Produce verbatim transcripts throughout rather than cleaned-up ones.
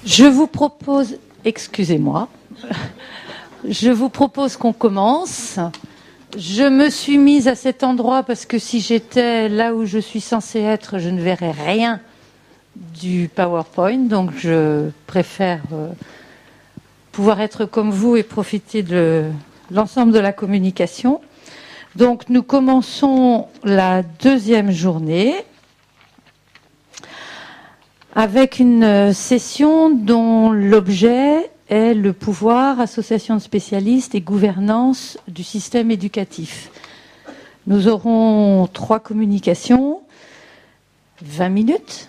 Je vous propose, excusez-moi, je vous propose qu'on commence. Je me suis mise à cet endroit parce que si j'étais là où je suis censée être, je ne verrais rien du PowerPoint. Donc je préfère euh, pouvoir être comme vous et profiter de l'ensemble de la communication. Donc nous commençons la deuxième journée avec une session dont l'objet est le pouvoir, association de spécialistes et gouvernance du système éducatif. Nous aurons trois communications, vingt minutes.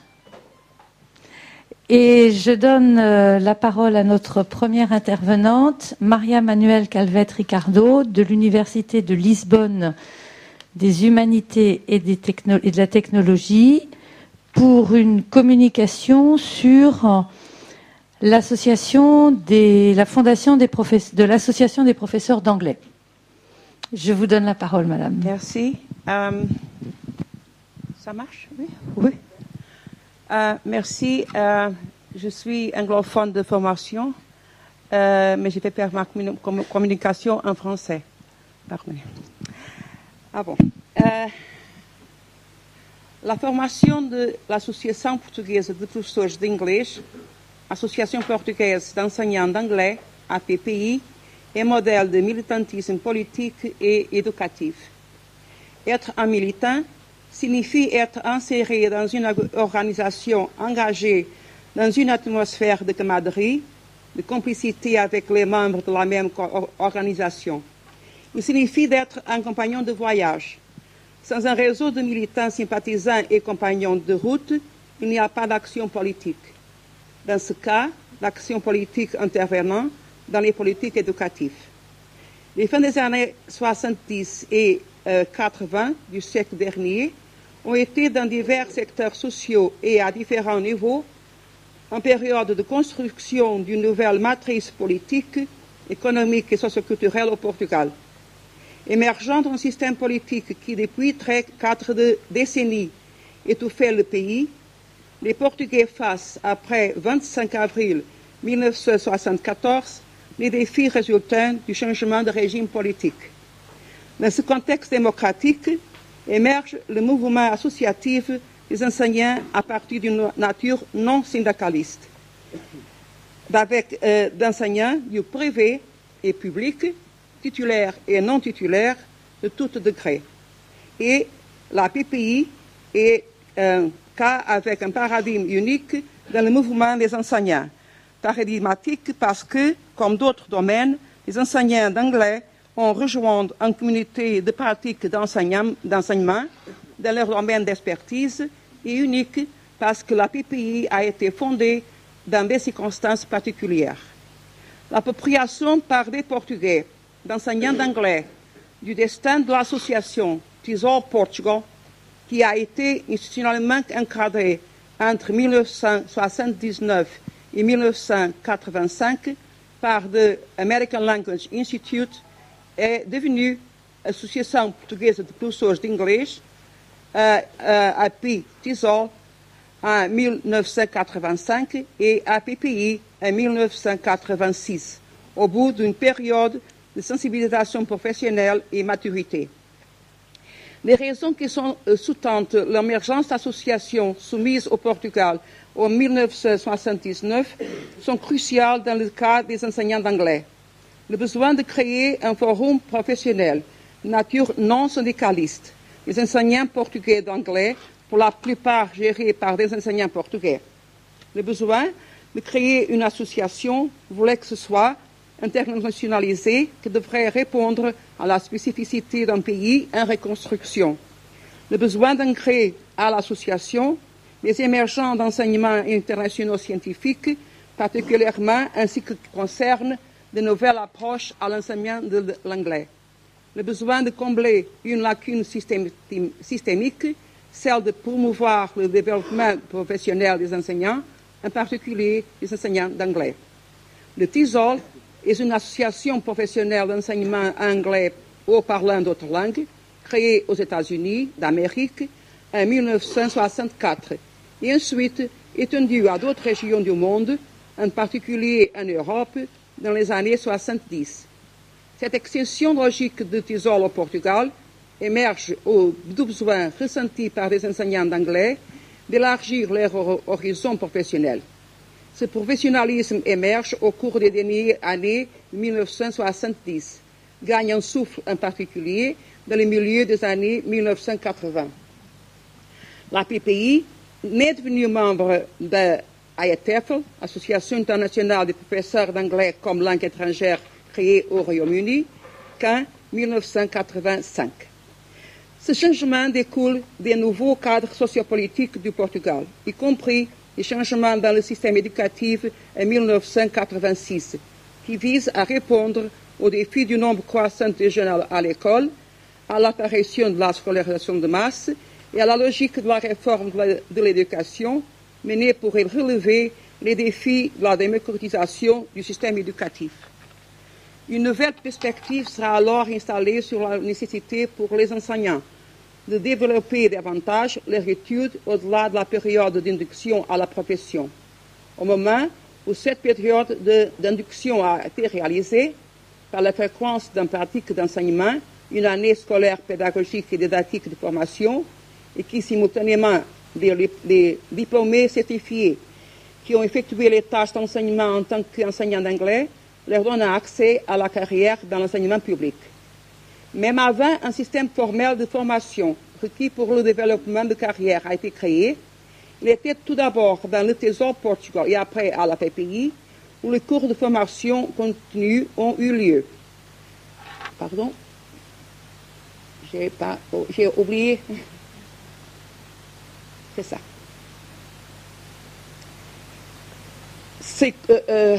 Et je donne la parole à notre première intervenante, Maria Manuel Calvet Ricardo, de l'Université de Lisbonne des Humanités et, des techno- et de la Technologie, pour une communication sur l'association des, la fondation des professe- de l'association des professeurs d'anglais. Je vous donne la parole, madame. Merci. Euh, ça marche? Oui. Oui. Euh, merci. Euh, je suis anglophone de formation, euh, mais je vais faire ma communication en français. Pardon. Ah bon. Euh, La formation de l'Associação Portuguesa de Professores de Inglês, Associação Portuguesa d'Enseignants d'Anglais, A P P I, est modèle de militantisme politique et éducatif. Être un militant signifie être inséré dans une organisation engagée dans une atmosphère de camaraderie, de complicité avec les membres de la même organisation. Il signifie d'être un compagnon de voyage. Sans un réseau de militants sympathisants et compagnons de route, il n'y a pas d'action politique. Dans ce cas, l'action politique intervenant dans les politiques éducatives. Les fins des années soixante-dix et euh, quatre-vingts du siècle dernier ont été dans divers secteurs sociaux et à différents niveaux en période de construction d'une nouvelle matrice politique, économique et socioculturelle au Portugal. Émergeant d'un système politique qui, depuis très, quatre de, décennies, étouffait le pays, les Portugais face, après vingt-cinq avril mille neuf cent soixante-quatorze, les défis résultant du changement de régime politique. Dans ce contexte démocratique, émerge le mouvement associatif des enseignants à partir d'une nature non syndicaliste, avec euh, d'enseignants du privé et public, titulaires et non titulaires de tout degré. Et la P P I est un cas avec un paradigme unique dans le mouvement des enseignants. Paradigmatique parce que, comme d'autres domaines, les enseignants d'anglais ont rejoint une communauté de pratiques d'enseignement dans leur domaine d'expertise et unique parce que la P P I a été fondée dans des circonstances particulières. L'appropriation par des Portugais d'enseignants d'anglais du destin de l'association Tisol Portugal, qui a été institutionnellement encadrée entre mille neuf cent soixante-dix-neuf et mille neuf cent quatre-vingt-cinq par the American Language Institute, est devenue Associação Portuguesa de Professores d'Inglês, euh, euh, A P I Tisol, en mille neuf cent quatre-vingt-cinq et A P P I en mille neuf cent quatre-vingt-six, au bout d'une période de sensibilisation professionnelle et maturité. Les raisons qui sont, euh, sous-tendent l'émergence d'associations soumises au Portugal en mille neuf cent soixante-dix-neuf sont cruciales dans le cas des enseignants d'anglais. Le besoin de créer un forum professionnel de nature non syndicaliste, les enseignants portugais d'anglais, pour la plupart gérés par des enseignants portugais. Le besoin de créer une association voulait que ce soit internationalisée qui devrait répondre à la spécificité d'un pays en reconstruction. Le besoin d'ancrer à l'association les émergents d'enseignements internationaux scientifiques, particulièrement en ce qui concerne de nouvelles approches à l'enseignement de l'anglais. Le besoin de combler une lacune systémique, celle de promouvoir le développement professionnel des enseignants, en particulier des enseignants d'anglais. Le Tisol est une association professionnelle d'enseignement anglais aux parlants d'autres langues, créée aux États-Unis d'Amérique en mille neuf cent soixante-quatre et ensuite étendue à d'autres régions du monde en particulier en Europe, dans les années soixante-dix. Cette extension logique de Tisol au Portugal émerge au besoin ressenti par les enseignants d'anglais d'élargir leur horizon professionnel. Ce professionnalisme émerge au cours des dernières années mille neuf cent soixante-dix, gagne un souffle en particulier dans le milieu des années mille neuf cent quatre-vingts. La P P I n'est devenue membre de A E T F L, Association internationale des professeurs d'anglais comme langue étrangère créée au Royaume-Uni, qu'en mille neuf cent quatre-vingt-cinq. Ce changement découle des nouveaux cadres sociopolitiques du Portugal, y compris les changements dans le système éducatif en mille neuf cent quatre-vingt-six, qui visent à répondre aux défis du nombre croissant de jeunes à l'école, à l'apparition de la scolarisation de masse et à la logique de la réforme de l'éducation menée pour relever les défis de la démocratisation du système éducatif. Une nouvelle perspective sera alors installée sur la nécessité pour les enseignants de développer davantage leur étude au-delà de la période d'induction à la profession. Au moment où cette période d'induction a été réalisée, par la fréquence d'une pratique d'enseignement, une année scolaire pédagogique et didactique de formation, et qui simultanément les, les diplômés certifiés qui ont effectué les tâches d'enseignement en tant qu'enseignants d'anglais leur donnent accès à la carrière dans l'enseignement public. Même avant un système formel de formation requis pour le développement de carrière a été créé, il était tout d'abord dans le Trésor Portugal et après à la P P I où les cours de formation continue ont eu lieu. Pardon, j'ai pas, oh, j'ai oublié. C'est ça. C'est euh, euh,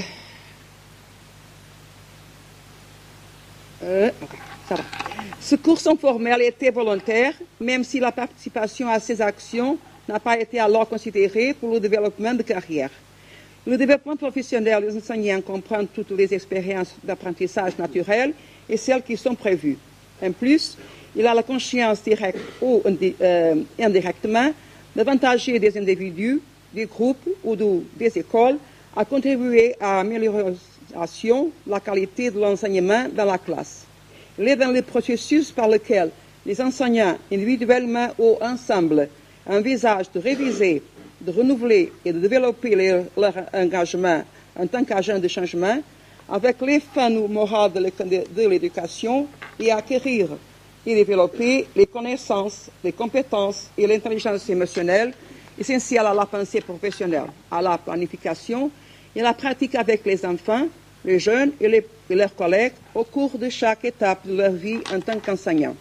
euh, okay, ça va. Ce cours sans formel était volontaire, même si la participation à ces actions n'a pas été alors considérée pour le développement de carrière. Le développement professionnel des enseignants comprend toutes les expériences d'apprentissage naturel et celles qui sont prévues. En plus, il a la conscience directe ou euh, indirectement d'avantager des individus, des groupes ou de, des écoles à contribuer à l'amélioration de la qualité de l'enseignement dans la classe. Il est dans le processus par lequel les enseignants, individuellement ou ensemble, envisagent de réviser, de renouveler et de développer leur, leur engagement en tant qu'agent de changement avec les fins morales de l'éducation et acquérir et développer les connaissances, les compétences et l'intelligence émotionnelle essentielles à la pensée professionnelle, à la planification et à la pratique avec les enfants, les jeunes et, les, et leurs collègues au cours de chaque étape de leur vie en tant qu'enseignants.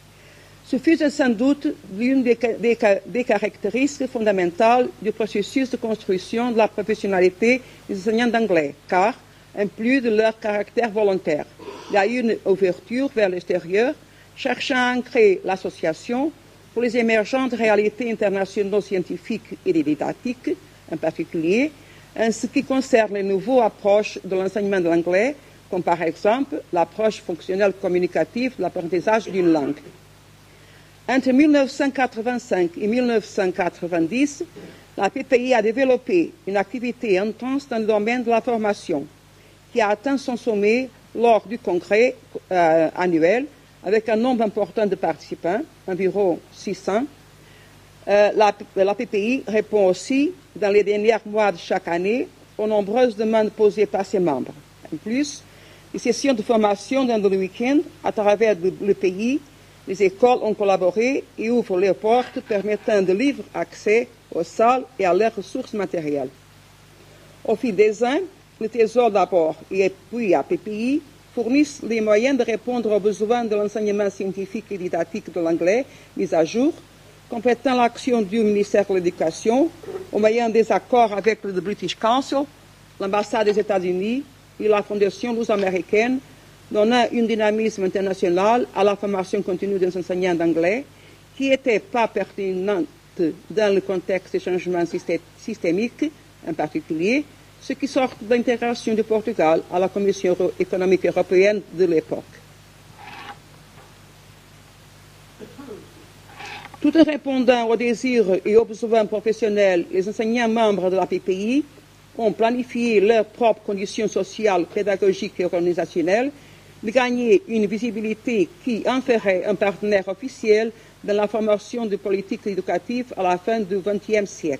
Ce fut sans doute l'une des, des, des caractéristiques fondamentales du processus de construction de la professionnalité des enseignants d'anglais, car, en plus de leur caractère volontaire, il y a eu une ouverture vers l'extérieur, cherchant à ancrer l'association pour les émergentes réalités internationales scientifiques et didactiques, en particulier, en ce qui concerne les nouvelles approches de l'enseignement de l'anglais, comme par exemple l'approche fonctionnelle communicative de l'apprentissage d'une langue. Entre mille neuf cent quatre-vingt-cinq et mille neuf cent quatre-vingt-dix, la P P I a développé une activité intense dans le domaine de la formation, qui a atteint son sommet lors du congrès euh, annuel, avec un nombre important de participants, environ six cents. Euh, la, la P P I répond aussi, dans les derniers mois de chaque année, aux nombreuses demandes posées par ses membres. En plus, les sessions de formation dans le week-end, à travers le, le pays, les écoles ont collaboré et ouvrent leurs portes permettant de libre accès aux salles et à leurs ressources matérielles. Au fil des ans, le Trésor d'abord et puis la P P I fournissent les moyens de répondre aux besoins de l'enseignement scientifique et didactique de l'anglais mis à jour, complétant l'action du ministère de l'Éducation au moyen des accords avec le British Council, l'ambassade des États-Unis et la Fondation luso-américaine, donnant un dynamisme international à la formation continue des enseignants d'anglais qui n'était pas pertinente dans le contexte des changements systémiques, en particulier ce qui sort de l'intégration du Portugal à la Commission économique européenne de l'époque. Tout en répondant aux désirs et aux besoins professionnels, les enseignants membres de la P P I ont planifié leurs propres conditions sociales, pédagogiques et organisationnelles, de gagner une visibilité qui en ferait un partenaire officiel dans la formation de politiques éducatives à la fin du vingtième siècle.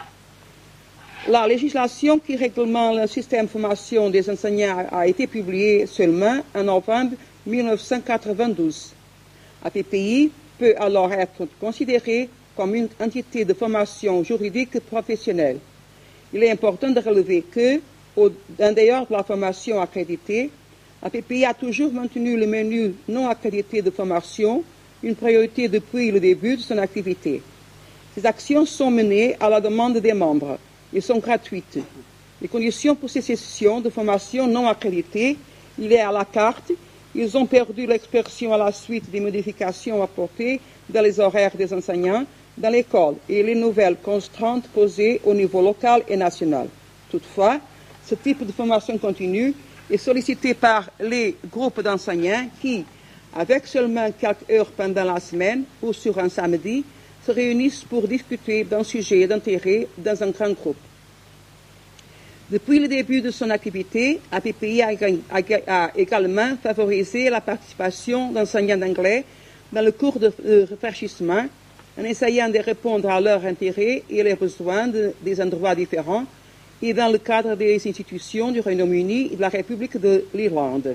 La législation qui réglemente le système de formation des enseignants a été publiée seulement en novembre mille neuf cent quatre-vingt-douze. A P P I peut alors être considérée comme une entité de formation juridique professionnelle. Il est important de relever que, en dehors de la formation accréditée, A P P I a toujours maintenu le menu non accrédité de formation, une priorité depuis le début de son activité. Ces actions sont menées à la demande des membres et sont gratuites. Les conditions pour ces sessions de formation non accréditées, il est à la carte. Ils ont perdu l'expression à la suite des modifications apportées dans les horaires des enseignants dans l'école et les nouvelles contraintes posées au niveau local et national. Toutefois, ce type de formation continue est sollicité par les groupes d'enseignants qui, avec seulement quelques heures pendant la semaine ou sur un samedi, se réunissent pour discuter d'un sujet d'intérêt dans un grand groupe. Depuis le début de son activité, A P P I a, a également favorisé la participation d'enseignants d'anglais dans le cours de, de rafraîchissement en essayant de répondre à leurs intérêts et leurs besoins de, des endroits différents et dans le cadre des institutions du Royaume-Uni et de la République de l'Irlande.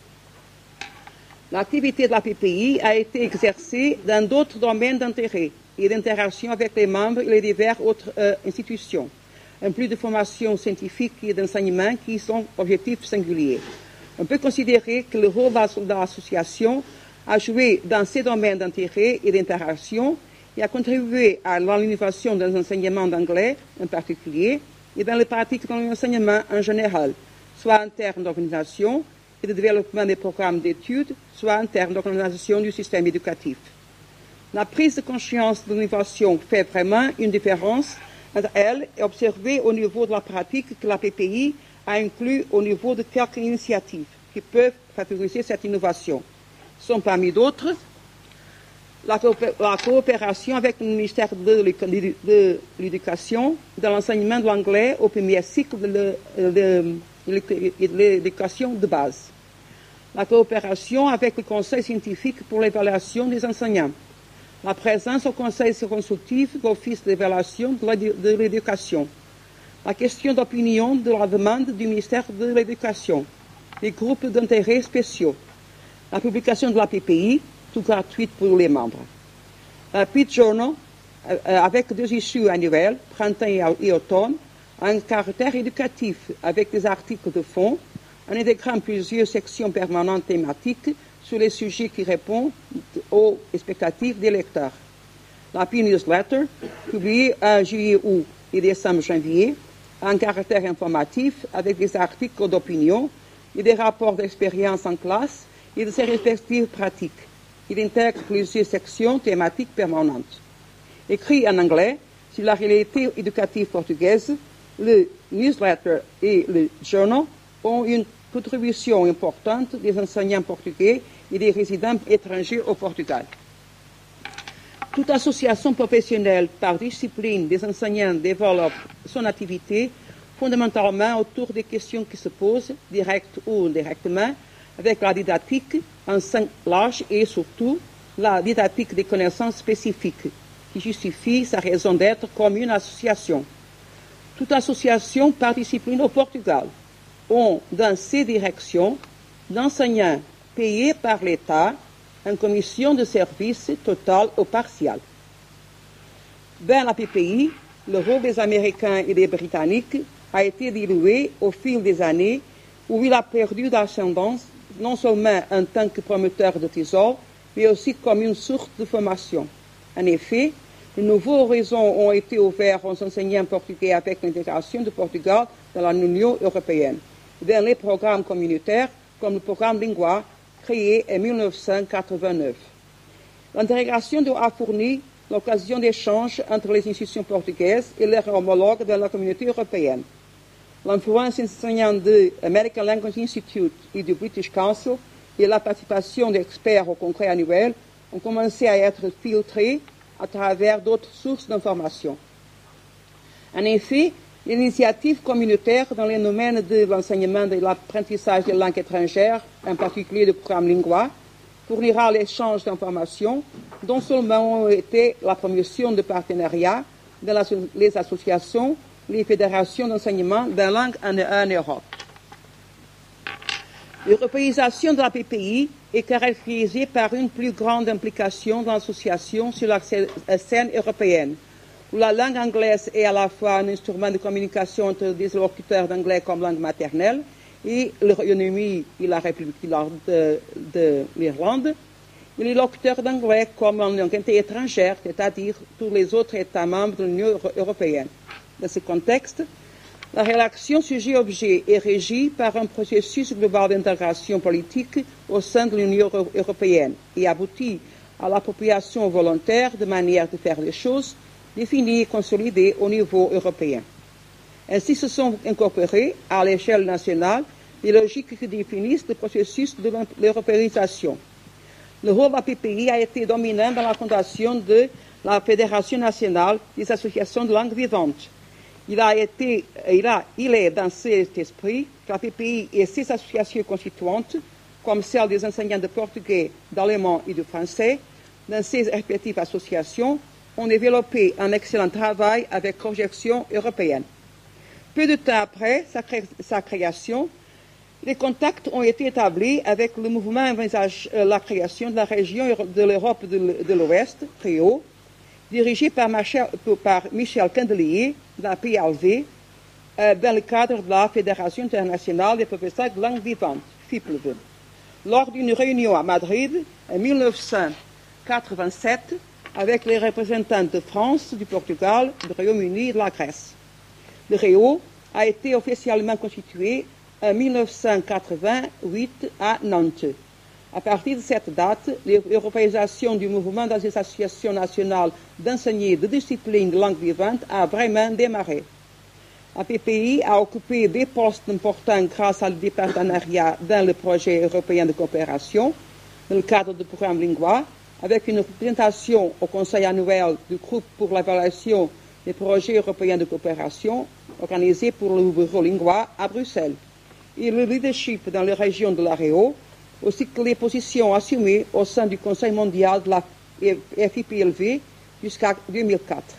L'activité de l'A P P I a été exercée dans d'autres domaines d'intérêt et d'interaction avec les membres et les diverses autres euh, institutions, en plus de formation scientifique et d'enseignement qui sont objectifs singuliers. On peut considérer que le rôle de l'association a joué dans ces domaines d'intérêt et d'interaction et a contribué à l'innovation dans l'enseignement d'anglais en particulier et dans les pratiques de l'enseignement en général, soit en termes d'organisation et de développement des programmes d'études, soit en termes d'organisation du système éducatif. La prise de conscience de l'innovation fait vraiment une différence entre elles et observée au niveau de la pratique que l'A P P I a inclus au niveau de quelques initiatives qui peuvent favoriser cette innovation. Sont parmi d'autres la, la coopération avec le ministère de l'Éducation dans l'enseignement de l'anglais au premier cycle de l'éducation de base. La coopération avec le Conseil scientifique pour l'évaluation des enseignants. La présence au Conseil consultif de l'Office d'évaluation de l'éducation. La question d'opinion de la demande du ministère de l'Éducation. Les groupes d'intérêt spéciaux. La publication de l'A P P I, tout gratuite pour les membres. La P I T Journal, avec deux issues annuelles, printemps et automne, a un caractère éducatif avec des articles de fond, en intégrant plusieurs sections permanentes thématiques sur les sujets qui répondent aux expectatives des lecteurs. La P I Newsletter, publiée en juillet, août et décembre, janvier, a un caractère informatif avec des articles d'opinion et des rapports d'expérience en classe et de ses respectives pratiques. Il intègre plusieurs sections thématiques permanentes. Écrit en anglais sur la réalité éducative portugaise, le newsletter et le journal ont une contribution importante des enseignants portugais et des résidents étrangers au Portugal. Toute association professionnelle par discipline des enseignants développe son activité fondamentalement autour des questions qui se posent, directes ou indirectement, avec la didactique en cinq large et surtout la didactique des connaissances spécifiques qui justifie sa raison d'être comme une association. Toute association par discipline au Portugal ont dans ces directions d'enseignants payés par l'État en commission de service totale ou partielle. Dans l'A P P I, le rôle des Américains et des Britanniques a été dilué au fil des années où il a perdu d'ascendance non seulement en tant que promoteur de trésor, mais aussi comme une source de formation. En effet, de nouveaux horizons ont été ouverts aux enseignants portugais avec l'intégration du Portugal dans l'Union européenne, dans les programmes communautaires comme le programme Lingua, créé en mille neuf cent quatre-vingt-neuf. L'intégration a fourni l'occasion d'échanges entre les institutions portugaises et leurs homologues de la communauté européenne. L'influence enseignante de l'American Language Institute et du British Council et la participation d'experts au congrès annuel ont commencé à être filtrées à travers d'autres sources d'information. En effet, L'initiative communautaire dans les domaines de l'enseignement et de l'apprentissage des langues étrangères, en particulier le programme Lingua, fournira l'échange d'informations dont seulement ont été la promotion de partenariats dans la, les associations, les fédérations d'enseignement de langue en, en Europe. L'européisation de la P P I est caractérisée par une plus grande implication dans l'association sur la scène européenne, où la langue anglaise est à la fois un instrument de communication entre des locuteurs d'anglais comme langue maternelle et le Royaume-Uni et la République de, de l'Irlande, et les locuteurs d'anglais comme langue étrangère, c'est-à-dire tous les autres États membres de l'Union européenne. Dans ce contexte, la relation sujet-objet est régie par un processus global d'intégration politique au sein de l'Union européenne et aboutit à l'appropriation volontaire de manière de faire les choses définie et consolidée au niveau européen. Ainsi se sont incorporées à l'échelle nationale les logiques qui définissent le processus de l'européisation. Le rôle de la P P I a été dominant dans la fondation de la Fédération nationale des associations de langue vivante. Il, a été, il, a, il est dans cet esprit que la P P I et ses associations constituantes, comme celle des enseignants de portugais, d'allemand et de français, dans ses respectives associations, ont développé un excellent travail avec projection européenne. Peu de temps après sa, cré sa création, les contacts ont été établis avec le mouvement envisage la création de la région de l'Europe de l'Ouest, R E O, dirigé par, par Michel Candelier, de la P L V, euh, dans le cadre de la Fédération internationale des professeurs de langue vivante, F I P L V. Lors d'une réunion à Madrid, en mille neuf cent quatre-vingt-sept, avec les représentants de France, du Portugal, du Royaume-Uni et de la Grèce. Le R E O a été officiellement constitué en mille neuf cent quatre-vingt-huit à Nantes. À partir de cette date, l'européisation du mouvement dans les associations nationales d'enseigner de disciplines de langue vivante a vraiment démarré. La P P I a occupé des postes importants grâce à des partenariats dans le projet européen de coopération, dans le cadre du programme Lingua, avec une représentation au Conseil annuel du groupe pour l'évaluation des projets européens de coopération, organisé pour le bureau Lingua à Bruxelles, et le leadership dans les régions de la R E O, ainsi que les positions assumées au sein du Conseil mondial de la F I P L V jusqu'à deux mille quatre.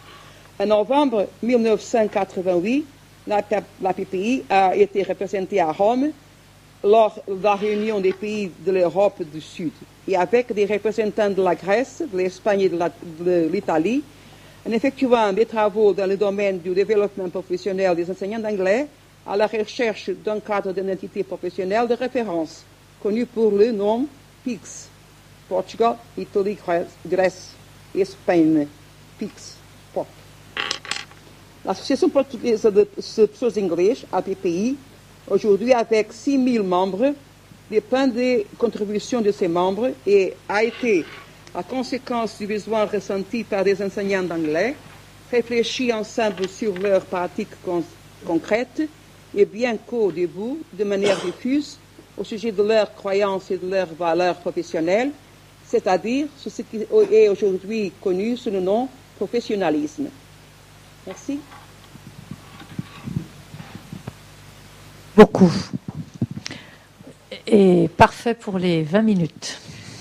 En novembre mille neuf cent quatre-vingt-huit, la, la P P I a été représentée à Rome lors de la réunion des pays de l'Europe du Sud et avec des représentants de la Grèce, de l'Espagne et de l'Italie, en effectuant des travaux dans le domaine du développement professionnel des enseignants d'anglais à la recherche d'un cadre d'identité professionnelle de référence, connu pour le nom P I X, Portugal, Italie, Grèce, Espagne, P I X, P O P. L'Association portugaise de professeurs anglais, A P P I, aujourd'hui avec six mille membres, dépend des contributions de ses membres et a été, à conséquence du besoin ressenti par des enseignants d'anglais, réfléchi ensemble sur leurs pratiques con concrètes et bien qu'au début, de manière diffuse, au sujet de leurs croyances et de leurs valeurs professionnelles, c'est-à-dire ce qui est aujourd'hui connu sous le nom professionnalisme. Merci. Beaucoup. Et parfait pour les vingt minutes.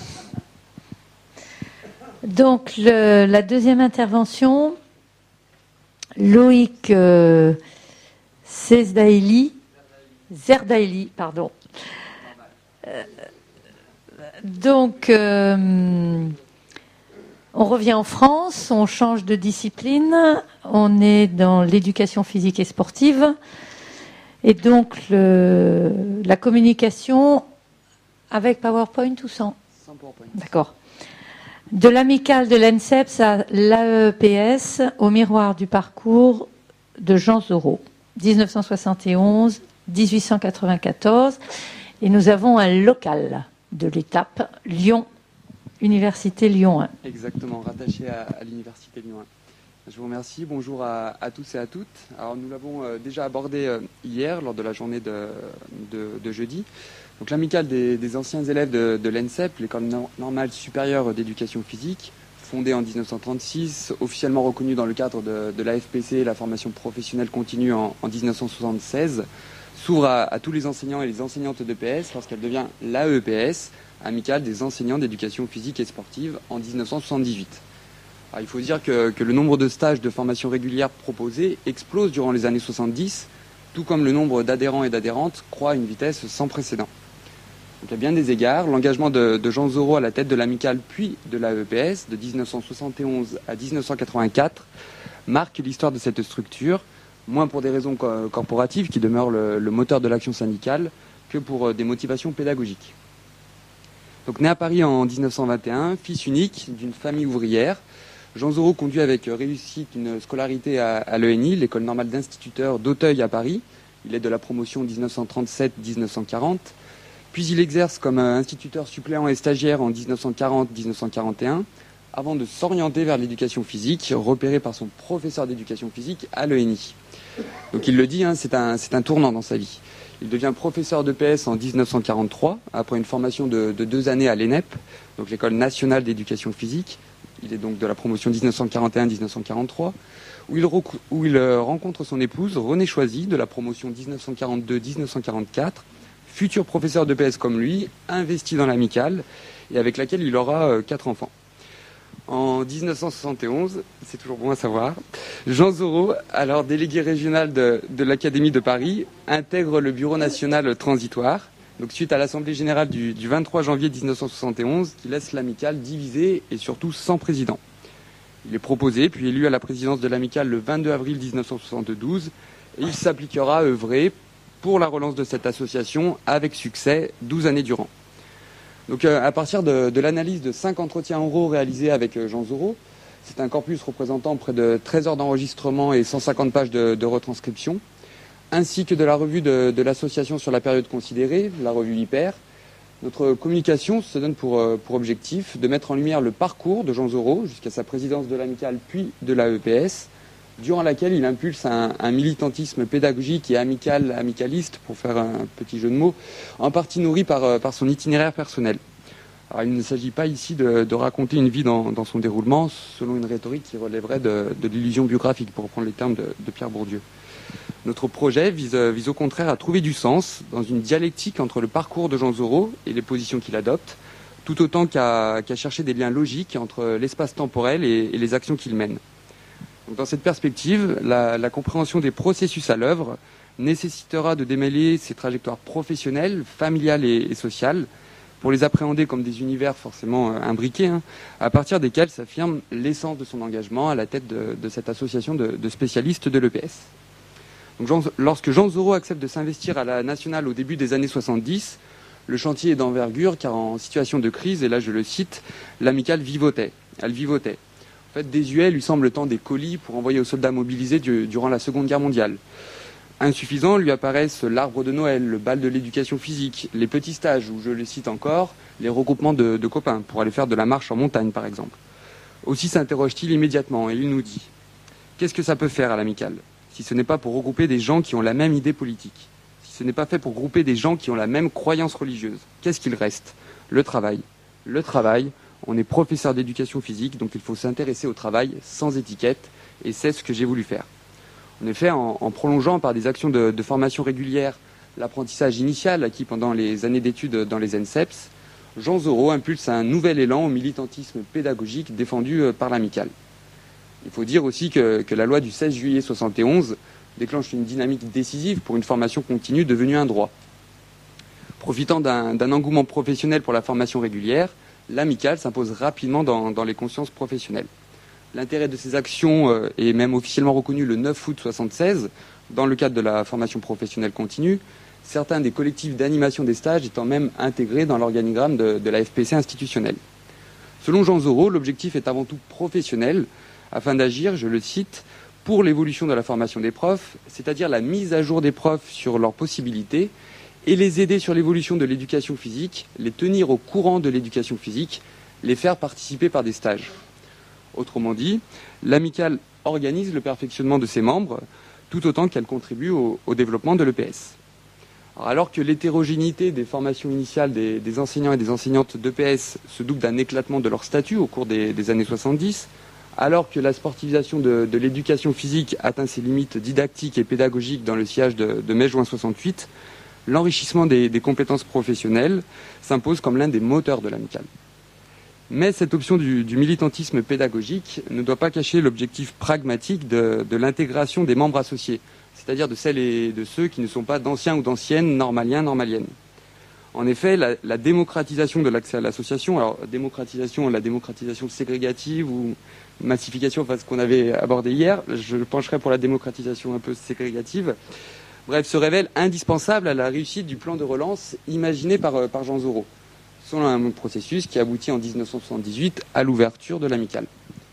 Donc, le, la deuxième intervention, Loïc euh, Zerdaili, Zerdaili, pardon. Euh, donc, euh, on revient en France, on change de discipline, on est dans l'éducation physique et sportive. Et donc, le, la communication avec PowerPoint ou sans ? Sans PowerPoint. D'accord. De l'amicale de l'E N S E P S à l'A E P S, au miroir du parcours de Jean Zorot, dix-neuf cent soixante et onze à dix-huit cent quatre-vingt-quatorze. Et nous avons un local de l'étape Lyon, Université Lyon un. Exactement, rattaché à, à l'Université Lyon un. Je vous remercie. Bonjour à, à tous et à toutes. Alors, nous l'avons euh, déjà abordé euh, hier lors de la journée de, de, de jeudi. Donc, l'amicale des, des anciens élèves de, de l'E N S E P, l'École normale supérieure d'éducation physique, fondée en dix-neuf cent trente-six, officiellement reconnue dans le cadre de, de l'A F P C, la formation professionnelle continue en, en dix-neuf cent soixante-seize, s'ouvre à, à tous les enseignants et les enseignantes d'E P S lorsqu'elle devient l'A E P S, amicale des enseignants d'éducation physique et sportive, en dix-neuf cent soixante-dix-huit. Alors, il faut dire que, que le nombre de stages de formation régulière proposés explose durant les années soixante-dix, tout comme le nombre d'adhérents et d'adhérentes croît à une vitesse sans précédent. Donc, à bien des égards, l'engagement de, de Jean Zorot à la tête de l'amicale puis de l'A E P S de dix-neuf cent soixante et onze à dix-neuf cent quatre-vingt-quatre marque l'histoire de cette structure, moins pour des raisons co- corporatives qui demeurent le, le moteur de l'action syndicale que pour euh, des motivations pédagogiques. Donc, né à Paris en dix-neuf cent vingt et un, fils unique d'une famille ouvrière, Jean Zorot conduit avec réussite une scolarité à, à l'E N I, l'école normale d'instituteurs d'Auteuil à Paris. Il est de la promotion dix-neuf cent trente-sept à dix-neuf cent quarante. Puis il exerce comme instituteur suppléant et stagiaire en dix-neuf cent quarante à dix-neuf cent quarante et un, avant de s'orienter vers l'éducation physique, repéré par son professeur d'éducation physique à l'E N I. Donc il le dit, hein, c'est un, c'est un tournant dans sa vie. Il devient professeur d'E P S en dix-neuf cent quarante-trois, après une formation de, de deux années à l'E N E P, donc l'école nationale d'éducation physique. Il est donc de la promotion dix-neuf cent quarante et un à dix-neuf cent quarante-trois, où il, rec- où il euh, rencontre son épouse, Renée Choisy, de la promotion dix-neuf cent quarante-deux à dix-neuf cent quarante-quatre, futur professeur d'E P S comme lui, investi dans l'amicale, et avec laquelle il aura euh, quatre enfants. En dix-neuf cent soixante et onze, c'est toujours bon à savoir, Jean Zorot, alors délégué régional de, de l'Académie de Paris, intègre le bureau national transitoire, donc suite à l'Assemblée générale du, du vingt-trois janvier mille neuf cent soixante et onze, qui laisse l'amicale divisée et surtout sans président. Il est proposé puis élu à la présidence de l'amicale le vingt-deux avril mille neuf cent soixante-douze, et il s'appliquera à œuvrer pour la relance de cette association avec succès douze années durant. Donc euh, à partir de, de l'analyse de cinq entretiens oraux réalisés avec euh, Jean Zorot, c'est un corpus représentant près de treize heures d'enregistrement et cent cinquante pages de, de retranscription, ainsi que de la revue de, de l'association sur la période considérée, la revue Hyper. Notre communication se donne pour, euh, pour objectif de mettre en lumière le parcours de Jean Zorot jusqu'à sa présidence de l'amicale puis de l'A E P S, durant laquelle il impulse un, un militantisme pédagogique et amical, amicaliste, pour faire un petit jeu de mots, en partie nourri par, par son itinéraire personnel. Alors, il ne s'agit pas ici de, de raconter une vie dans, dans son déroulement, selon une rhétorique qui relèverait de, de l'illusion biographique, pour reprendre les termes de, de Pierre Bourdieu. Notre projet vise, vise au contraire à trouver du sens dans une dialectique entre le parcours de Jean Zorot et les positions qu'il adopte, tout autant qu'à, qu'à chercher des liens logiques entre l'espace temporel et, et les actions qu'il mène. Donc, dans cette perspective, la, la compréhension des processus à l'œuvre nécessitera de démêler ces trajectoires professionnelles, familiales et, et sociales, pour les appréhender comme des univers forcément euh, imbriqués, hein, à partir desquels s'affirme l'essence de son engagement à la tête de, de cette association de, de spécialistes de l'E P S. Donc, Jean, lorsque Jean Zorot accepte de s'investir à la nationale au début des années soixante-dix, le chantier est d'envergure car en situation de crise, et là je le cite, l'amicale vivotait. Elle vivotait. En fait, désuet lui semble le temps des colis pour envoyer aux soldats mobilisés du, durant la Seconde Guerre mondiale. Insuffisant lui apparaissent l'arbre de Noël, le bal de l'éducation physique, les petits stages, où je le cite encore, les regroupements de, de copains, pour aller faire de la marche en montagne par exemple. Aussi s'interroge-t-il immédiatement, et il nous dit « Qu'est-ce que ça peut faire à l'amicale, si ce n'est pas pour regrouper des gens qui ont la même idée politique, si ce n'est pas fait pour grouper des gens qui ont la même croyance religieuse, qu'est-ce qu'il reste? Le travail. Le travail, on est professeur d'éducation physique, donc il faut s'intéresser au travail sans étiquette, et c'est ce que j'ai voulu faire. En effet, en, en prolongeant par des actions de, de formation régulière l'apprentissage initial acquis pendant les années d'études dans les N S E P S, Jean Zorot impulse un nouvel élan au militantisme pédagogique défendu par l'amicale. Il faut dire aussi que, que la loi du seize juillet soixante et onze déclenche une dynamique décisive pour une formation continue devenue un droit. Profitant d'un, d'un engouement professionnel pour la formation régulière, l'amicale s'impose rapidement dans, dans les consciences professionnelles. L'intérêt de ces actions euh, est même officiellement reconnu le neuf août soixante-seize, dans le cadre de la formation professionnelle continue, certains des collectifs d'animation des stages étant même intégrés dans l'organigramme de, de la F P C institutionnelle. Selon Jean Zorot, l'objectif est avant tout professionnel, afin d'agir, je le cite, pour l'évolution de la formation des profs, c'est-à-dire la mise à jour des profs sur leurs possibilités, et les aider sur l'évolution de l'éducation physique, les tenir au courant de l'éducation physique, les faire participer par des stages. Autrement dit, l'amicale organise le perfectionnement de ses membres, tout autant qu'elle contribue au, au développement de l'E P S. Alors, alors que l'hétérogénéité des formations initiales des, des enseignants et des enseignantes d'E P S se double d'un éclatement de leur statut au cours des, des années soixante-dix, alors que la sportivisation de, de l'éducation physique atteint ses limites didactiques et pédagogiques dans le sillage de, de mai-juin soixante-huit, l'enrichissement des, des compétences professionnelles s'impose comme l'un des moteurs de l'amicale. Mais cette option du, du militantisme pédagogique ne doit pas cacher l'objectif pragmatique de, de l'intégration des membres associés, c'est-à-dire de celles et de ceux qui ne sont pas d'anciens ou d'anciennes normaliens, normaliennes. En effet, la, la démocratisation de l'accès à l'association, alors démocratisation, la démocratisation ségrégative ou massification, enfin ce qu'on avait abordé hier, je pencherai pour la démocratisation un peu ségrégative, bref, se révèle indispensable à la réussite du plan de relance imaginé par, par Jean Zorro, selon un processus qui aboutit en dix-neuf cent soixante-dix-huit à l'ouverture de l'amicale.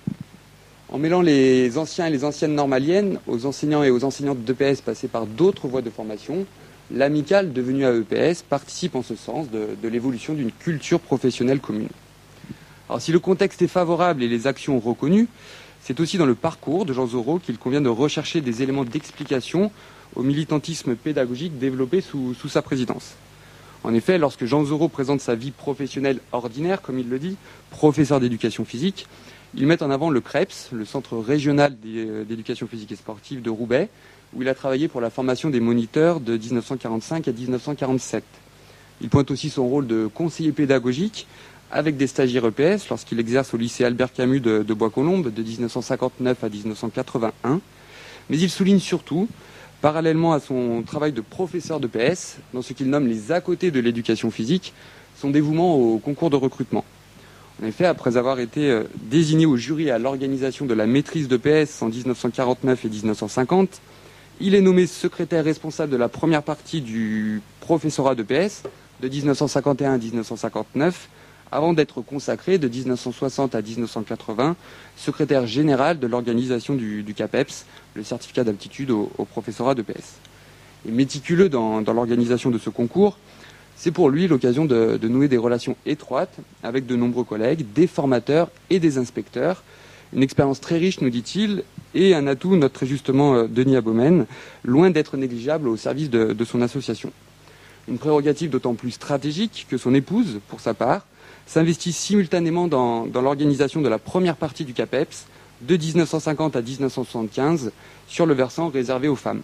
En mêlant les anciens et les anciennes normaliennes aux enseignants et aux enseignantes d'E P S passés par d'autres voies de formation, l'amicale devenue A E P S participe en ce sens de, de l'évolution d'une culture professionnelle commune. Alors si le contexte est favorable et les actions reconnues, c'est aussi dans le parcours de Jean Zorro qu'il convient de rechercher des éléments d'explication au militantisme pédagogique développé sous, sous sa présidence. En effet, lorsque Jean Zorro présente sa vie professionnelle ordinaire, comme il le dit, professeur d'éducation physique, il met en avant le CREPS, le Centre régional d'éducation physique et sportive de Roubaix, où il a travaillé pour la formation des moniteurs de dix-neuf cent quarante-cinq à dix-neuf cent quarante-sept. Il pointe aussi son rôle de conseiller pédagogique avec des stagiaires E P S lorsqu'il exerce au lycée Albert Camus de, de Bois-Colombes de dix-neuf cent cinquante-neuf à dix-neuf cent quatre-vingt-un. Mais il souligne surtout, parallèlement à son travail de professeur d'E P S, dans ce qu'il nomme les à côté de l'éducation physique, son dévouement au concours de recrutement. En effet, après avoir été désigné au jury à l'organisation de la maîtrise d'E P S en dix-neuf cent quarante-neuf et dix-neuf cent cinquante, il est nommé secrétaire responsable de la première partie du professorat d'E P S de dix-neuf cent cinquante et un à dix-neuf cent cinquante-neuf, avant d'être consacré de dix-neuf cent soixante à dix-neuf cent quatre-vingts, secrétaire général de l'organisation du, du CAPEPS, le certificat d'aptitude au, au professorat d'E P S. Et méticuleux dans, dans l'organisation de ce concours, c'est pour lui l'occasion de, de nouer des relations étroites avec de nombreux collègues, des formateurs et des inspecteurs. Une expérience très riche, nous dit-il, et un atout, note très justement Denis Abomène, loin d'être négligeable au service de, de son association. Une prérogative d'autant plus stratégique que son épouse, pour sa part, s'investit simultanément dans, dans l'organisation de la première partie du CAPEPS, de dix-neuf cent cinquante à dix-neuf cent soixante-quinze, sur le versant réservé aux femmes.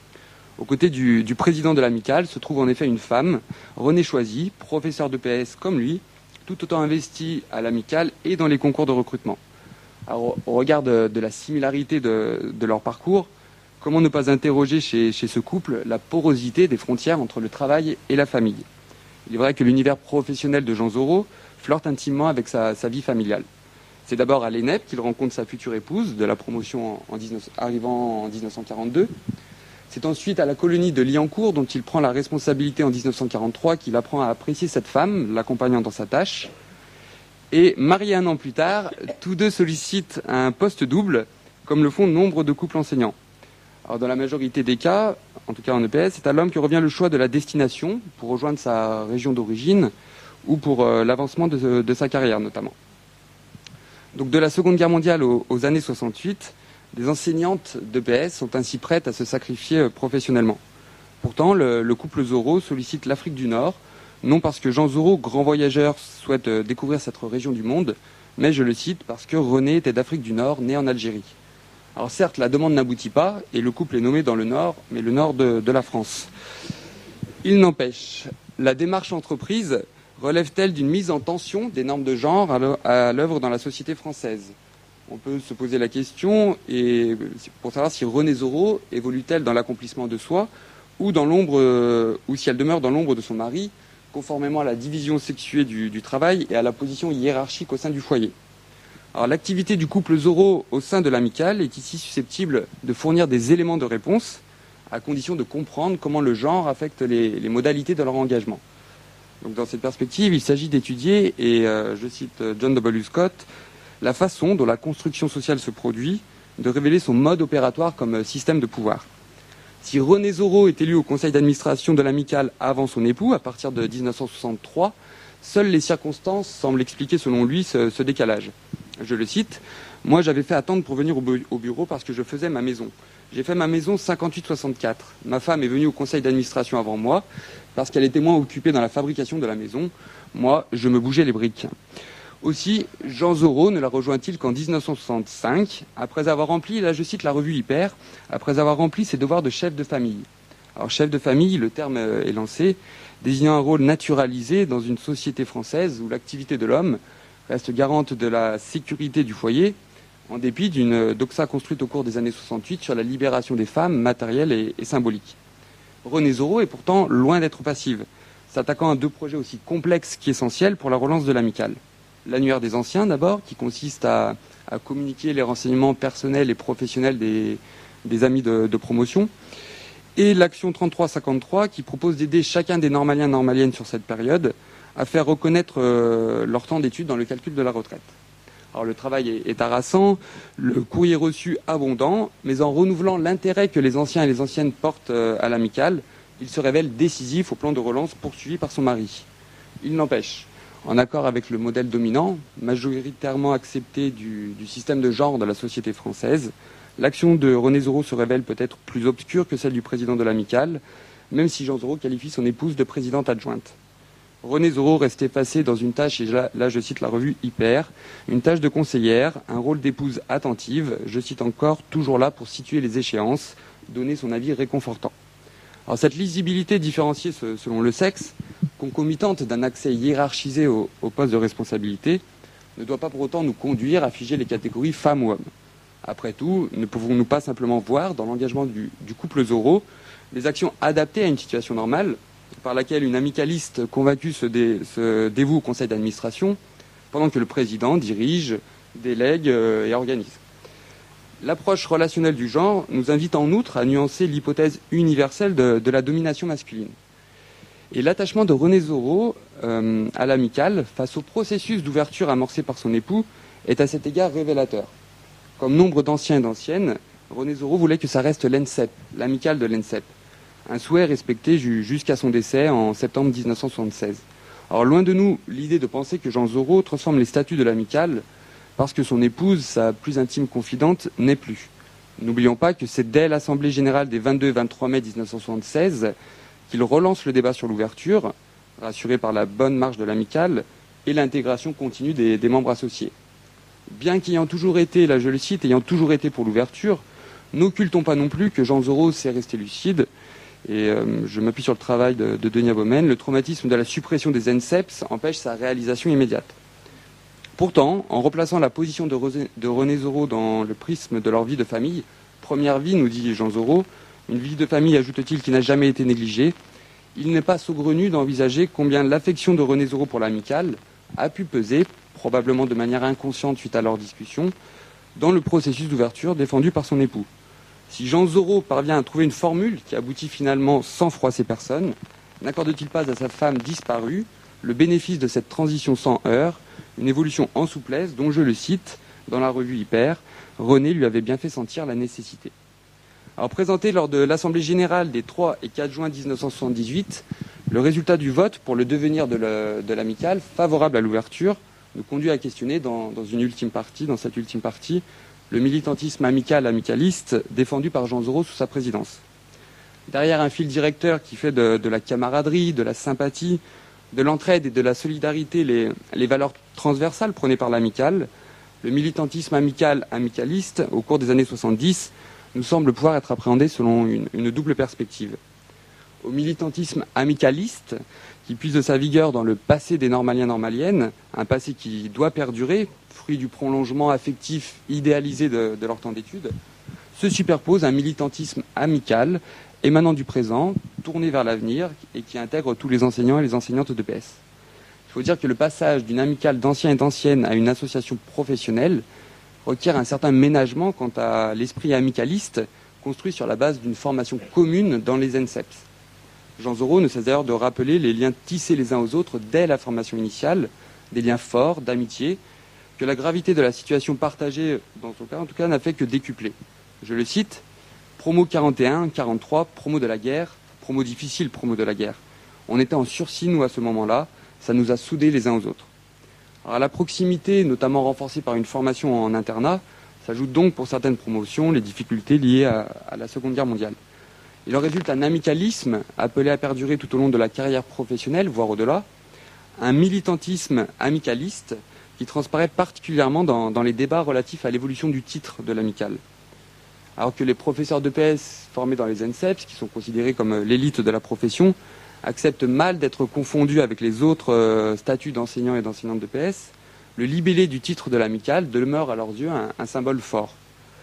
Aux côtés du, du président de l'amicale se trouve en effet une femme, Renée Choisy, professeure d'E P S comme lui, tout autant investie à l'amicale et dans les concours de recrutement. Alors, au regard de, de la similarité de, de leur parcours, comment ne pas interroger chez, chez ce couple la porosité des frontières entre le travail et la famille? Il est vrai que l'univers professionnel de Jean Zorro flirte intimement avec sa, sa vie familiale. C'est d'abord à l'E N E P qu'il rencontre sa future épouse, de la promotion en, en dix-neuf, arrivant en dix-neuf cent quarante-deux. C'est ensuite à la colonie de Liancourt, dont il prend la responsabilité en dix-neuf cent quarante-trois, qu'il apprend à apprécier cette femme, l'accompagnant dans sa tâche. Et marié un an plus tard, tous deux sollicitent un poste double, comme le font nombre de couples enseignants. Alors dans la majorité des cas, en tout cas en E P S, c'est à l'homme que revient le choix de la destination pour rejoindre sa région d'origine ou pour euh, l'avancement de, de sa carrière notamment. Donc de la Seconde Guerre mondiale aux, aux années soixante-huit, des enseignantes d'E P S sont ainsi prêtes à se sacrifier professionnellement. Pourtant, le, le couple Zorro sollicite l'Afrique du Nord, non parce que Jean Zorro, grand voyageur, souhaite découvrir cette région du monde, mais, je le cite, parce que René était d'Afrique du Nord, né en Algérie. Alors certes, la demande n'aboutit pas, et le couple est nommé dans le Nord, mais le Nord de, de la France. Il n'empêche, la démarche entreprise relève-t-elle d'une mise en tension des normes de genre à l'œuvre dans la société française ? On peut se poser la question et pour savoir si Renée Zorro évolue-t-elle dans l'accomplissement de soi ou, dans l'ombre, ou si elle demeure dans l'ombre de son mari, conformément à la division sexuée du, du travail et à la position hiérarchique au sein du foyer. Alors, l'activité du couple Zorro au sein de l'amicale est ici susceptible de fournir des éléments de réponse, à condition de comprendre comment le genre affecte les, les modalités de leur engagement. Donc, dans cette perspective, il s'agit d'étudier, et euh, je cite John W. Scott, la façon dont la construction sociale se produit, de révéler son mode opératoire comme système de pouvoir. Si Renée Zorro est élu au conseil d'administration de l'amicale avant son époux, à partir de dix-neuf cent soixante-trois, seules les circonstances semblent expliquer selon lui ce, ce décalage. Je le cite, « Moi j'avais fait attendre pour venir au, bu- au bureau parce que je faisais ma maison. J'ai fait ma maison cinquante-huit soixante-quatre. Ma femme est venue au conseil d'administration avant moi parce qu'elle était moins occupée dans la fabrication de la maison. Moi, je me bougeais les briques. Aussi, Jean Zorot ne la rejoint-il qu'en dix-neuf cent soixante-cinq, après avoir rempli, là je cite la revue Hyper, après avoir rempli ses devoirs de chef de famille. Alors chef de famille, le terme est lancé, désignant un rôle naturalisé dans une société française où l'activité de l'homme reste garante de la sécurité du foyer, en dépit d'une doxa construite au cours des années soixante-huit sur la libération des femmes, matérielle et, et symbolique. Renée Zorot est pourtant loin d'être passive, s'attaquant à deux projets aussi complexes qu'essentiels pour la relance de l'amicale. L'annuaire des anciens d'abord, qui consiste à, à communiquer les renseignements personnels et professionnels des, des amis de, de promotion, et l'action trente-trois cinquante-trois, qui propose d'aider chacun des normaliens et normaliennes sur cette période à faire reconnaître euh, leur temps d'études dans le calcul de la retraite. Alors le travail est, est harassant, le courrier reçu abondant, mais en renouvelant l'intérêt que les anciens et les anciennes portent euh, à l'amicale, il se révèle décisif au plan de relance poursuivi par son mari. Il n'empêche, en accord avec le modèle dominant, majoritairement accepté du, du système de genre de la société française, l'action de Renée Zorot se révèle peut-être plus obscure que celle du président de l'amicale, même si Jean Zorot qualifie son épouse de présidente adjointe. Renée Zorot reste effacée dans une tâche, et là, là je cite la revue Hyper, une tâche de conseillère, un rôle d'épouse attentive, je cite encore, toujours là pour situer les échéances, donner son avis réconfortant. Alors cette lisibilité différenciée selon le sexe, concomitante d'un accès hiérarchisé au, au poste de responsabilité, ne doit pas pour autant nous conduire à figer les catégories femmes ou hommes. Après tout, ne pouvons-nous pas simplement voir dans l'engagement du, du couple Zorot des actions adaptées à une situation normale, par laquelle une amicaliste convaincue se, dé, se dévoue au conseil d'administration, pendant que le président dirige, délègue euh, et organise. L'approche relationnelle du genre nous invite en outre à nuancer l'hypothèse universelle de, de la domination masculine. Et l'attachement de Renée Zorot euh, à l'amicale, face au processus d'ouverture amorcé par son époux, est à cet égard révélateur. Comme nombre d'anciens et d'anciennes, Renée Zorot voulait que ça reste l'E N S E P, l'amicale de l'E N S E P. Un souhait respecté jusqu'à son décès en septembre dix-neuf cent soixante-seize. Alors loin de nous l'idée de penser que Jean Zorot transforme les statuts de l'amicale parce que son épouse, sa plus intime confidente, n'est plus. N'oublions pas que c'est dès l'Assemblée générale des vingt-deux et vingt-trois mai dix-neuf cent soixante-seize qu'il relance le débat sur l'ouverture, rassuré par la bonne marche de l'amicale et l'intégration continue des, des membres associés. Bien qu'ayant toujours été, là je le cite, ayant toujours été pour l'ouverture, n'occultons pas non plus que Jean Zorot s'est resté lucide. Et euh, je m'appuie sur le travail de, de Denis Abomène, le traumatisme de la suppression des N S E P S empêche sa réalisation immédiate. Pourtant, en replaçant la position de, Rosé, de Renée Zorot dans le prisme de leur vie de famille, première vie, nous dit Jean Zorot, une vie de famille, ajoute-t-il, qui n'a jamais été négligée, il n'est pas saugrenu d'envisager combien l'affection de Renée Zorot pour l'amicale a pu peser, probablement de manière inconsciente suite à leur discussion, dans le processus d'ouverture défendu par son époux. Si Jean Zorot parvient à trouver une formule qui aboutit finalement sans froisser personne, n'accorde-t-il pas à sa femme disparue le bénéfice de cette transition sans heurts, une évolution en souplesse dont, je le cite, dans la revue Hyper, Renée lui avait bien fait sentir la nécessité. Alors présenté lors de l'Assemblée générale des trois et quatre juin dix-neuf cent soixante-dix-huit, le résultat du vote pour le devenir de, le, de l'amicale, favorable à l'ouverture, nous conduit à questionner dans, dans une ultime partie, dans cette ultime partie, le militantisme amical amicaliste défendu par Jean Zorot sous sa présidence. Derrière un fil directeur qui fait de, de la camaraderie, de la sympathie, de l'entraide et de la solidarité les, les valeurs transversales prônées par l'amicale, le militantisme amical amicaliste, au cours des années soixante-dix, nous semble pouvoir être appréhendé selon une, une double perspective. Au militantisme amicaliste, qui puise de sa vigueur dans le passé des normaliens normaliennes, un passé qui doit perdurer, fruit du prolongement affectif idéalisé de, de leur temps d'études, se superpose un militantisme amical émanant du présent, tourné vers l'avenir et qui intègre tous les enseignants et les enseignantes de P S. Il faut dire que le passage d'une amicale d'anciens et d'anciennes à une association professionnelle requiert un certain ménagement quant à l'esprit amicaliste construit sur la base d'une formation commune dans les N S E P S. Jean Zorot ne cesse d'ailleurs de rappeler les liens tissés les uns aux autres dès la formation initiale, des liens forts, d'amitié, que la gravité de la situation partagée, dans son cas en tout cas, n'a fait que décupler. Je le cite, promo quarante et un, quarante-trois, promo de la guerre, promo difficile, promo de la guerre. On était en sursis, nous, à ce moment-là, ça nous a soudés les uns aux autres. Alors, à la proximité, notamment renforcée par une formation en internat, S'ajoutent donc pour certaines promotions les difficultés liées à, à la Seconde Guerre mondiale. Il en résulte un amicalisme appelé à perdurer tout au long de la carrière professionnelle, voire au-delà, un militantisme amicaliste qui transparaît particulièrement dans, dans les débats relatifs à l'évolution du titre de l'amicale. Alors que les professeurs d'E P S formés dans les N C E P S, qui sont considérés comme l'élite de la profession, acceptent mal d'être confondus avec les autres euh, statuts d'enseignants et d'enseignantes d'E P S, le libellé du titre de l'amicale demeure à leurs yeux un, un symbole fort.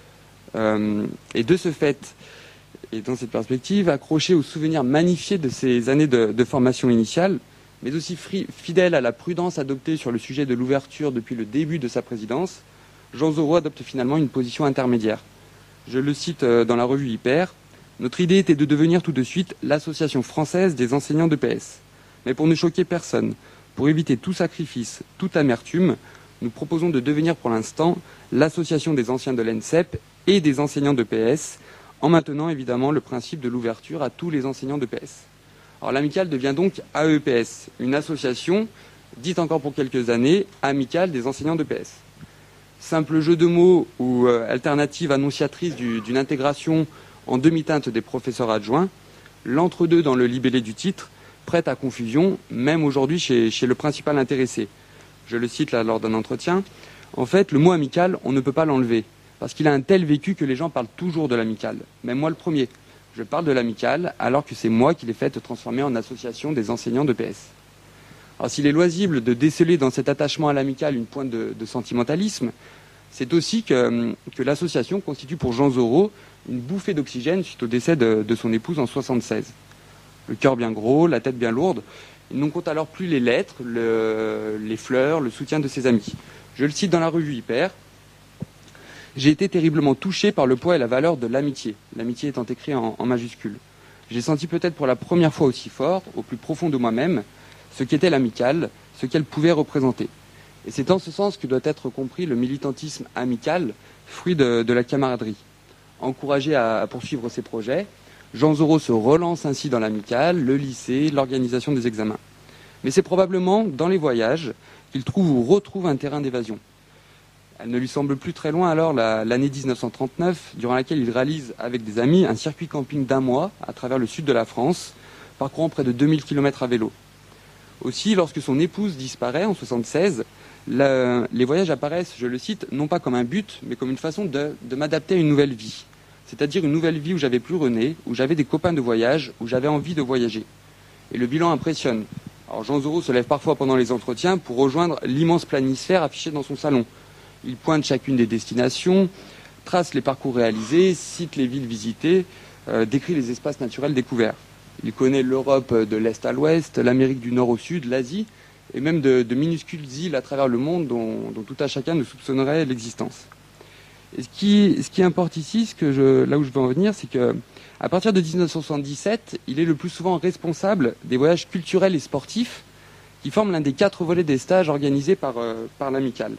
Euh, et de ce fait, et dans cette perspective, accroché aux souvenirs magnifiés de ces années de, de formation initiale, mais aussi fri, fidèle à la prudence adoptée sur le sujet de l'ouverture depuis le début de sa présidence, Jean Zorot adopte finalement une position intermédiaire. Je le cite dans la revue Hyper, « Notre idée était de devenir tout de suite l'Association française des enseignants d'E P S. Mais pour ne choquer personne, pour éviter tout sacrifice, toute amertume, nous proposons de devenir pour l'instant l'Association des anciens de l'E N S E P et des enseignants d'E P S, en maintenant évidemment le principe de l'ouverture à tous les enseignants d'E P S. » Alors l'amicale devient donc A E P S, une association, dite encore pour quelques années, amicale des enseignants d'E P S. Simple jeu de mots ou euh, alternative annonciatrice du, d'une intégration en demi-teinte des professeurs adjoints, l'entre-deux dans le libellé du titre prête à confusion, même aujourd'hui chez, chez le principal intéressé. Je le cite là lors d'un entretien. En fait, le mot amical, on ne peut pas l'enlever, parce qu'il a un tel vécu que les gens parlent toujours de l'amicale. Même moi le premier. Je parle de l'amicale alors que c'est moi qui l'ai fait transformer en association des enseignants d'E P S. Alors s'il est loisible de déceler dans cet attachement à l'amicale une pointe de, de sentimentalisme, c'est aussi que, que l'association constitue pour Jean Zorot une bouffée d'oxygène suite au décès de, de son épouse en soixante-seize. Le cœur bien gros, la tête bien lourde, il n'en compte alors plus les lettres, le, les fleurs, le soutien de ses amis. Je le cite dans la revue Hyper. J'ai été terriblement touché par le poids et la valeur de l'amitié, l'amitié étant écrit en, en majuscule. J'ai senti peut-être pour la première fois aussi fort, au plus profond de moi-même, ce qu'était l'amicale, ce qu'elle pouvait représenter. Et c'est en ce sens que doit être compris le militantisme amical, fruit de, de la camaraderie. Encouragé à, à poursuivre ses projets, Jean Zorot se relance ainsi dans l'amicale, le lycée, l'organisation des examens. Mais c'est probablement dans les voyages qu'il trouve ou retrouve un terrain d'évasion. Elle ne lui semble plus très loin alors la, l'année dix-neuf cent trente-neuf, durant laquelle il réalise avec des amis un circuit camping d'un mois à travers le sud de la France, parcourant près de deux mille kilomètres à vélo. Aussi, lorsque son épouse disparaît en soixante-seize, la, les voyages apparaissent, je le cite, non pas comme un but, mais comme une façon de, de m'adapter à une nouvelle vie. C'est-à-dire une nouvelle vie où j'avais plus René, où j'avais des copains de voyage, où j'avais envie de voyager. Et le bilan impressionne. Alors Jean Zorot se lève parfois pendant les entretiens pour rejoindre l'immense planisphère affiché dans son salon. Il pointe chacune des destinations, trace les parcours réalisés, cite les villes visitées, euh, décrit les espaces naturels découverts. Il connaît l'Europe de l'Est à l'Ouest, l'Amérique du Nord au Sud, l'Asie, et même de, de minuscules îles à travers le monde dont, dont tout à chacun ne soupçonnerait l'existence. Et ce qui, ce qui importe ici, ce que je, là où je veux en venir, c'est que à partir de dix-neuf cent soixante-dix-sept, il est le plus souvent responsable des voyages culturels et sportifs qui forment l'un des quatre volets des stages organisés par, euh, par l'amicale.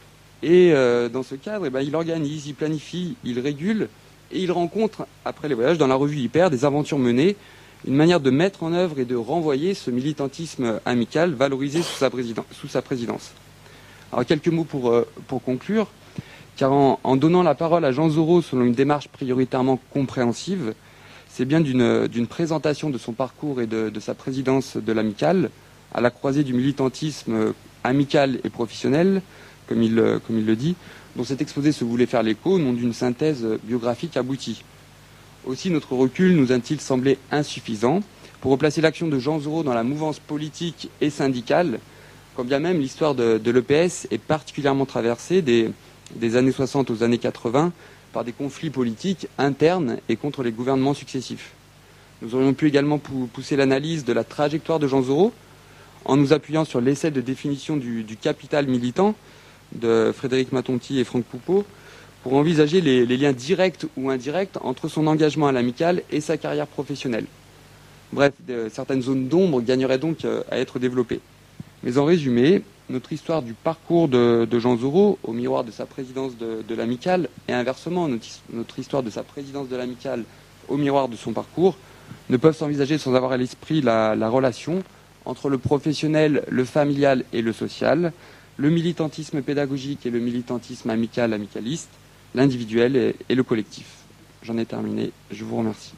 Et euh, dans ce cadre, eh ben, il organise, il planifie, il régule et il rencontre, après les voyages, dans la revue Hyper, des aventures menées, une manière de mettre en œuvre et de renvoyer ce militantisme amical valorisé sous sa, président, sous sa présidence. Alors quelques mots pour, euh, pour conclure, car en, en donnant la parole à Jean Zorot selon une démarche prioritairement compréhensive, c'est bien d'une, d'une présentation de son parcours et de, de sa présidence de l'amicale, à la croisée du militantisme amical et professionnel, comme il, comme il le dit, dont cet exposé se voulait faire l'écho, non d'une synthèse biographique aboutie. Aussi, notre recul nous a-t-il semblé insuffisant pour replacer l'action de Jean Zorot dans la mouvance politique et syndicale, quand bien même l'histoire de, de l'E P S est particulièrement traversée des, des années soixante aux années quatre-vingts par des conflits politiques internes et contre les gouvernements successifs. Nous aurions pu également pousser l'analyse de la trajectoire de Jean Zorot en nous appuyant sur l'essai de définition du, du capital militant de Frédéric Matonti et Franck Poupeau, pour envisager les, les liens directs ou indirects entre son engagement à l'amicale et sa carrière professionnelle. Bref, de, certaines zones d'ombre gagneraient donc euh, à être développées. Mais en résumé, notre histoire du parcours de, de Jean Zorot au miroir de sa présidence de, de l'amicale, et inversement, notre, notre histoire de sa présidence de l'amicale au miroir de son parcours, ne peuvent s'envisager sans avoir à l'esprit la, la relation entre le professionnel, le familial et le social, le militantisme pédagogique et le militantisme amical-amicaliste, l'individuel et, et le collectif. J'en ai terminé. Je vous remercie.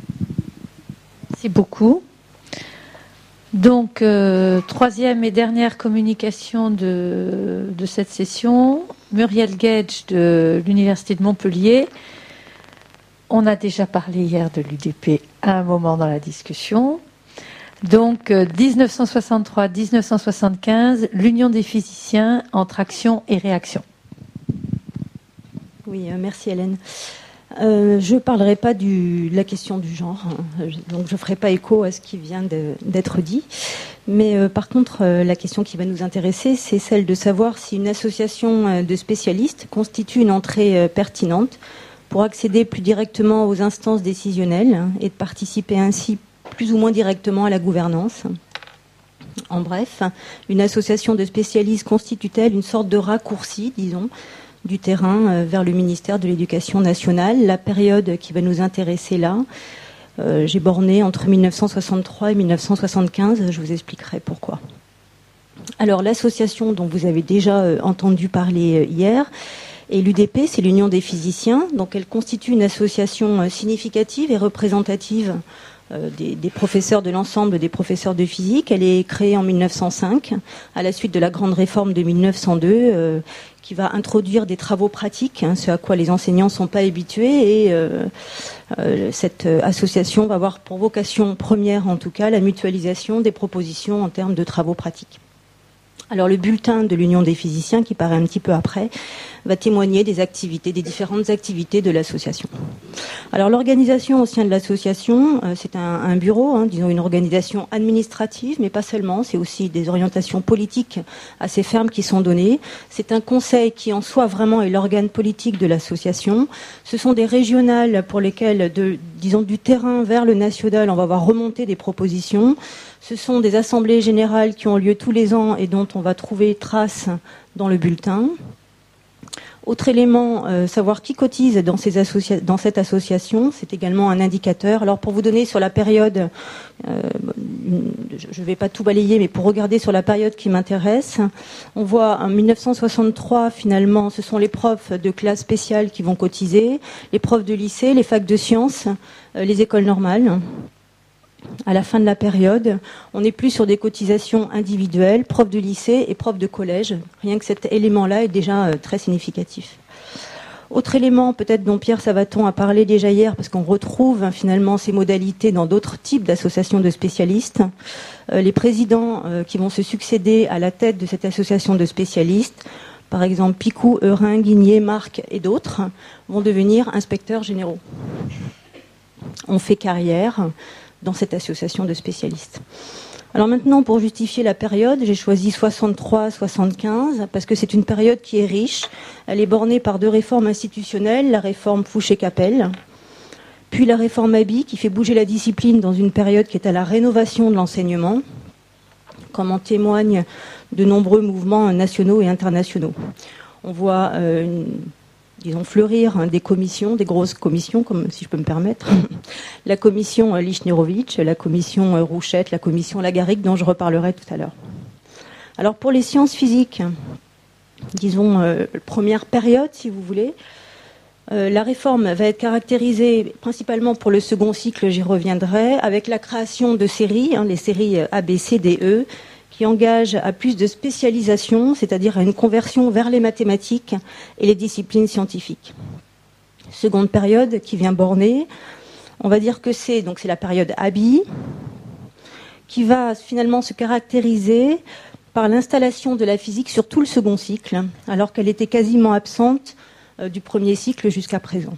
Merci beaucoup. Donc, euh, troisième et dernière communication de, de cette session. Muriel Gage de l'Université de Montpellier. On a déjà parlé hier de l'U D P à un moment dans la discussion. Donc, euh, dix-neuf cent soixante-trois à dix-neuf cent soixante-quinze, l'Union des physiciens entre action et réaction. Oui, euh, merci Hélène. Euh, je ne parlerai pas du, de la question du genre, hein, donc je ne ferai pas écho à ce qui vient de, d'être dit. Mais euh, par contre, euh, la question qui va nous intéresser, c'est celle de savoir si une association de spécialistes constitue une entrée euh, pertinente pour accéder plus directement aux instances décisionnelles hein, et de participer ainsi plus ou moins directement à la gouvernance. En bref, une association de spécialistes constitue-t-elle une sorte de raccourci, disons, du terrain vers le ministère de l'Éducation nationale? La période qui va nous intéresser là, euh, j'ai borné entre mille neuf cent soixante-trois et mille neuf cent soixante-quinze, je vous expliquerai pourquoi. Alors l'association dont vous avez déjà euh, entendu parler euh, hier, et l'U D P, c'est l'Union des physiciens, donc elle constitue une association euh, significative et représentative euh, des, des professeurs de l'ensemble des professeurs de physique. Elle est créée en mille neuf cent cinq, à la suite de la grande réforme de mille neuf cent deux, euh, qui va introduire des travaux pratiques, hein, ce à quoi les enseignants ne sont pas habitués. Et euh, euh, cette association va avoir pour vocation première, en tout cas, la mutualisation des propositions en termes de travaux pratiques. Alors le bulletin de l'Union des physiciens, qui paraît un petit peu après, va témoigner des activités, des différentes activités de l'association. Alors l'organisation au sein de l'association, euh, c'est un, un bureau, hein, disons une organisation administrative, mais pas seulement, c'est aussi des orientations politiques assez fermes qui sont données. C'est un conseil qui en soi vraiment est l'organe politique de l'association. Ce sont des régionales pour lesquelles, de, disons du terrain vers le national, on va voir remonter des propositions. Ce sont des assemblées générales qui ont lieu tous les ans et dont on va trouver trace dans le bulletin. Autre élément, euh, savoir qui cotise dans, ces associa- dans cette association, c'est également un indicateur. Alors pour vous donner sur la période, euh, je ne vais pas tout balayer, mais pour regarder sur la période qui m'intéresse, on voit en mille neuf cent soixante-trois, finalement, ce sont les profs de classe spéciale qui vont cotiser, les profs de lycée, les facs de sciences, euh, les écoles normales. À la fin de la période, on n'est plus sur des cotisations individuelles, profs de lycée et profs de collège. Rien que cet élément-là est déjà euh, très significatif. Autre élément, peut-être dont Pierre Savaton a parlé déjà hier, parce qu'on retrouve hein, finalement ces modalités dans d'autres types d'associations de spécialistes. Euh, les présidents euh, qui vont se succéder à la tête de cette association de spécialistes, par exemple Picou, Eurin, Guigné, Marc et d'autres, vont devenir inspecteurs généraux. On fait carrière dans cette association de spécialistes. Alors maintenant, pour justifier la période, j'ai choisi soixante-trois à soixante-quinze, parce que c'est une période qui est riche. Elle est bornée par deux réformes institutionnelles, la réforme Fouché-Capel, puis la réforme Abi, qui fait bouger la discipline dans une période qui est à la rénovation de l'enseignement, comme en témoignent de nombreux mouvements nationaux et internationaux. On voit euh, une disons, fleurir hein, des commissions, des grosses commissions, comme si je peux me permettre. La commission euh, Lichnerovitch, la commission euh, Rouchette, la commission Lagaric, dont je reparlerai tout à l'heure. Alors, pour les sciences physiques, disons, euh, première période, si vous voulez, euh, la réforme va être caractérisée principalement pour le second cycle, j'y reviendrai, avec la création de séries, hein, les séries A, B, C, D, E, qui engage à plus de spécialisation, c'est-à-dire à une conversion vers les mathématiques et les disciplines scientifiques. Seconde période qui vient borner, on va dire que c'est donc c'est la période Abi, qui va finalement se caractériser par l'installation de la physique sur tout le second cycle, alors qu'elle était quasiment absente euh, du premier cycle jusqu'à présent.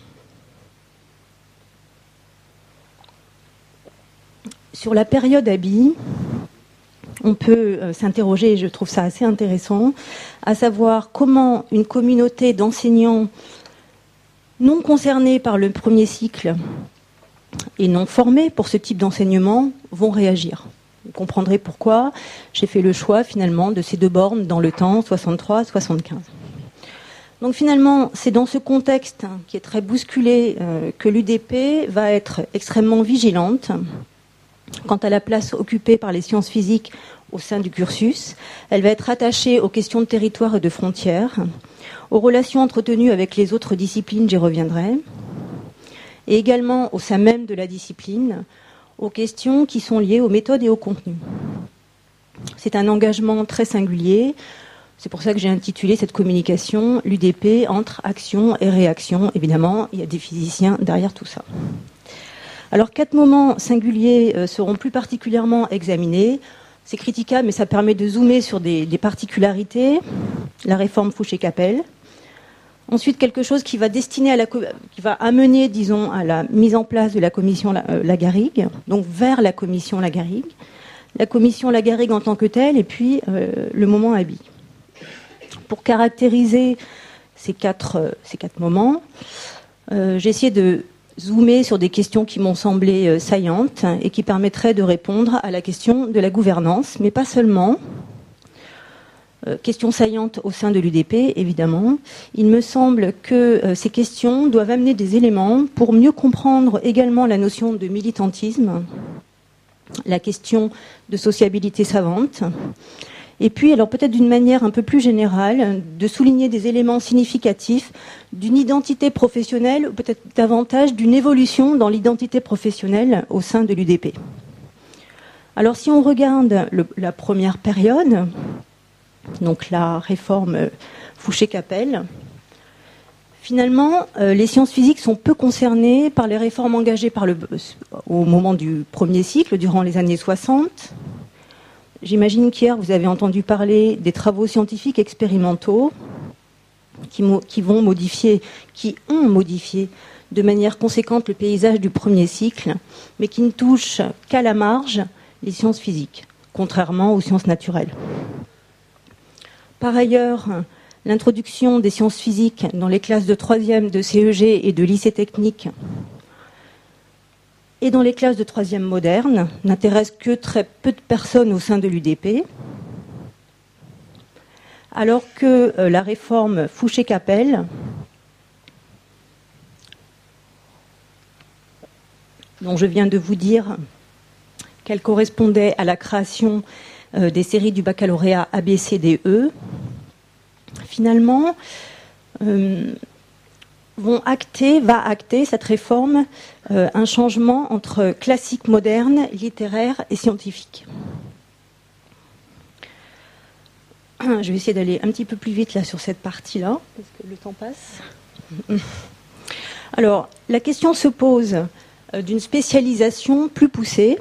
Sur la période Abi, on peut euh, s'interroger, et je trouve ça assez intéressant, à savoir comment une communauté d'enseignants non concernés par le premier cycle et non formés pour ce type d'enseignement vont réagir. Vous comprendrez pourquoi j'ai fait le choix finalement de ces deux bornes dans le temps, soixante-trois à soixante-quinze. Donc finalement, c'est dans ce contexte qui est très bousculé euh, que l'U D P va être extrêmement vigilante quant à la place occupée par les sciences physiques au sein du cursus. Elle va être attachée aux questions de territoire et de frontières, aux relations entretenues avec les autres disciplines, j'y reviendrai, et également au sein même de la discipline, aux questions qui sont liées aux méthodes et au contenu. C'est un engagement très singulier. C'est pour ça que j'ai intitulé cette communication « L'U D P entre action et réaction ». Évidemment, il y a des physiciens derrière tout ça. Alors, quatre moments singuliers euh, seront plus particulièrement examinés. C'est critiquable, mais ça permet de zoomer sur des, des particularités. La réforme Fouché-Capel. Ensuite, quelque chose qui va destiner à la, qui va amener, disons, à la mise en place de la commission euh, Lagarrigue, donc vers la commission Lagarrigue. La commission Lagarrigue en tant que telle, et puis euh, le moment Haby. Pour caractériser ces quatre, euh, ces quatre moments, euh, j'ai essayé de zoomer sur des questions qui m'ont semblé euh, saillantes et qui permettraient de répondre à la question de la gouvernance, mais pas seulement. Euh, questions saillantes au sein de l'U D P, évidemment. Il me semble que euh, ces questions doivent amener des éléments pour mieux comprendre également la notion de militantisme, la question de sociabilité savante, et puis, alors peut-être d'une manière un peu plus générale, de souligner des éléments significatifs d'une identité professionnelle, ou peut-être davantage d'une évolution dans l'identité professionnelle au sein de l'U D P. Alors si on regarde le, la première période, donc la réforme Fouché-Capel, finalement, euh, les sciences physiques sont peu concernées par les réformes engagées par le, au moment du premier cycle, durant les années soixante. J'imagine qu'hier, vous avez entendu parler des travaux scientifiques expérimentaux qui, qui vont modifier, qui ont modifié de manière conséquente le paysage du premier cycle, mais qui ne touchent qu'à la marge les sciences physiques, contrairement aux sciences naturelles. Par ailleurs, l'introduction des sciences physiques dans les classes de troisième de C E G et de lycée technique et dans les classes de troisième moderne n'intéresse que très peu de personnes au sein de l'U D P, alors que euh, la réforme Fouché-Capel, dont je viens de vous dire qu'elle correspondait à la création euh, des séries du baccalauréat A B C D E, finalement, euh, vont acter, va acter cette réforme euh, un changement entre classique moderne, littéraire et scientifique. Je vais essayer d'aller un petit peu plus vite là sur cette partie-là, parce que le temps passe. Alors, la question se pose euh, d'une spécialisation plus poussée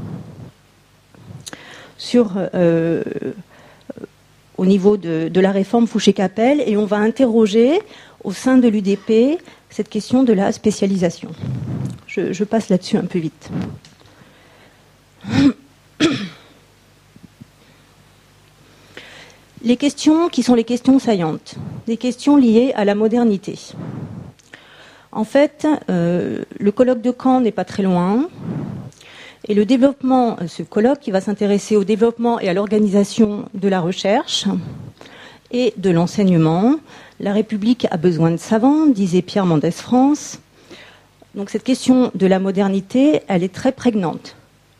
sur euh, au niveau de, de la réforme Fouché-Capel, et on va interroger au sein de l'U D P cette question de la spécialisation. Je, je passe là-dessus un peu vite. Les questions qui sont les questions saillantes, des questions liées à la modernité. En fait, euh, le colloque de Caen n'est pas très loin, et le développement, ce colloque qui va s'intéresser au développement et à l'organisation de la recherche et de l'enseignement. La République a besoin de savants, disait Pierre Mendès France. Donc cette question de la modernité, elle est très prégnante.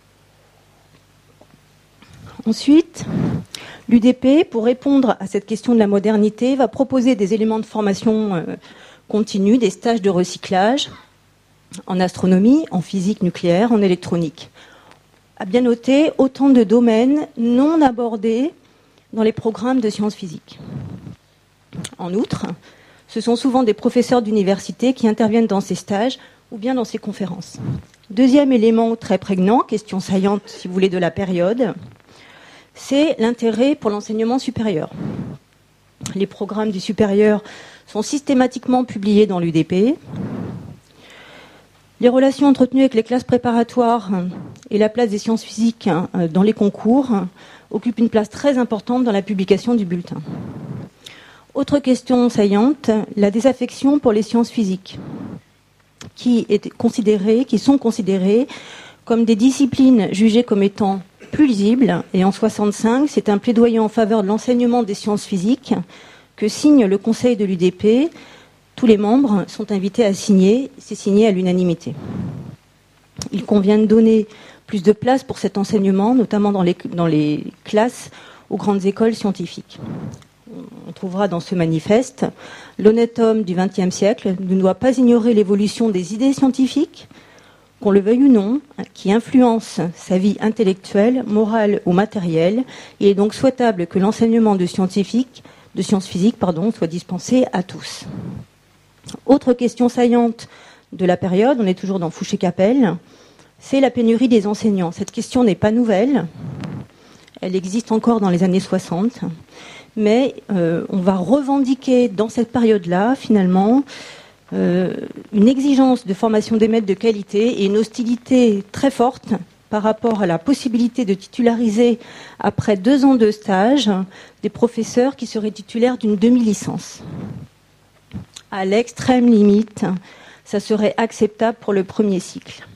Ensuite, l'U D P, pour répondre à cette question de la modernité, va proposer des éléments de formation euh, continue, des stages de recyclage en astronomie, en physique nucléaire, en électronique. À bien noter, autant de domaines non abordés dans les programmes de sciences physiques. En outre, ce sont souvent des professeurs d'université qui interviennent dans ces stages ou bien dans ces conférences. Deuxième élément très prégnant, question saillante, si vous voulez, de la période, c'est l'intérêt pour l'enseignement supérieur. Les programmes du supérieur sont systématiquement publiés dans l'U D P. Les relations entretenues avec les classes préparatoires et la place des sciences physiques dans les concours occupent une place très importante dans la publication du bulletin. Autre question saillante, la désaffection pour les sciences physiques, qui, est considérée, qui sont considérées comme des disciplines jugées comme étant plus lisibles. Et en soixante-cinq, c'est un plaidoyer en faveur de l'enseignement des sciences physiques que signe le Conseil de l'U D P. Tous les membres sont invités à signer, c'est signé à l'unanimité. Il convient de donner plus de place pour cet enseignement, notamment dans les, dans les classes aux grandes écoles scientifiques. On trouvera dans ce manifeste « L'honnête homme du vingtième siècle ne doit pas ignorer l'évolution des idées scientifiques, qu'on le veuille ou non, qui influencent sa vie intellectuelle, morale ou matérielle. Il est donc souhaitable que l'enseignement de scientifique, de sciences physiques pardon, soit dispensé à tous. » Autre question saillante de la période, on est toujours dans Fouché-Capelle, c'est la pénurie des enseignants. Cette question n'est pas nouvelle, elle existe encore dans les années soixante, mais euh, on va revendiquer dans cette période-là, finalement, euh, une exigence de formation des maîtres de qualité et une hostilité très forte par rapport à la possibilité de titulariser, après deux ans de stage, des professeurs qui seraient titulaires d'une demi-licence. À l'extrême limite, ça serait acceptable pour le premier cycle.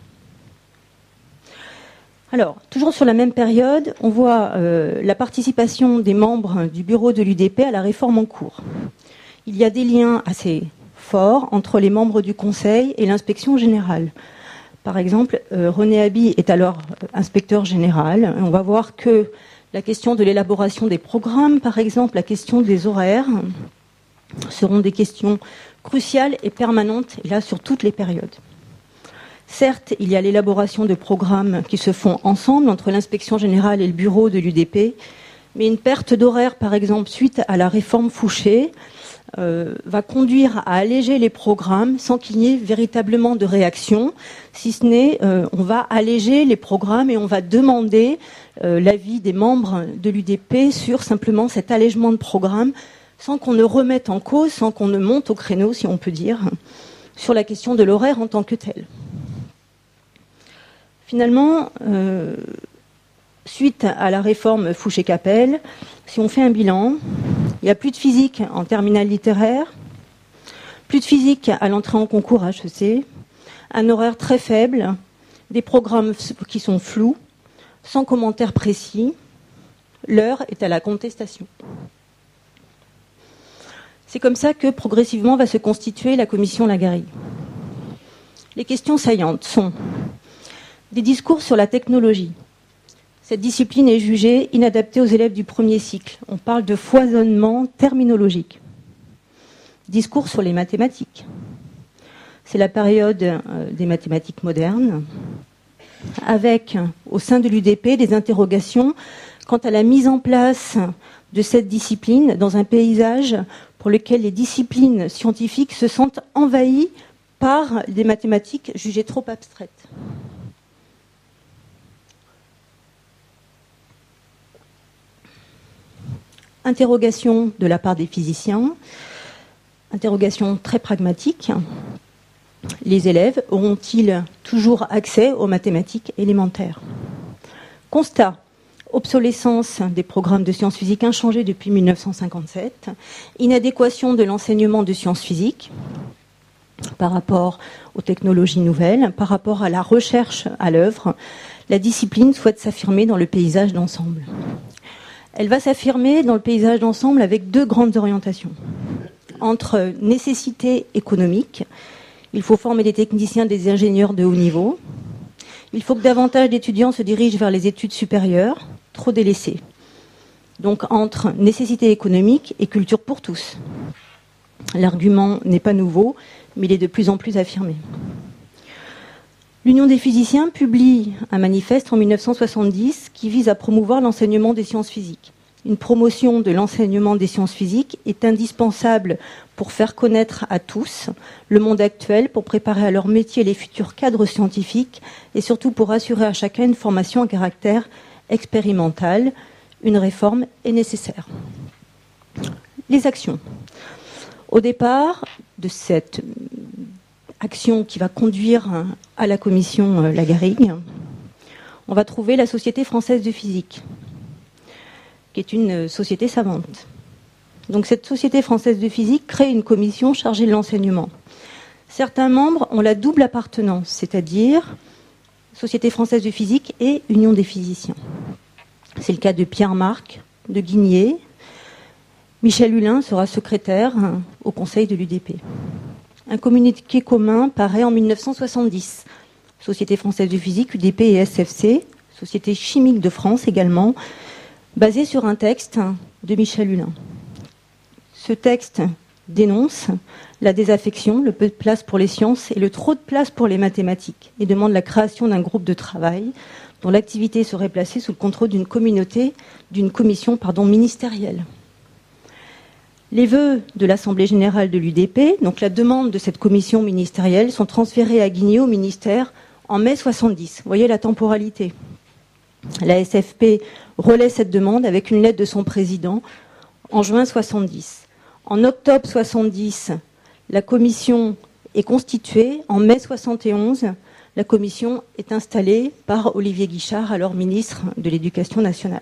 Alors, toujours sur la même période, on voit euh, la participation des membres du bureau de l'U D P à la réforme en cours. Il y a des liens assez forts entre les membres du Conseil et l'inspection générale. Par exemple, euh, René Haby est alors inspecteur général. On va voir que la question de l'élaboration des programmes, par exemple, la question des horaires, seront des questions cruciales et permanentes, et là sur toutes les périodes. Certes, il y a l'élaboration de programmes qui se font ensemble entre l'inspection générale et le bureau de l'U D P, mais une perte d'horaire, par exemple, suite à la réforme Fouché, euh, va conduire à alléger les programmes sans qu'il y ait véritablement de réaction, si ce n'est euh, on va alléger les programmes et on va demander euh, l'avis des membres de l'U D P sur simplement cet allègement de programme, sans qu'on ne remette en cause, sans qu'on ne monte au créneau, si on peut dire, sur la question de l'horaire en tant que tel. Finalement, euh, suite à la réforme Fouché-Capelle, si on fait un bilan, il n'y a plus de physique en terminale littéraire, plus de physique à l'entrée en concours H E C, un horaire très faible, des programmes qui sont flous, sans commentaire précis, l'heure est à la contestation. C'est comme ça que progressivement va se constituer la commission Lagarrigue. Les questions saillantes sont des discours sur la technologie. Cette discipline est jugée inadaptée aux élèves du premier cycle. On parle de foisonnement terminologique. Discours sur les mathématiques. C'est la période des mathématiques modernes, avec, au sein de l'U D P, des interrogations quant à la mise en place de cette discipline dans un paysage pour lequel les disciplines scientifiques se sentent envahies par des mathématiques jugées trop abstraites. Interrogation de la part des physiciens, interrogation très pragmatique. Les élèves auront-ils toujours accès aux mathématiques élémentaires ? Constat, obsolescence des programmes de sciences physiques inchangés depuis mille neuf cent cinquante-sept, inadéquation de l'enseignement de sciences physiques par rapport aux technologies nouvelles, par rapport à la recherche à l'œuvre. La discipline souhaite s'affirmer dans le paysage d'ensemble. Elle va s'affirmer dans le paysage d'ensemble avec deux grandes orientations. Entre nécessité économique, il faut former des techniciens, des ingénieurs de haut niveau. Il faut que davantage d'étudiants se dirigent vers les études supérieures, trop délaissés. Donc entre nécessité économique et culture pour tous. L'argument n'est pas nouveau, mais il est de plus en plus affirmé. L'Union des physiciens publie un manifeste en mille neuf cent soixante-dix qui vise à promouvoir l'enseignement des sciences physiques. Une promotion de l'enseignement des sciences physiques est indispensable pour faire connaître à tous le monde actuel, pour préparer à leur métier les futurs cadres scientifiques et surtout pour assurer à chacun une formation à caractère expérimental. Une réforme est nécessaire. Les actions. Au départ de cette action qui va conduire à la commission Lagarrigue, on va trouver la Société française de physique, qui est une société savante. Donc cette Société française de physique crée une commission chargée de l'enseignement. Certains membres ont la double appartenance, c'est-à-dire Société française de physique et Union des physiciens. C'est le cas de Pierre Marc, de Guigné. Michel Hulin sera secrétaire au conseil de l'U D P. Un communiqué commun paraît en mille neuf cent soixante-dix Société française de physique, U D P et S F C, Société chimique de France également, basé sur un texte de Michel Hulin. Ce texte dénonce la désaffection, le peu de place pour les sciences et le trop de place pour les mathématiques, et demande la création d'un groupe de travail dont l'activité serait placée sous le contrôle d'une communauté, d'une commission pardon, ministérielle. Les vœux de l'Assemblée générale de l'U D P, donc la demande de cette commission ministérielle, sont transférés à Guigné au ministère en mai soixante-dix. Vous voyez la temporalité. La S F P relaie cette demande avec une lettre de son président en juin soixante-dix. En octobre soixante-dix, la commission est constituée. En mai soixante et onze, la commission est installée par Olivier Guichard, alors ministre de l'Éducation nationale.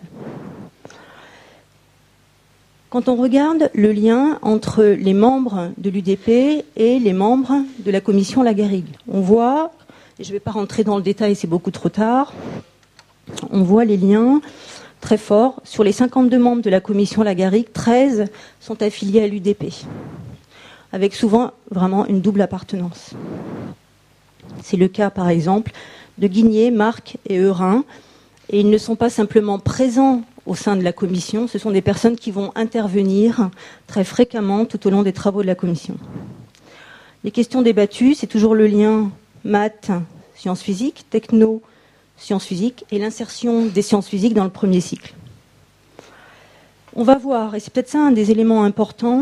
Quand on regarde le lien entre les membres de l'U D P et les membres de la commission Lagarrigue, on voit, et je ne vais pas rentrer dans le détail, c'est beaucoup trop tard, on voit les liens très forts. Sur les cinquante-deux membres de la commission Lagarrigue, treize sont affiliés à l'U D P, avec souvent vraiment une double appartenance. C'est le cas, par exemple, de Guigné, Marc et Eurin, et ils ne sont pas simplement présents au sein de la commission, ce sont des personnes qui vont intervenir très fréquemment tout au long des travaux de la commission. Les questions débattues, c'est toujours le lien maths, sciences physiques, techno, sciences physiques, et l'insertion des sciences physiques dans le premier cycle. On va voir, et c'est peut-être ça un des éléments importants,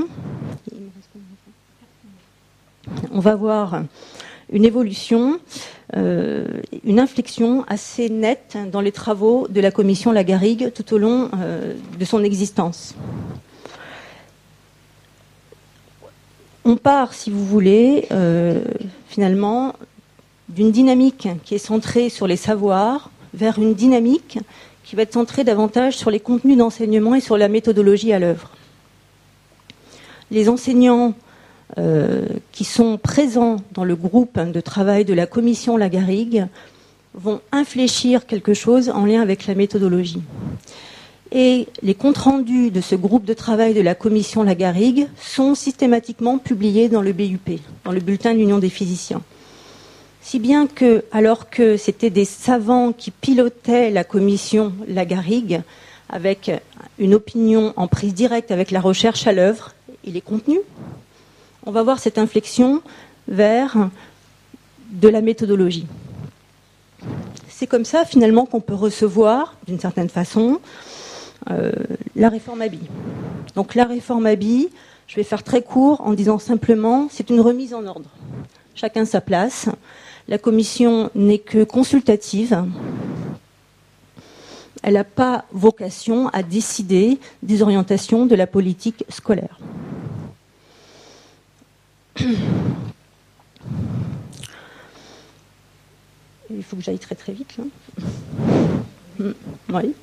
on va voir une évolution, euh, une inflexion assez nette dans les travaux de la commission Lagarrigue tout au long euh, de son existence. On part, si vous voulez, euh, finalement, d'une dynamique qui est centrée sur les savoirs vers une dynamique qui va être centrée davantage sur les contenus d'enseignement et sur la méthodologie à l'œuvre. Les enseignants euh, qui sont présents dans le groupe de travail de la commission Lagarrigue vont infléchir quelque chose en lien avec la méthodologie. Et les comptes rendus de ce groupe de travail de la commission Lagarrigue sont systématiquement publiés dans le B U P, dans le bulletin de l'Union des physiciens. Si bien que, alors que c'était des savants qui pilotaient la commission Lagarrigue, avec une opinion en prise directe avec la recherche à l'œuvre et les contenus, on va voir cette inflexion vers de la méthodologie. C'est comme ça, finalement, qu'on peut recevoir, d'une certaine façon, euh, la réforme Haby. Donc la réforme Haby, je vais faire très court en disant simplement, c'est une remise en ordre. Chacun sa place. La commission n'est que consultative. Elle n'a pas vocation à décider des orientations de la politique scolaire. Il faut que j'aille très très vite, là. Oui.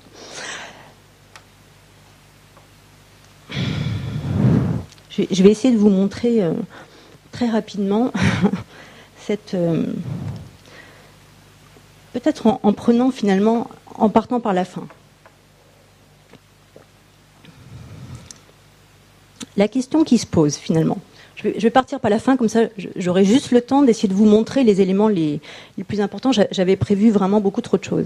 Je vais essayer de vous montrer euh, très rapidement cette... Euh, peut-être en, en prenant finalement, en partant par la fin. La question qui se pose finalement. Je vais, je vais partir par la fin, comme ça j'aurai juste le temps d'essayer de vous montrer les éléments les, les plus importants. J'avais prévu vraiment beaucoup trop de choses.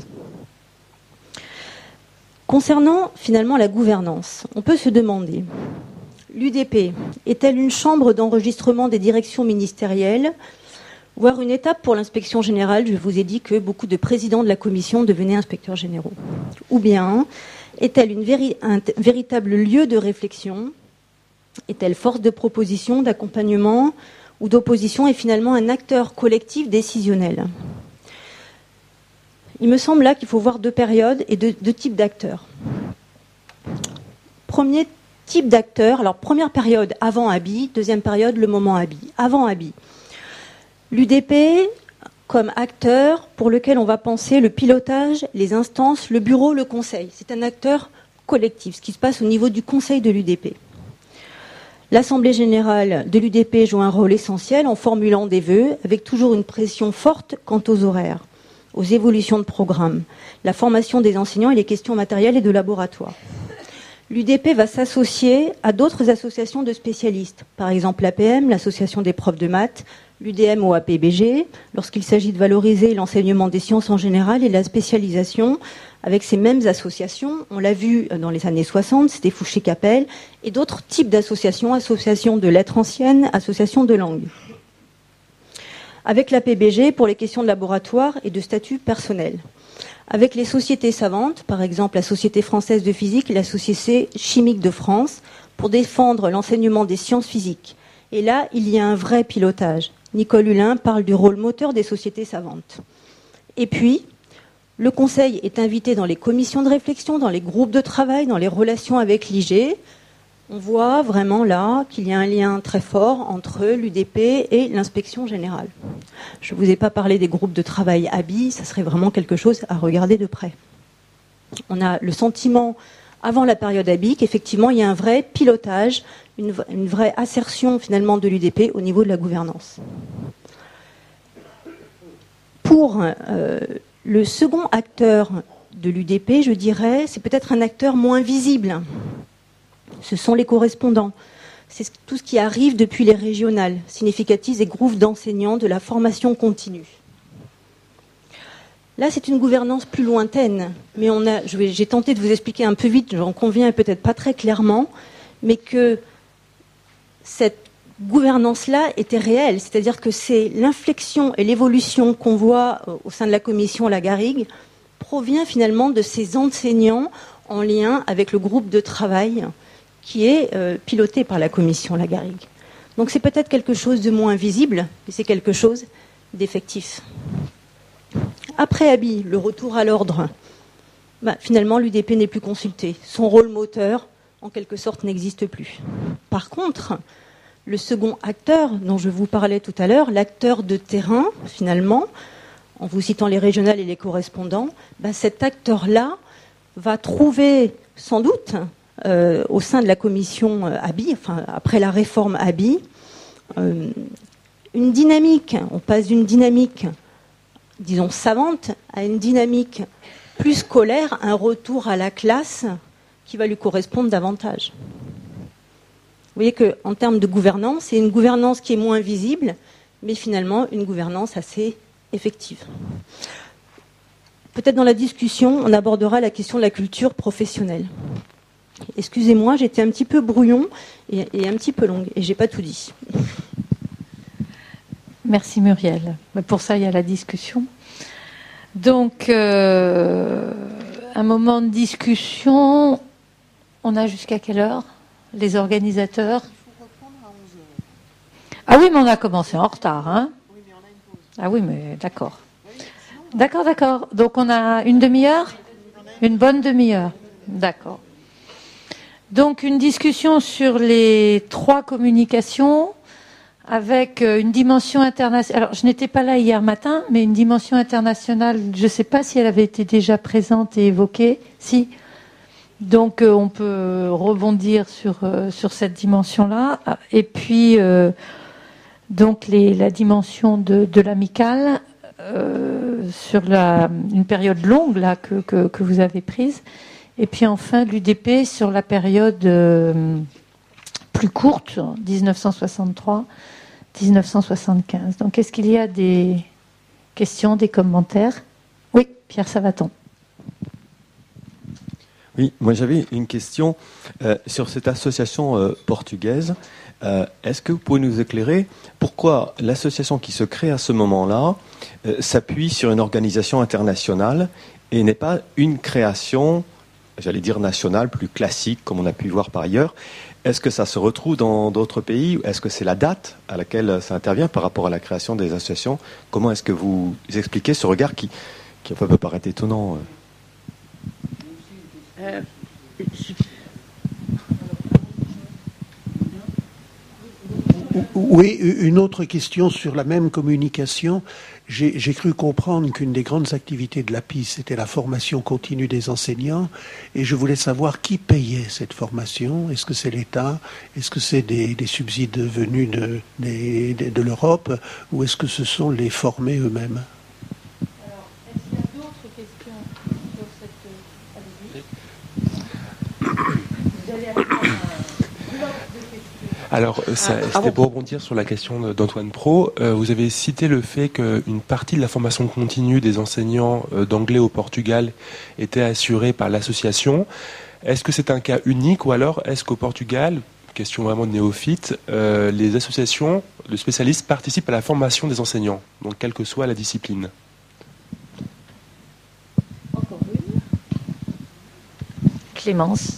Concernant finalement la gouvernance, on peut se demander, l'U D P est-elle une chambre d'enregistrement des directions ministérielles, voire une étape pour l'inspection générale? Je vous ai dit que beaucoup de présidents de la commission devenaient inspecteurs généraux. Ou bien est-elle une véri- un t- véritable lieu de réflexion? Est-elle force de proposition, d'accompagnement ou d'opposition et finalement un acteur collectif décisionnel? Il me semble là qu'il faut voir deux périodes et deux, deux types d'acteurs. Premier type d'acteur, alors première période avant Haby, deuxième période le moment Haby. Avant Haby, l'U D P comme acteur pour lequel on va penser le pilotage, les instances, le bureau, le conseil. C'est un acteur collectif, ce qui se passe au niveau du conseil de l'U D P. L'Assemblée générale de l'U D P joue un rôle essentiel en formulant des vœux, avec toujours une pression forte quant aux horaires, aux évolutions de programme, la formation des enseignants et les questions matérielles et de laboratoire. L'U D P va s'associer à d'autres associations de spécialistes, par exemple l'A P M, l'Association des profs de maths, l'U D M au A P B G, lorsqu'il s'agit de valoriser l'enseignement des sciences en général et la spécialisation avec ces mêmes associations. On l'a vu dans les années soixante, c'était Fouché-Capelle, et d'autres types d'associations, associations de lettres anciennes, associations de langue. Avec l'A P B G pour les questions de laboratoire et de statut personnel. Avec les sociétés savantes, par exemple la Société française de physique et la Société chimique de France, pour défendre l'enseignement des sciences physiques. Et là, il y a un vrai pilotage. Nicole Hulin parle du rôle moteur des sociétés savantes. Et puis, le Conseil est invité dans les commissions de réflexion, dans les groupes de travail, dans les relations avec l'I G. On voit vraiment là qu'il y a un lien très fort entre l'U D P et l'inspection générale. Je ne vous ai pas parlé des groupes de travail A B I, ça serait vraiment quelque chose à regarder de près. On a le sentiment, avant la période A B I, qu'effectivement il y a un vrai pilotage, une, une vraie assertion finalement de l'U D P au niveau de la gouvernance. Pour euh, le second acteur de l'U D P, je dirais, c'est peut-être un acteur moins visible. Ce sont les correspondants. C'est tout ce qui arrive depuis les régionales, significatives et groupes d'enseignants de la formation continue. Là, c'est une gouvernance plus lointaine, mais on a, je vais, j'ai tenté de vous expliquer un peu vite, j'en conviens, et peut-être pas très clairement, mais que cette gouvernance-là était réelle, c'est-à-dire que c'est l'inflexion et l'évolution qu'on voit au sein de la commission Lagarrigue provient finalement de ces enseignants en lien avec le groupe de travail qui est euh, piloté par la commission Lagarrigue. Donc c'est peut-être quelque chose de moins visible, mais c'est quelque chose d'effectif. Après A B I, le retour à l'ordre, bah, finalement l'U D P n'est plus consulté. Son rôle moteur, en quelque sorte, n'existe plus. Par contre, le second acteur dont je vous parlais tout à l'heure, l'acteur de terrain, finalement, en vous citant les régionales et les correspondants, bah, cet acteur-là va trouver sans doute euh, au sein de la commission A B I, enfin après la réforme A B I, euh, une dynamique. On passe d'une dynamique, disons savante, à une dynamique plus scolaire, un retour à la classe qui va lui correspondre davantage. Vous voyez qu'en termes de gouvernance, c'est une gouvernance qui est moins visible, mais finalement une gouvernance assez effective. Peut-être dans la discussion, on abordera la question de la culture professionnelle. Excusez-moi, j'étais un petit peu brouillon et, et un petit peu longue, et je n'ai pas tout dit. Merci Muriel. Pour ça, il y a la discussion. Donc, euh, un moment de discussion, on a jusqu'à quelle heure, les organisateurs? Ah oui, mais on a commencé en retard, hein? Ah oui, mais d'accord. D'accord, d'accord. Donc on a une demi-heure? Une bonne demi-heure. D'accord. Donc une discussion sur les trois communications avec une dimension internationale. Alors je n'étais pas là hier matin, mais une dimension internationale, je ne sais pas si elle avait été déjà présente et évoquée. Si. Donc euh, on peut rebondir sur, euh, sur cette dimension-là. Et puis euh, donc les, la dimension de, de l'amicale. Euh, sur la, une période longue là, que, que, que vous avez prise. Et puis enfin, l'U D P sur la période euh, plus courte, dix-neuf cent soixante-trois à dix-neuf cent soixante-quinze. Donc, est-ce qu'il y a des questions, des commentaires? Oui, Pierre Savaton. Oui, moi j'avais une question euh, sur cette association euh, portugaise. Euh, est-ce que vous pouvez nous éclairer pourquoi l'association qui se crée à ce moment-là euh, s'appuie sur une organisation internationale et n'est pas une création, j'allais dire nationale, plus classique, comme on a pu voir par ailleurs? Est-ce que ça se retrouve dans d'autres pays? Est-ce que c'est la date à laquelle ça intervient par rapport à la création des associations? Comment est-ce que vous expliquez ce regard qui, qui peut paraître étonnant? Euh, je... Oui, une autre question sur la même communication. J'ai, j'ai cru comprendre qu'une des grandes activités de l'A P I, c'était la formation continue des enseignants. Et je voulais savoir qui payait cette formation. Est-ce que c'est l'État? Est-ce que c'est des, des subsides venus de, de, de, de l'Europe? Ou est-ce que ce sont les formés eux-mêmes? Alors, est-ce qu'il y a d'autres questions sur cette... Allez-y. Vous allez avoir un bloc de questions. Alors, ça, Ah, c'était ah, pour rebondir sur la question d'Antoine Pro. Euh, vous avez cité le fait qu'une partie de la formation continue des enseignants euh, d'anglais au Portugal était assurée par l'association. Est-ce que c'est un cas unique ou alors est-ce qu'au Portugal, question vraiment de néophyte, euh, les associations de spécialistes participent à la formation des enseignants, donc quelle que soit la discipline? Encore une. Clémence.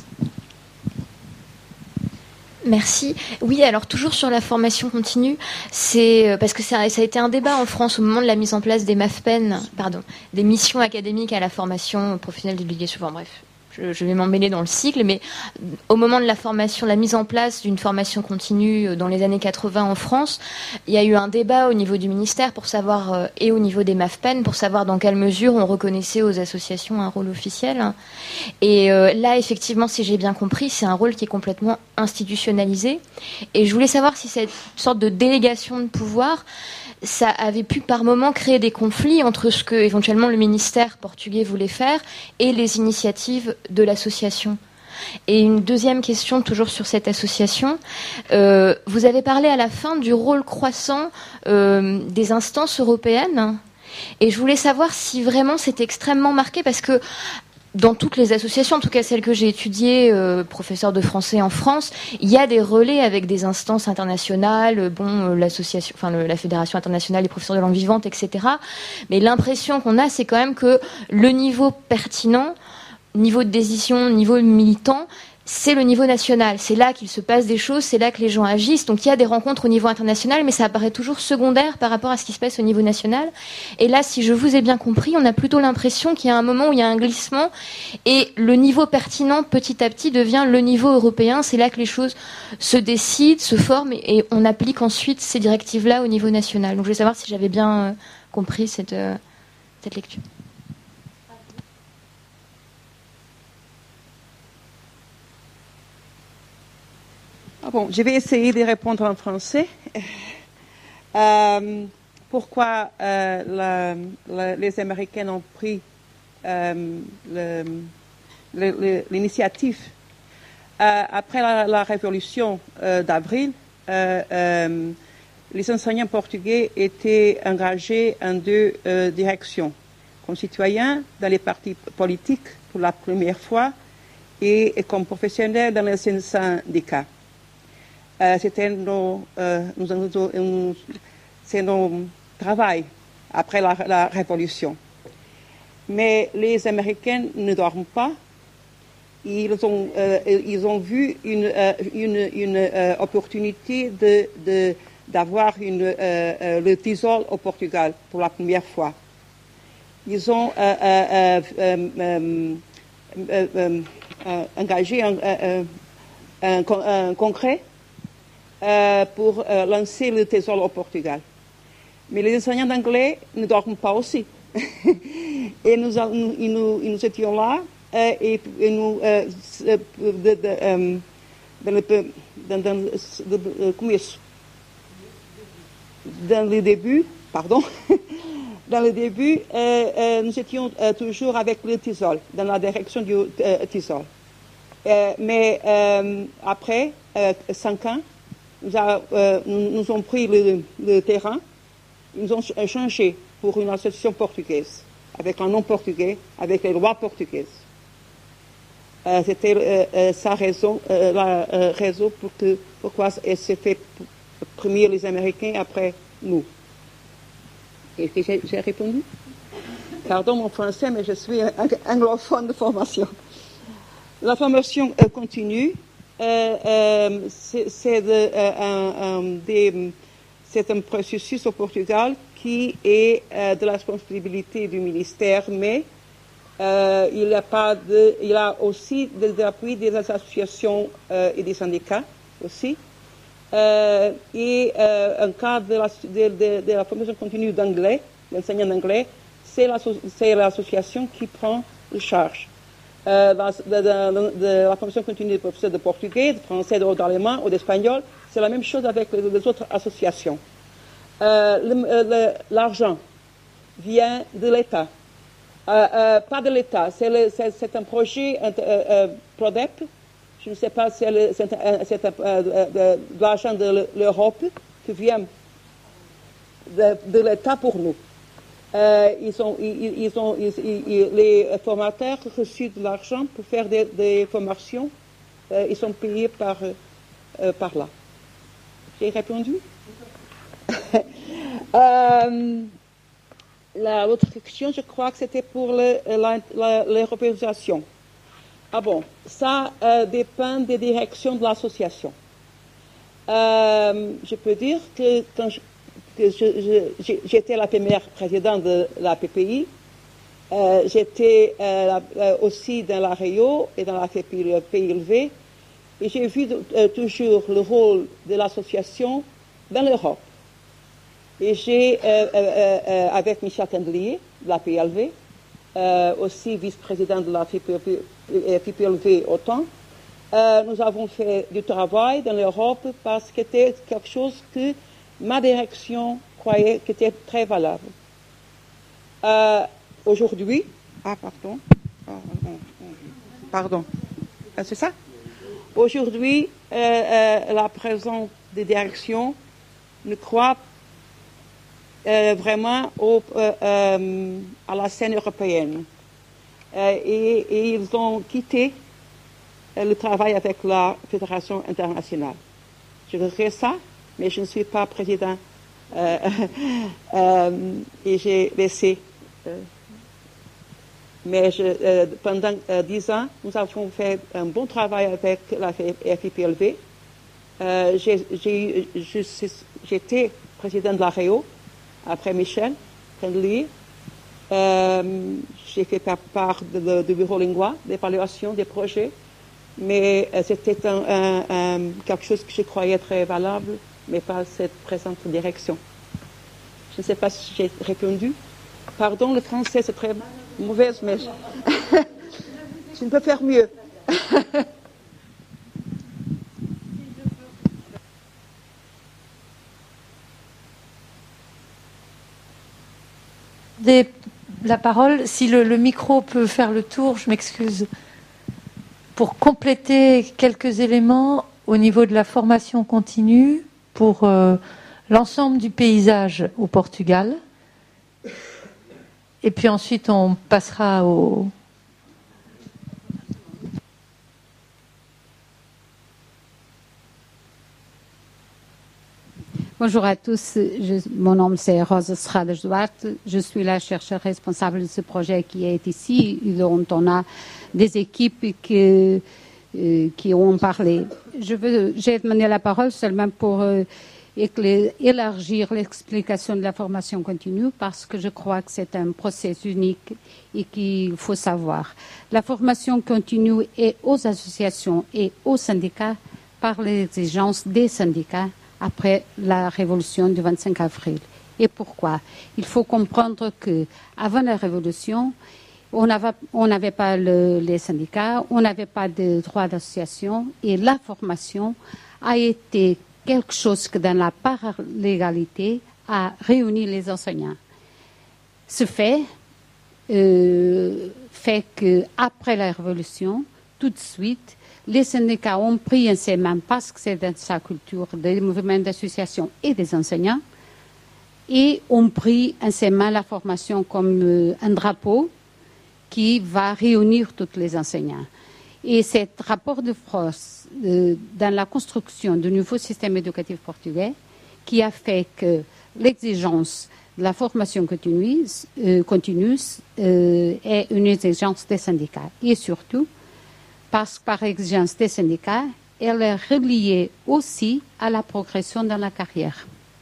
Merci. Oui, alors toujours sur la formation continue, c'est parce que ça, ça a été un débat en France au moment de la mise en place des MAFPEN, pardon, des missions académiques à la formation professionnelle d'éducation. Enfin, bref, je, je vais m'emmêler dans le cycle, mais au moment de la formation, la mise en place d'une formation continue dans les années quatre-vingts en France, il y a eu un débat au niveau du ministère pour savoir, euh, et au niveau des MAFPEN, pour savoir dans quelle mesure on reconnaissait aux associations un rôle officiel. Et euh, là, effectivement, si j'ai bien compris, c'est un rôle qui est complètement institutionnalisé. Et je voulais savoir si cette sorte de délégation de pouvoir, ça avait pu par moment créer des conflits entre ce que éventuellement le ministère portugais voulait faire et les initiatives de l'association. Et une deuxième question, toujours sur cette association. Euh, vous avez parlé à la fin du rôle croissant euh, des instances européennes. Et je voulais savoir si vraiment c'était extrêmement marqué, parce que dans toutes les associations, en tout cas celles que j'ai étudiées, euh, professeur de français en France, il y a des relais avec des instances internationales, bon, euh, l'association, enfin le, la Fédération internationale des professeurs de langue vivante, et cetera. Mais l'impression qu'on a, c'est quand même que le niveau pertinent, niveau de décision, niveau militant, c'est le niveau national. C'est là qu'il se passe des choses, c'est là que les gens agissent. Donc il y a des rencontres au niveau international, mais ça apparaît toujours secondaire par rapport à ce qui se passe au niveau national. Et là, si je vous ai bien compris, on a plutôt l'impression qu'il y a un moment où il y a un glissement et le niveau pertinent, petit à petit, devient le niveau européen. C'est là que les choses se décident, se forment et on applique ensuite ces directives-là au niveau national. Donc je voulais savoir si j'avais bien compris cette, cette lecture. Ah bon, je vais essayer de répondre en français. Euh, pourquoi euh, la, la, les Américains ont pris euh, l'initiative euh, après la, la révolution euh, d'avril, euh, euh, les enseignants portugais étaient engagés en deux euh, directions. Comme citoyens dans les partis politiques pour la première fois et, et comme professionnels dans les syndicats. Euh, c'était nos, euh, nous, nous, nous, c'est notre travail après la, la Révolution. Mais les Américains ne dorment pas. Ils ont, euh, ils ont vu une, euh, une, une euh, opportunité de, de, d'avoir une, euh, euh, le tisol au Portugal pour la première fois. Ils ont euh, euh, euh, euh, euh, euh, euh, engagé un, euh, un, un, un congrès Euh, pour euh, lancer le Tesol au Portugal. Mais les enseignants d'anglais ne dorment pas aussi. Et nous, nous, nous, nous étions là euh, et, et nous, euh, de, de, de, um, dans le, dans, dans, de, começo, dans le début, pardon, dans le début, euh, euh, nous étions euh, toujours avec le Tesol, dans la direction du euh, Tesol. Euh, mais euh, après euh, cinq ans, Nous, a, euh, nous ont pris le, le terrain, nous ont changé pour une association portugaise, avec un nom portugais, avec les lois portugaises. Euh, C'était euh, euh, sa raison, euh, la euh, raison pour que, pourquoi elle s'est fait premier les Américains, après nous. Est-ce que j'ai, j'ai répondu? Pardon mon français, mais je suis un anglophone de formation. La formation euh, continue. Euh, euh, c'est, c'est, de, euh, un, un, des, c'est un processus au Portugal qui est euh, de la responsabilité du ministère, mais euh, il, y a pas de, il y a aussi de l'appui des associations euh, et des syndicats aussi. Euh, et euh, un cas de la, de, de, de la formation continue d'anglais, l'enseignant d'anglais, c'est, la, c'est l'association qui prend le charge. Euh, de, de, de la formation continue des professeurs de portugais, de français, d'allemand ou d'espagnol, c'est la même chose avec les, les autres associations. Euh, le, le, l'argent vient de l'État. Euh, euh, pas de l'État, c'est, le, c'est, c'est un projet euh, euh, PRODEP, Je ne sais pas si c'est, c'est euh, de, de l'argent de l'Europe qui vient de, de l'État pour nous. Euh, ils ont, ils, ils ont, ils, ils, les formateurs ont reçu de l'argent pour faire des, des formations. Euh, ils sont payés par, euh, par là. J'ai répondu? euh, la, l'autre question, je crois que c'était pour le, la, la, l'européisation. Ah bon, ça euh, dépend des directions de l'association. Euh, je peux dire que quand je, que je, je, j'étais la première présidente de la P P I, euh, j'étais euh, la, aussi dans la Réo et dans la P I L V, et j'ai vu euh, toujours le rôle de l'association dans l'Europe. Et j'ai, euh, euh, euh, avec Michel Tendelier, de la P I L V, euh, aussi vice-président de la P I L V autant, euh, nous avons fait du travail dans l'Europe parce que c'était quelque chose que ma direction croyait que était très valable. Euh, aujourd'hui, ah pardon, pardon, c'est ça? Aujourd'hui, euh, euh, la présence des directions ne croit euh, vraiment au, euh, euh, à la scène européenne. Euh, et, et ils ont quitté euh, le travail avec la Fédération internationale. Je regrette ça, mais je ne suis pas président euh, euh, et j'ai laissé. Euh, mais je, euh, pendant euh, dix ans, nous avons fait un bon travail avec la F I P L V. Euh, j'ai, j'ai, je, j'étais président de la Réo après Michel Tendelier. Euh, j'ai fait part de, du bureau Lingua, d'évaluation des projets, mais euh, c'était un, un, un, quelque chose que je croyais très valable, mais pas cette présente direction. Je ne sais pas si j'ai répondu. Pardon, le français c'est très mauvais, mais je, je ne peux faire mieux. Des, la parole, si le, le micro peut faire le tour, je m'excuse. Pour compléter quelques éléments au niveau de la formation continue pour euh, l'ensemble du paysage au Portugal. Et puis ensuite, on passera au... Bonjour à tous, je, mon nom c'est Rosa Serradas Duarte, je suis la chercheure responsable de ce projet qui est ici, dont on a des équipes qui, euh, qui ont parlé. Je veux, j'ai demandé la parole seulement pour euh, élargir l'explication de la formation continue parce que je crois que c'est un processus unique et qu'il faut savoir. La formation continue est aux associations et aux syndicats par l'exigence des syndicats après la révolution du vingt-cinq avril. Et pourquoi? Il faut comprendre que avant la révolution, on n'avait pas le, les syndicats, on n'avait pas de droit d'association et la formation a été quelque chose que dans la paralégalité a réuni les enseignants. Ce fait euh, fait qu'après la révolution, tout de suite, les syndicats ont pris un sément parce que c'est dans sa culture des mouvements d'association et des enseignants et ont pris un sément la formation comme euh, un drapeau qui va réunir tous les enseignants. Et cet rapport de force euh, dans la construction du nouveau système éducatif portugais qui a fait que l'exigence de la formation continue, euh, continue euh, est une exigence des syndicats et surtout parce que par exigence des syndicats, elle est reliée aussi à la progression dans la carrière.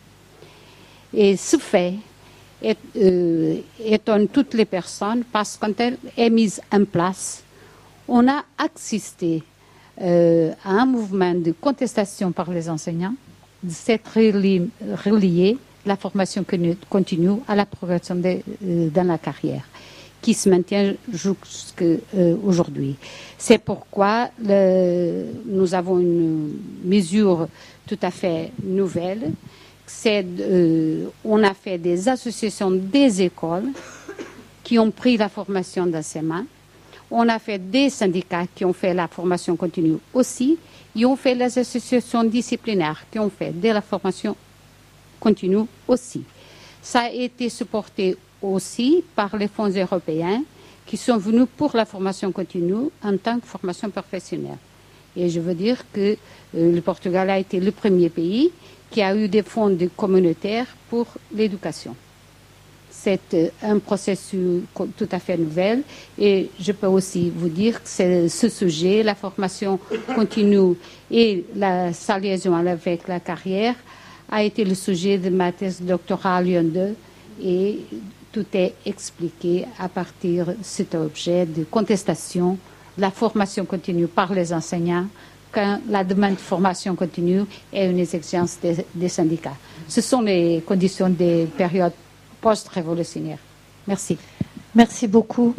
Et ce fait est, euh, étonne toutes les personnes parce que quand elle est mise en place, on a assisté euh, à un mouvement de contestation par les enseignants, de cette reliée, reliée la formation continue à la progression de, euh, dans la carrière, qui se maintient jusqu'à euh, aujourd'hui. C'est pourquoi le, nous avons une mesure tout à fait nouvelle. C'est, euh, on a fait des associations des écoles qui ont pris la formation d'enseignement. On a fait des syndicats qui ont fait la formation continue aussi. Ils ont fait les associations disciplinaires qui ont fait de la formation continue aussi. Ça a été supporté aussi par les fonds européens qui sont venus pour la formation continue en tant que formation professionnelle. Et je veux dire que euh, le Portugal a été le premier pays qui a eu des fonds communautaires pour l'éducation. C'est un processus tout à fait nouvel et je peux aussi vous dire que c'est ce sujet, la formation continue et la, sa liaison avec la carrière, a été le sujet de ma thèse doctorale Lyon deux et tout est expliqué à partir de cet objet de contestation de la formation continue par les enseignants quand la demande de formation continue est une exigence des, des syndicats. Ce sont les conditions des périodes post-révolutionnaire. Merci. Merci beaucoup.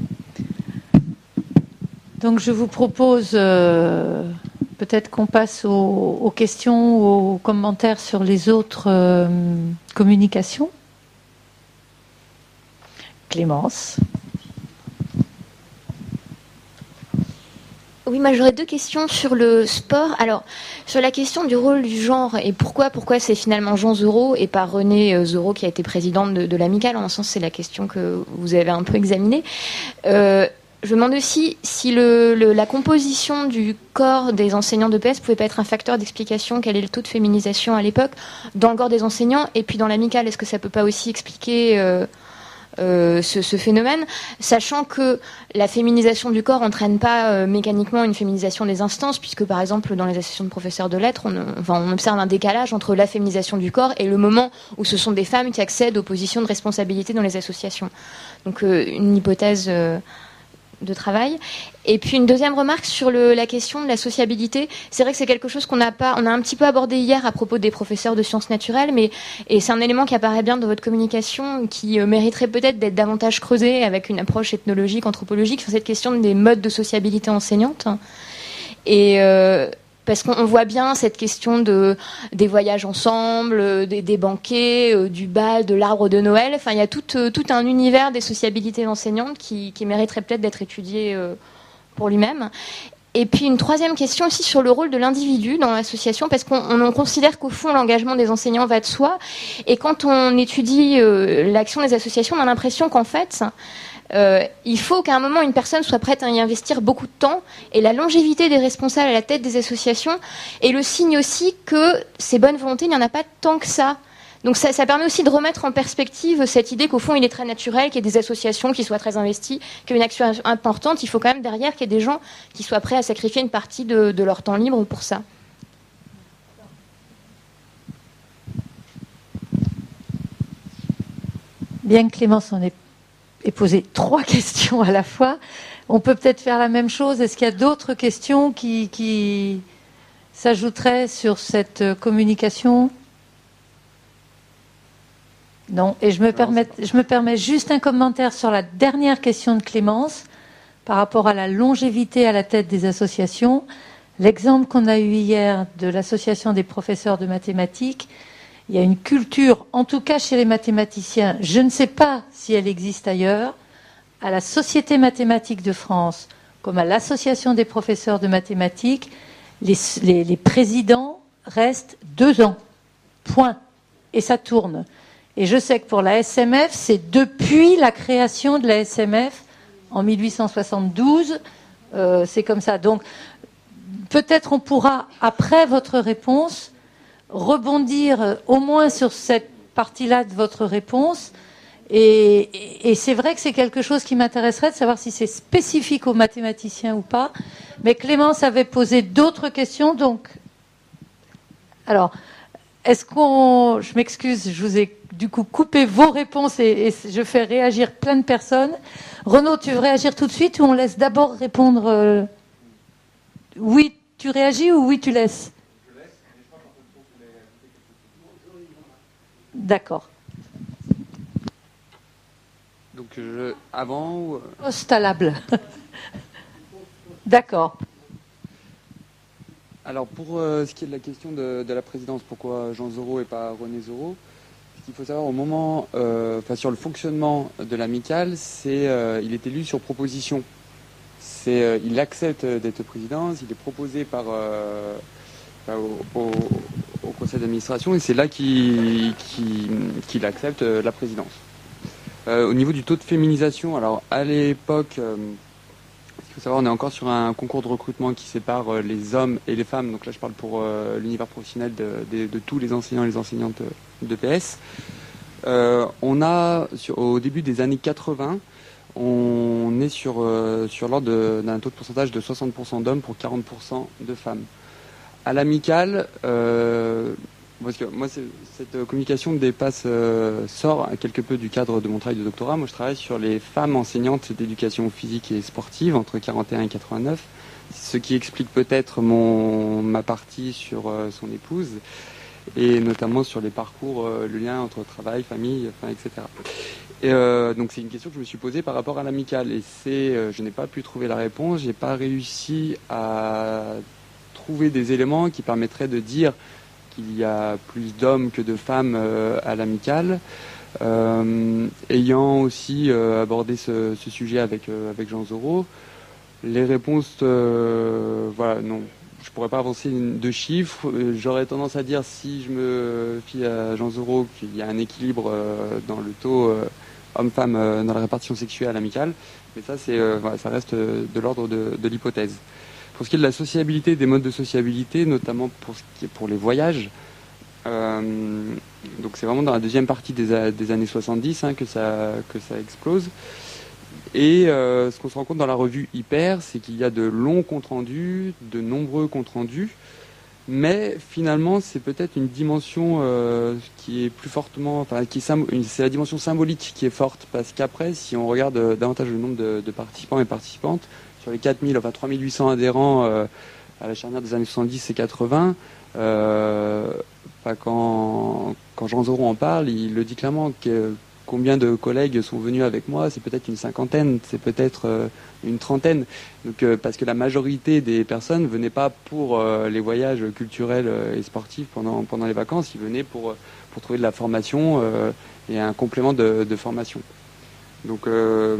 Donc je vous propose euh, peut-être qu'on passe aux, aux questions, aux commentaires sur les autres euh, communications. Clémence. Oui, moi j'aurais deux questions sur le sport. Alors, sur la question du rôle du genre et pourquoi, pourquoi c'est finalement Jean Zoro et pas Renée Zoro qui a été présidente de, de l'Amicale. En un sens, c'est la question que vous avez un peu examinée. Euh, je me demande aussi si le, le, la composition du corps des enseignants d'E P S pouvait pas être un facteur d'explication. Quel est le taux de féminisation à l'époque dans le corps des enseignants et puis dans l'Amicale. Est-ce que ça peut pas aussi expliquer euh, Euh, ce, ce phénomène, sachant que la féminisation du corps n'entraîne pas euh, mécaniquement une féminisation des instances, puisque par exemple dans les associations de professeurs de lettres, on, enfin, on observe un décalage entre la féminisation du corps et le moment où ce sont des femmes qui accèdent aux positions de responsabilité dans les associations. Donc euh, une hypothèse euh, de travail. Et puis une deuxième remarque sur le, la question de la sociabilité. C'est vrai que c'est quelque chose qu'on n'a pas, on a un petit peu abordé hier à propos des professeurs de sciences naturelles, mais et c'est un élément qui apparaît bien dans votre communication, qui euh, mériterait peut-être d'être davantage creusé avec une approche ethnologique, anthropologique sur cette question des modes de sociabilité enseignante. Et euh, parce qu'on voit bien cette question de, des voyages ensemble, des, des banquets, euh, du bal, de l'arbre de Noël. Enfin, il y a tout, euh, tout un univers des sociabilités enseignantes qui, qui mériterait peut-être d'être étudié euh, pour lui-même. Et puis une troisième question aussi sur le rôle de l'individu dans l'association, parce qu'on on considère qu'au fond, l'engagement des enseignants va de soi. Et quand on étudie euh, l'action des associations, on a l'impression qu'en fait... Euh, il faut qu'à un moment une personne soit prête à y investir beaucoup de temps, et la longévité des responsables à la tête des associations est le signe aussi que ces bonnes volontés, il n'y en a pas tant que ça. Donc ça, ça permet aussi de remettre en perspective cette idée qu'au fond il est très naturel qu'il y ait des associations qui soient très investies, qu'il y ait une action importante. Il faut quand même derrière qu'il y ait des gens qui soient prêts à sacrifier une partie de, de leur temps libre pour ça. Bien que Clémence en ait et poser trois questions à la fois. On peut peut-être faire la même chose. Est-ce qu'il y a d'autres questions qui, qui s'ajouteraient sur cette communication ? Non. Et je me, permets, je me permets juste un commentaire sur la dernière question de Clémence par rapport à la longévité à la tête des associations. L'exemple qu'on a eu hier de l'association des professeurs de mathématiques, il y a une culture, en tout cas chez les mathématiciens, je ne sais pas si elle existe ailleurs, à la Société mathématique de France, comme à l'Association des professeurs de mathématiques, les, les, les présidents restent deux ans. Point. Et ça tourne. Et je sais que pour la S M F, c'est depuis la création de la S M F, en mille huit cent soixante-douze, euh, c'est comme ça. Donc, peut-être on pourra, après votre réponse, rebondir au moins sur cette partie-là de votre réponse. Et, et, et c'est vrai que c'est quelque chose qui m'intéresserait de savoir si c'est spécifique aux mathématiciens ou pas. Mais Clémence avait posé d'autres questions, donc... Alors, est-ce qu'on... Je m'excuse, je vous ai du coup coupé vos réponses et, et je fais réagir plein de personnes. Renaud, tu veux réagir tout de suite ou on laisse d'abord répondre euh... Oui, tu réagis ou oui, tu laisses? D'accord. Donc, je, avant ou... Postalable. D'accord. Alors, pour euh, ce qui est de la question de, de la présidence, pourquoi Jean Zoro et pas René Zoro, ce qu'il faut savoir au moment, euh, enfin, sur le fonctionnement de l'amicale, c'est euh, il est élu sur proposition c'est, euh, il accepte d'être président, il est proposé par, euh, au, au, au conseil d'administration et c'est là qu'il, qu'il, qu'il accepte la présidence. Euh, au niveau du taux de féminisation, alors à l'époque, euh, il faut savoir, on est encore sur un concours de recrutement qui sépare euh, les hommes et les femmes. Donc là, je parle pour euh, l'univers professionnel de, de, de tous les enseignants et les enseignantes de P S. Euh, on a, sur, au début des années quatre-vingts, on est sur, euh, sur l'ordre de, d'un taux de pourcentage de soixante pour cent d'hommes pour quarante pour cent de femmes. À l'amicale, euh, parce que moi, c'est, cette communication dépasse, euh, sort quelque peu du cadre de mon travail de doctorat. Moi, je travaille sur les femmes enseignantes d'éducation physique et sportive entre quarante et un et quatre-vingt-neuf, ce qui explique peut-être mon, ma partie sur euh, son épouse, et notamment sur les parcours, euh, le lien entre travail, famille, enfin, et cetera. Et euh, donc c'est une question que je me suis posée par rapport à l'amicale, et c'est, euh, je n'ai pas pu trouver la réponse, j'ai pas réussi à trouver des éléments qui permettraient de dire qu'il y a plus d'hommes que de femmes euh, à l'amicale. Euh, ayant aussi euh, abordé ce, ce sujet avec, euh, avec Jean Zoro, les réponses, euh, voilà, non, je pourrais pas avancer de chiffres. J'aurais tendance à dire, si je me fie à Jean Zoro, qu'il y a un équilibre euh, dans le taux euh, homme-femme euh, dans la répartition sexuelle à l'amicale, mais ça, c'est, euh, voilà, ça reste de l'ordre de, de l'hypothèse. Pour ce qui est de la sociabilité, des modes de sociabilité, notamment pour, ce qui est pour les voyages, euh, donc c'est vraiment dans la deuxième partie des, des années soixante-dix hein, que, ça, que ça explose. Et euh, ce qu'on se rend compte dans la revue Hyper, c'est qu'il y a de longs comptes rendus, de nombreux comptes rendus, mais finalement c'est peut-être une dimension euh, qui est plus fortement, enfin qui est, c'est la dimension symbolique qui est forte, parce qu'après, si on regarde euh, davantage le nombre de, de participants et participantes, sur les quatre mille, enfin trois mille huit cents adhérents euh, à la charnière des années soixante-dix et quatre-vingts, euh, quand, quand Jean Zoro en parle, il le dit clairement, que combien de collègues sont venus avec moi, c'est peut-être une cinquantaine, c'est peut-être euh, une trentaine. Donc, euh, parce que la majorité des personnes ne venaient pas pour euh, les voyages culturels et sportifs pendant, pendant les vacances, ils venaient pour, pour trouver de la formation euh, et un complément de, de formation. Donc, euh,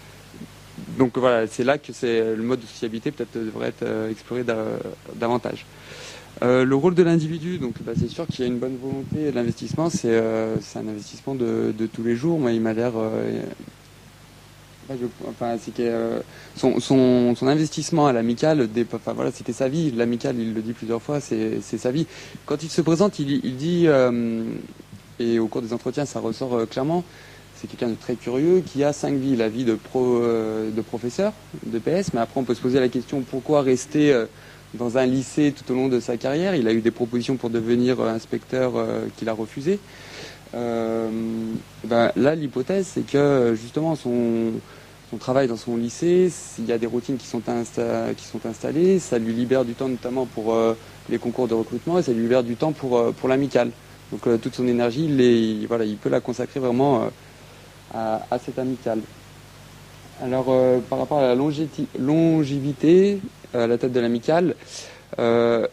donc voilà, c'est là que c'est, le mode de sociabilité peut-être devrait être euh, exploré da, davantage. Euh, le rôle de l'individu, donc bah, c'est sûr qu'il y a une bonne volonté. L'investissement, c'est, euh, c'est un investissement de, de tous les jours. Moi, il m'a l'air, euh, bah, je, enfin, c'est que euh, son, son, son investissement à l'amicale, des, enfin voilà, c'était sa vie. L'amicale, il le dit plusieurs fois, c'est, c'est sa vie. Quand il se présente, il, il dit, euh, et au cours des entretiens, ça ressort euh, clairement. C'est quelqu'un de très curieux qui a cinq vies. La vie de pro, euh, de professeur de P S, mais après on peut se poser la question pourquoi rester euh, dans un lycée tout au long de sa carrière. Il a eu des propositions pour devenir euh, inspecteur euh, qu'il a refusé. Euh, ben, là, l'hypothèse, c'est que justement son, son travail dans son lycée, il y a des routines qui sont, insta- qui sont installées, ça lui libère du temps notamment pour euh, les concours de recrutement et ça lui libère du temps pour, euh, pour l'amicale. Donc euh, toute son énergie, il, est, il, voilà, il peut la consacrer vraiment euh, à, à cette amicale. Alors euh, par rapport à la longéti- longévité, à la tête de l'amicale, euh,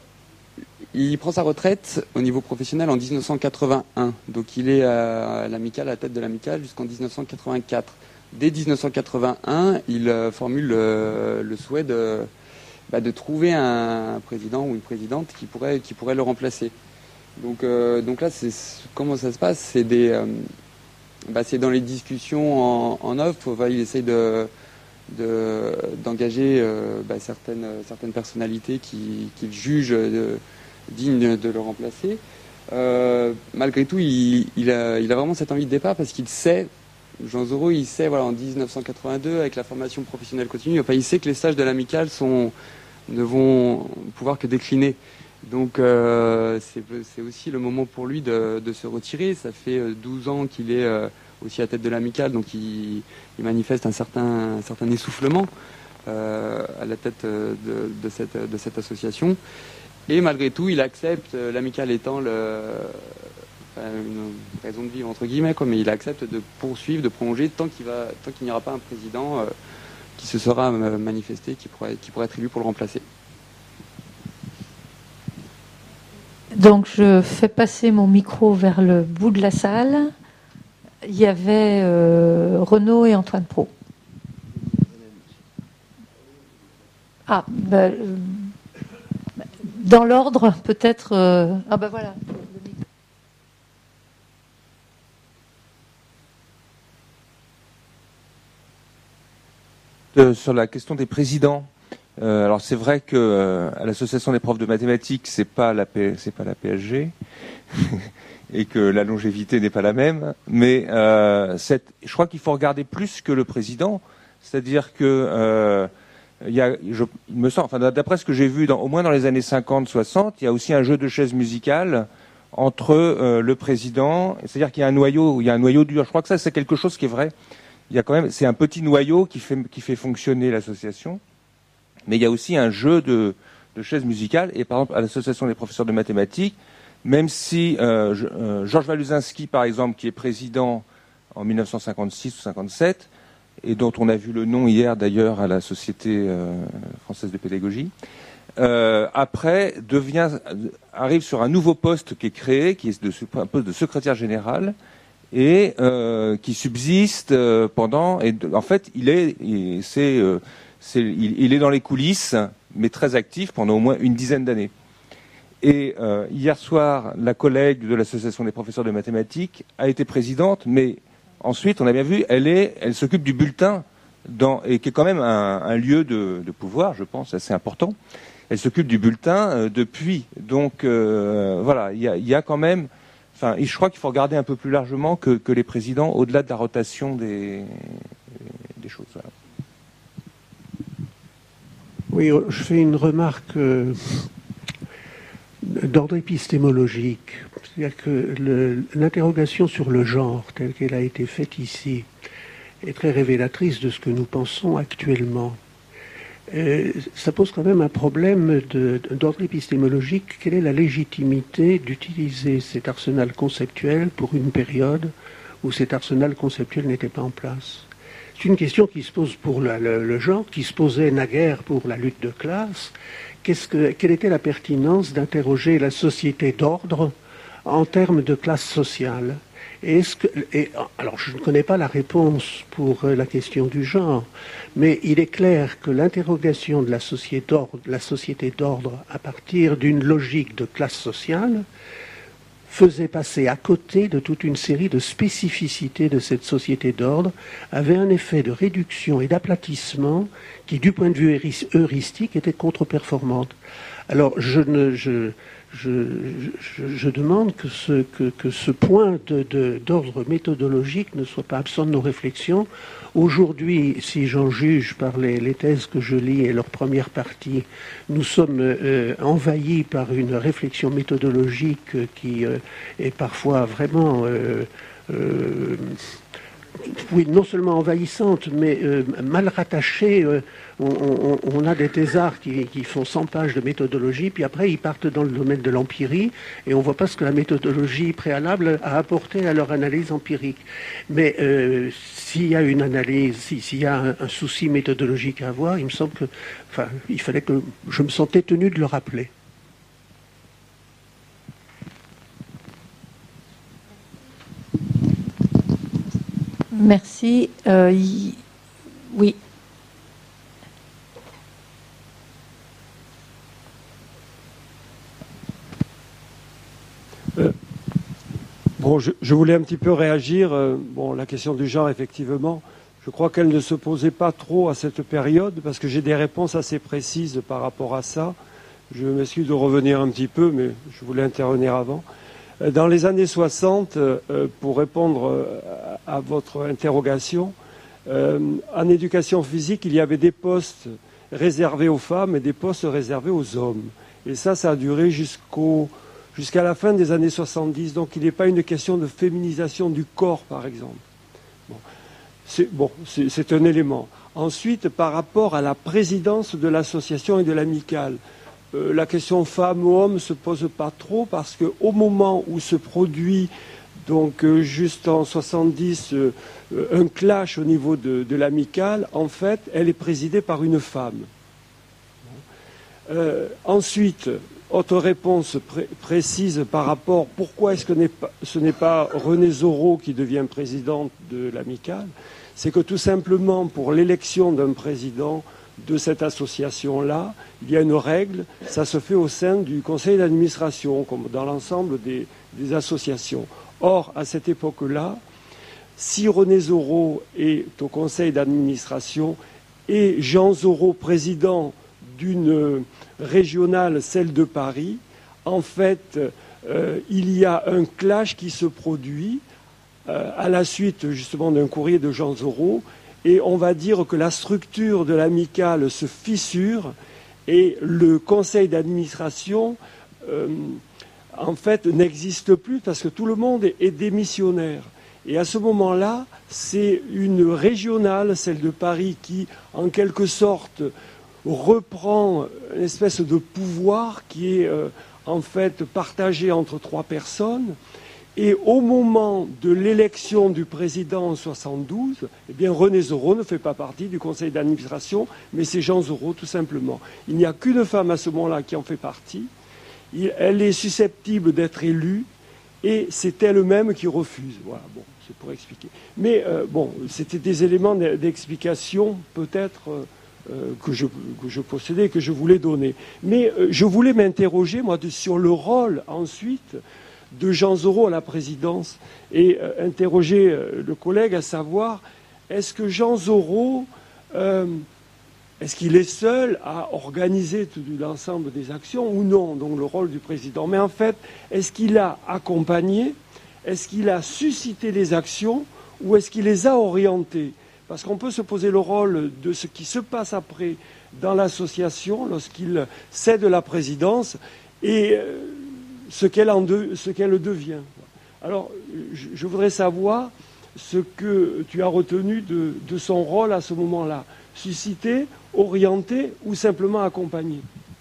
il prend sa retraite au niveau professionnel en dix-neuf cent quatre-vingt-un. Donc il est à l'amicale, à la tête de l'amicale jusqu'en dix-neuf cent quatre-vingt-quatre. Dès dix-neuf cent quatre-vingt-un, il euh, formule euh, le souhait de, bah, de trouver un président ou une présidente qui pourrait, qui pourrait le remplacer. Donc, euh, donc là, c'est, comment ça se passe ? C'est des, euh, bah, c'est dans les discussions en, en off. Bah, il essaye de, de, d'engager euh, bah, certaines, certaines personnalités qui, qu'il juge de, dignes de le remplacer. Euh, malgré tout, il, il, a, il a vraiment cette envie de départ parce qu'il sait, Jean Zoro, il sait, voilà, en dix-neuf cent quatre-vingt-deux, avec la formation professionnelle continue, enfin, il sait que les stages de l'amicale sont, ne vont pouvoir que décliner. Donc euh, c'est, c'est aussi le moment pour lui de, de se retirer. Ça fait douze ans qu'il est euh, aussi à la tête de l'amicale, donc il, il manifeste un certain, un certain essoufflement euh, à la tête de, de, cette, de cette association. Et malgré tout, il accepte, l'amicale étant le, enfin, une raison de vivre entre guillemets, quoi, mais il accepte de poursuivre, de prolonger tant qu'il, va, tant qu'il n'y aura pas un président euh, qui se sera manifesté, qui pourrait, qui pourrait être élu pour le remplacer. Donc je fais passer mon micro vers le bout de la salle. Il y avait euh, Renaud et Antoine Pro. Ah, ben, euh, dans l'ordre, peut-être. Euh... Ah ben voilà. De, sur la question des présidents. Euh, alors c'est vrai que euh, à l'association des profs de mathématiques, c'est pas la P, c'est pas la P S G et que la longévité n'est pas la même. Mais euh, cette, je crois qu'il faut regarder plus que le président, c'est-à-dire que euh, il y a, je, il me semble, enfin d'après ce que j'ai vu, dans, au moins dans les années cinquante soixante, il y a aussi un jeu de chaises musicales entre euh, le président, c'est-à-dire qu'il y a un noyau, il y a un noyau dur. Je crois que ça c'est quelque chose qui est vrai. Il y a quand même, c'est un petit noyau qui fait qui fait fonctionner l'association. Mais il y a aussi un jeu de, de chaises musicales. Et par exemple, à l'association des professeurs de mathématiques, même si euh, euh, Georges Waluzinski, par exemple, qui est président en mille neuf cent cinquante-six ou cinquante-sept, et dont on a vu le nom hier d'ailleurs à la Société euh, française de pédagogie, euh, après devient, arrive sur un nouveau poste qui est créé, qui est de, un poste de secrétaire général, et euh, qui subsiste euh, pendant. Et de, en fait, il est, il, c'est euh, C'est, il, il est dans les coulisses, mais très actif pendant au moins une dizaine d'années. Et euh, hier soir, la collègue de l'association des professeurs de mathématiques a été présidente, mais ensuite, on a bien vu, elle est, elle s'occupe du bulletin, dans, et qui est quand même un, un lieu de, de pouvoir, je pense, assez important. Elle s'occupe du bulletin euh, depuis. Donc euh, voilà, il y a, y a quand même. Enfin, je crois qu'il faut regarder un peu plus largement que, que les présidents, au-delà de la rotation des, des choses. Voilà. Oui, je fais une remarque euh, d'ordre épistémologique. C'est-à-dire que le, l'interrogation sur le genre, telle qu'elle a été faite ici, est très révélatrice de ce que nous pensons actuellement. Euh, ça pose quand même un problème de, d'ordre épistémologique. Quelle est la légitimité d'utiliser cet arsenal conceptuel pour une période où cet arsenal conceptuel n'était pas en place ? C'est une question qui se pose pour le, le, le genre, qui se posait naguère pour la lutte de classe. Qu'est-ce que, quelle était la pertinence d'interroger la société d'ordre en termes de classe sociale ? Et est-ce que, et, alors, je ne connais pas la réponse pour la question du genre, mais il est clair que l'interrogation de la société d'ordre, la société d'ordre à partir d'une logique de classe sociale faisait passer à côté de toute une série de spécificités de cette société d'ordre, avait un effet de réduction et d'aplatissement qui, du point de vue heuristique, était contre-performante. Alors, je, ne, je, je, je, je demande que ce, que, que ce point de, de, d'ordre méthodologique ne soit pas absent de nos réflexions. Aujourd'hui, si j'en juge par les, les thèses que je lis et leur première partie, nous sommes euh, envahis par une réflexion méthodologique qui euh, est parfois vraiment... Euh, euh, oui, non seulement envahissante, mais euh, mal rattachée. Euh, on, on, on a des thésards qui, qui font cent pages de méthodologie, puis après ils partent dans le domaine de l'empirie, et on ne voit pas ce que la méthodologie préalable a apporté à leur analyse empirique. Mais euh, s'il y a une analyse, si, s'il y a un, un souci méthodologique à avoir, il me semble que, enfin, il fallait que je me sentais tenu de le rappeler. Merci. Euh, y... Oui. Euh, bon, je, je voulais un petit peu réagir. Euh, bon, la question du genre, effectivement, je crois qu'elle ne se posait pas trop à cette période parce que j'ai des réponses assez précises par rapport à ça. Je m'excuse de revenir un petit peu, mais je voulais intervenir avant. Dans les années soixante, euh, pour répondre à votre interrogation, euh, en éducation physique, il y avait des postes réservés aux femmes et des postes réservés aux hommes. Et ça, ça a duré jusqu'au, jusqu'à la fin des années soixante-dix. Donc il n'est pas une question de féminisation du corps, par exemple. Bon, c'est, bon, c'est, c'est un élément. Ensuite, par rapport à la présidence de l'association et de l'amicale, Euh, la question femme-homme ne se pose pas trop parce qu'au moment où se produit, donc euh, juste en soixante-dix, euh, un clash au niveau de, de l'amicale, en fait, elle est présidée par une femme. Euh, ensuite, autre réponse pré- précise par rapport pourquoi est-ce que n'est pas, ce n'est pas Renée Zorro qui devient présidente de l'amicale, c'est que tout simplement pour l'élection d'un président, de cette association-là, il y a une règle, ça se fait au sein du conseil d'administration, comme dans l'ensemble des, des associations. Or, à cette époque-là, si René Zoreau est au conseil d'administration et Jean Zoreau, président d'une régionale, celle de Paris, en fait, euh, il y a un clash qui se produit euh, à la suite justement d'un courrier de Jean Zoreau, et on va dire que la structure de l'amicale se fissure et le conseil d'administration, euh, en fait, n'existe plus parce que tout le monde est, est démissionnaire. Et à ce moment-là, c'est une régionale, celle de Paris, qui, en quelque sorte, reprend une espèce de pouvoir qui est euh, en fait partagé entre trois personnes. Et au moment de l'élection du président en soixante-douze, eh bien René Zoreau ne fait pas partie du conseil d'administration, mais c'est Jean Zoreau tout simplement. Il n'y a qu'une femme à ce moment-là qui en fait partie. Il, elle est susceptible d'être élue et c'est elle-même qui refuse. Voilà, bon, c'est pour expliquer. Mais euh, bon, c'était des éléments d'explication peut-être euh, que, je, que je possédais, que je voulais donner. Mais euh, je voulais m'interroger, moi, de, sur le rôle ensuite de Jean Zoreau à la présidence et euh, interroger euh, le collègue à savoir est-ce que Jean Zoreau, euh, est-ce qu'il est seul à organiser tout l'ensemble des actions ou non, donc le rôle du président. Mais en fait, est-ce qu'il a accompagné, est-ce qu'il a suscité les actions ou est-ce qu'il les a orientées? Parce qu'on peut se poser le rôle de ce qui se passe après dans l'association lorsqu'il cède la présidence et euh, ce qu'elle en de, ce qu'elle devient. Alors, je, je voudrais savoir ce que tu as retenu de, de son rôle à ce moment-là. Susciter, orienter ou simplement accompagner?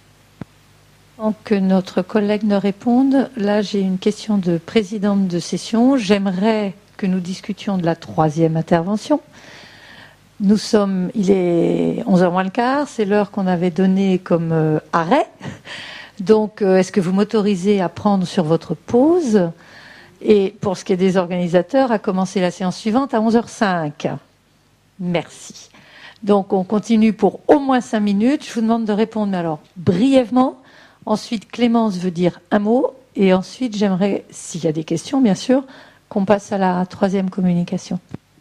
Avant que notre collègue ne réponde, là j'ai une question de présidente de session. J'aimerais que nous discutions de la troisième intervention. Nous sommes, il est onze heures moins le quart, c'est l'heure qu'on avait donnée comme euh, arrêt. Donc, euh, est-ce que vous m'autorisez à prendre sur votre pause et, pour ce qui est des organisateurs, à commencer la séance suivante à onze heures cinq? Merci. Donc, on continue pour au moins cinq minutes. Je vous demande de répondre, mais alors, brièvement. Ensuite, Clémence veut dire un mot. Et ensuite, j'aimerais, s'il y a des questions, bien sûr, qu'on passe à la troisième communication.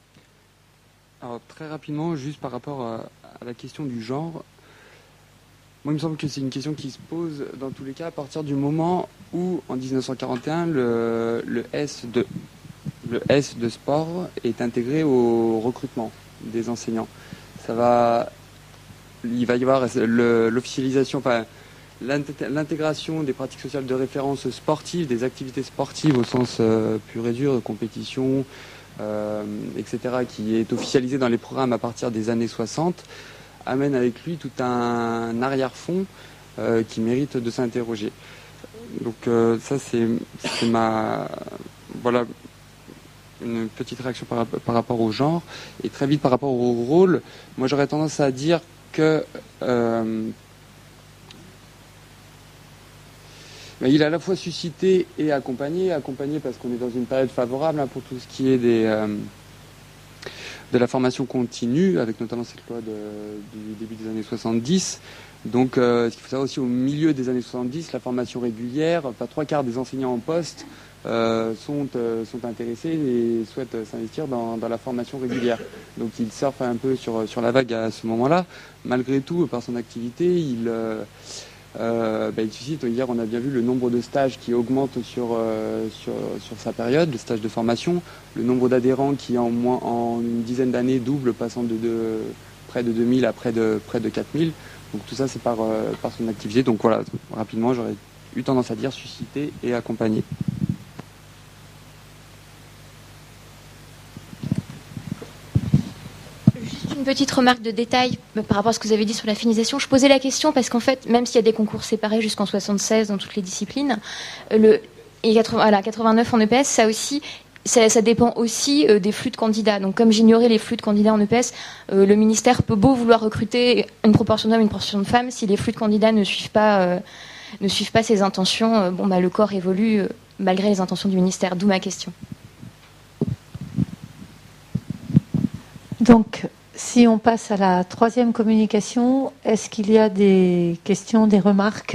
Alors, très rapidement, juste par rapport à, à la question du genre, moi, il me semble que c'est une question qui se pose dans tous les cas à partir du moment où, en dix-neuf cent quarante et un, le, le, S de, le S de sport est intégré au recrutement des enseignants. Ça va, il va y avoir l'officialisation, enfin, l'intégration des pratiques sociales de référence sportives, des activités sportives au sens euh, pur et dur, de compétition, euh, et cetera, qui est officialisée dans les programmes à partir des années soixante. Amène avec lui tout un arrière-fond euh, qui mérite de s'interroger. Donc euh, ça c'est ma voilà une petite réaction par, par rapport au genre et très vite par rapport au rôle. Moi j'aurais tendance à dire que euh, il a à la fois suscité et accompagné, accompagné parce qu'on est dans une période favorable hein, pour tout ce qui est des euh, de la formation continue, avec notamment cette loi de, du début des années soixante-dix. Donc, euh, ce qu'il faut savoir aussi, au milieu des années soixante-dix, la formation régulière, enfin, trois quarts des enseignants en poste euh, sont, euh, sont intéressés et souhaitent euh, s'investir dans, dans la formation régulière. Donc, ils surfent un peu sur, sur la vague à ce moment-là. Malgré tout, par son activité, il... Euh, Euh, bah, il suscite, hier on a bien vu le nombre de stages qui augmente sur, euh, sur, sur sa période, le stage de formation, le nombre d'adhérents qui en, moins, en une dizaine d'années double, passant de, de près de deux mille à près de, près de quatre mille. Donc tout ça c'est par, euh, par son activité. Donc voilà, rapidement j'aurais eu tendance à dire susciter et accompagner. Une petite remarque de détail par rapport à ce que vous avez dit sur la finisation. Je posais la question parce qu'en fait, même s'il y a des concours séparés jusqu'en soixante-seize dans toutes les disciplines, le, et quatre-vingt-neuf en E P S, ça aussi, ça, ça dépend aussi euh, des flux de candidats. Donc comme j'ignorais les flux de candidats en E P S, euh, le ministère peut beau vouloir recruter une proportion d'hommes, une proportion de femmes, si les flux de candidats ne suivent pas, euh, ne suivent pas ses intentions, euh, bon, bah, le corps évolue euh, malgré les intentions du ministère. D'où ma question. Donc, Si on passe à la troisième communication, est-ce qu'il y a des questions, des remarques?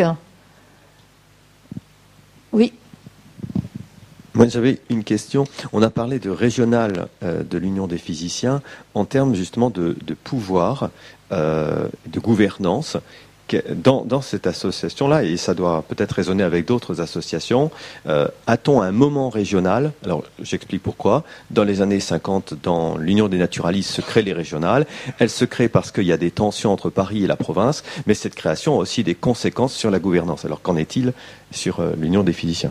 Oui. Moi, j'avais une question. On a parlé de régional euh, de l'Union des physiciens en termes justement de, de pouvoir, euh, de gouvernance. Dans, dans cette association-là, et ça doit peut-être résonner avec d'autres associations, euh, a-t-on un moment régional? Alors, j'explique pourquoi. Dans les années cinquante, dans l'Union des naturalistes se créent les régionales. Elles se créent parce qu'il y a des tensions entre Paris et la province, mais cette création a aussi des conséquences sur la gouvernance. Alors, qu'en est-il sur euh, l'Union des physiciens?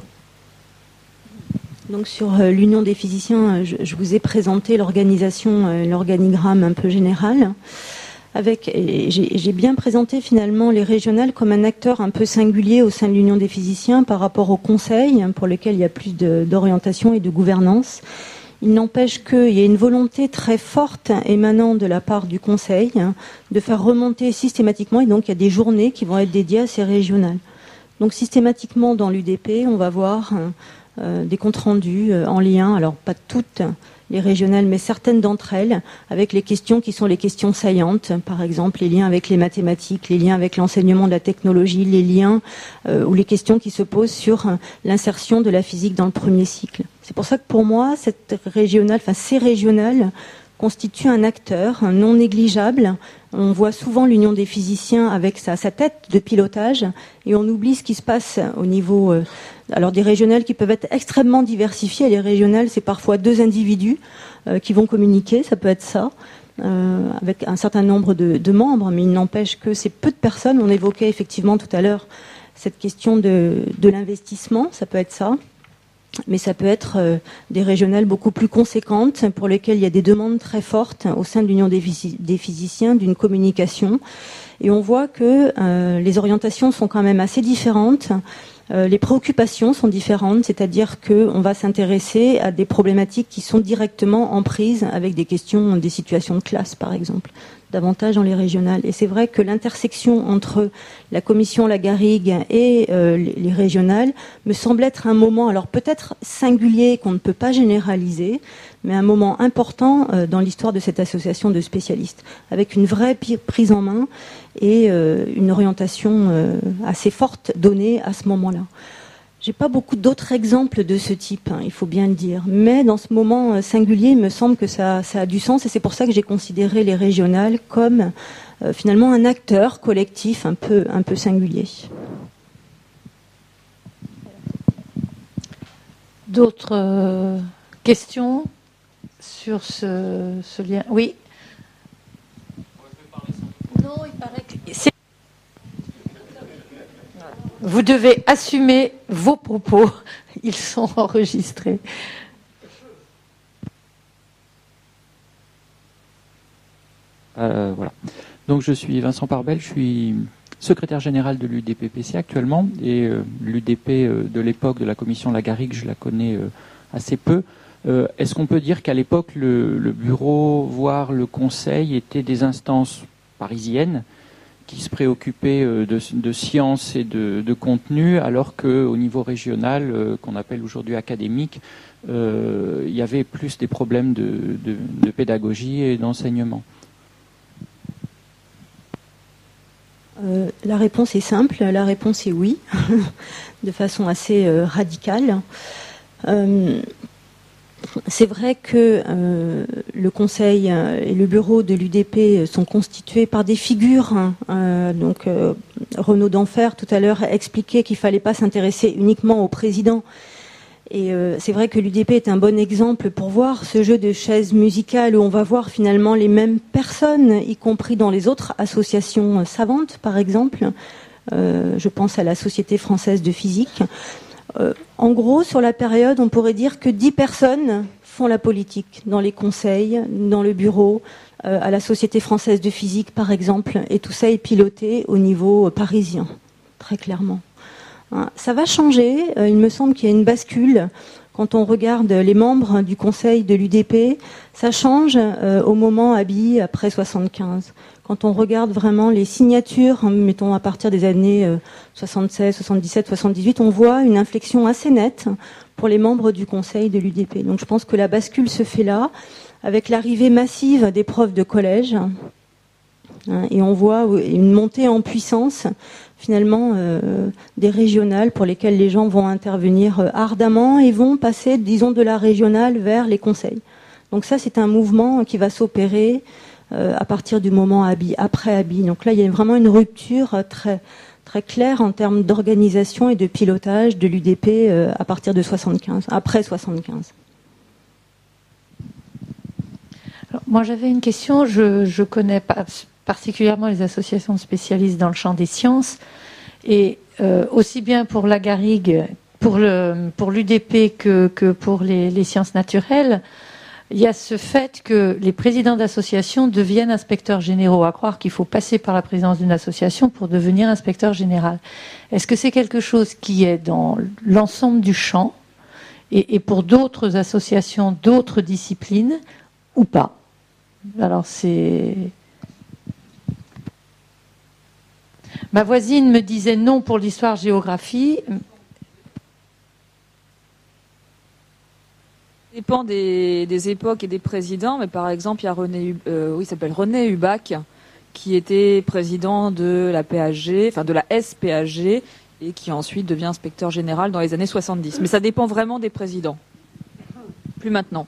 Donc sur euh, l'Union des physiciens, je, je vous ai présenté l'organisation, euh, l'organigramme un peu général. Avec, j'ai, j'ai bien présenté finalement les régionales comme un acteur un peu singulier au sein de l'Union des physiciens par rapport au conseil, pour lequel il y a plus de, d'orientation et de gouvernance. Il n'empêche qu'il y a une volonté très forte émanant de la part du conseil de faire remonter systématiquement, et donc il y a des journées qui vont être dédiées à ces régionales. Donc systématiquement dans l'U D P, on va voir euh, des comptes rendus euh, en lien, alors pas toutes les régionales, mais certaines d'entre elles, avec les questions qui sont les questions saillantes, par exemple les liens avec les mathématiques, les liens avec l'enseignement de la technologie, les liens euh, ou les questions qui se posent sur euh, l'insertion de la physique dans le premier cycle. C'est pour ça que pour moi, cette régionale, enfin ces régionales constituent un acteur non négligeable. On voit souvent l'Union des physiciens avec sa, sa tête de pilotage et on oublie ce qui se passe au niveau euh, alors des régionales qui peuvent être extrêmement diversifiées. Les régionales, c'est parfois deux individus euh, qui vont communiquer, ça peut être ça, euh, avec un certain nombre de, de membres, mais il n'empêche que c'est peu de personnes. On évoquait effectivement tout à l'heure cette question de, de l'investissement, ça peut être ça. Mais ça peut être euh, des régionales beaucoup plus conséquentes pour lesquelles il y a des demandes très fortes au sein de l'Union des, physi- des physiciens d'une communication. Et on voit que euh, les orientations sont quand même assez différentes. Euh, les préoccupations sont différentes, c'est-à-dire qu'on va s'intéresser à des problématiques qui sont directement en prise avec des questions, des situations de classe, par exemple, davantage dans les régionales. Et c'est vrai que l'intersection entre la commission La Garrigue et euh, les, les régionales me semble être un moment, alors peut-être singulier, qu'on ne peut pas généraliser, mais un moment important euh, dans l'histoire de cette association de spécialistes, avec une vraie prise en main et euh, une orientation euh, assez forte donnée à ce moment-là. J'ai pas beaucoup d'autres exemples de ce type, hein, il faut bien le dire. Mais dans ce moment singulier, il me semble que ça, ça a du sens et c'est pour ça que j'ai considéré les régionales comme euh, finalement un acteur collectif un peu, un peu singulier. D'autres euh, questions sur ce, ce lien? Oui. Non, il paraît que c'est... Vous devez assumer vos propos. Ils sont enregistrés. Euh, voilà. Donc je suis Vincent Parbel, je suis secrétaire général de l'U D P P C actuellement. Et euh, l'U D P euh, de l'époque de la commission La Garrigue, je la connais euh, assez peu. Euh, est-ce qu'on peut dire qu'à l'époque, le, le bureau, voire le conseil, étaient des instances parisiennes qui se préoccupaient euh, de, de sciences et de, de contenu, alors qu'au niveau régional, euh, qu'on appelle aujourd'hui académique, euh, il y avait plus des problèmes de, de, de pédagogie et d'enseignement? Euh, la réponse est simple, la réponse est oui, de façon assez euh, radicale. Euh, C'est vrai que euh, le conseil et le bureau de l'U D P sont constitués par des figures. Hein, euh, donc, euh, Renaud d'Enfer, tout à l'heure, a expliqué qu'il ne fallait pas s'intéresser uniquement au président. Et euh, c'est vrai que l'U D P est un bon exemple pour voir ce jeu de chaises musicales où on va voir finalement les mêmes personnes, y compris dans les autres associations savantes, par exemple. Euh, je pense à la Société française de physique. Euh, en gros, sur la période, on pourrait dire que dix personnes font la politique dans les conseils, dans le bureau, euh, à la Société française de physique, par exemple, et tout ça est piloté au niveau euh, parisien, très clairement. Hein, ça va changer. Euh, il me semble qu'il y a une bascule. Quand on regarde les membres du conseil de l'U D P, ça change euh, au moment Abi, après soixante-quinze. Quand on regarde vraiment les signatures, mettons à partir des années soixante-seize, soixante-dix-sept, soixante-dix-huit, on voit une inflexion assez nette pour les membres du conseil de l'U D P. Donc je pense que la bascule se fait là, avec l'arrivée massive des profs de collège. Et on voit une montée en puissance, finalement, euh, des régionales pour lesquelles les gens vont intervenir ardemment et vont passer, disons, de la régionale vers les conseils. Donc ça, c'est un mouvement qui va s'opérer euh, à partir du moment Abi, après Abi. Donc là, il y a vraiment une rupture très, très claire en termes d'organisation et de pilotage de l'U D P euh, à partir de soixante-quinze, après soixante-quinze. Alors, moi, j'avais une question. Je, je connais pas particulièrement les associations de spécialistes dans le champ des sciences, et euh, aussi bien pour la Garrigue, pour le pour l'U D P que que pour les, les sciences naturelles, il y a ce fait que les présidents d'associations deviennent inspecteurs généraux, à croire qu'il faut passer par la présidence d'une association pour devenir inspecteur général. Est-ce que c'est quelque chose qui est dans l'ensemble du champ et, et pour d'autres associations, d'autres disciplines, ou pas? Alors c'est... Ma voisine me disait non pour l'histoire-géographie. Ça dépend des, des époques et des présidents, mais par exemple, il y a René, euh, oui, il s'appelle René Hubac, qui était président de la P H G, enfin de la S P H G, et qui ensuite devient inspecteur général dans les années soixante-dix. Mais ça dépend vraiment des présidents. Plus maintenant.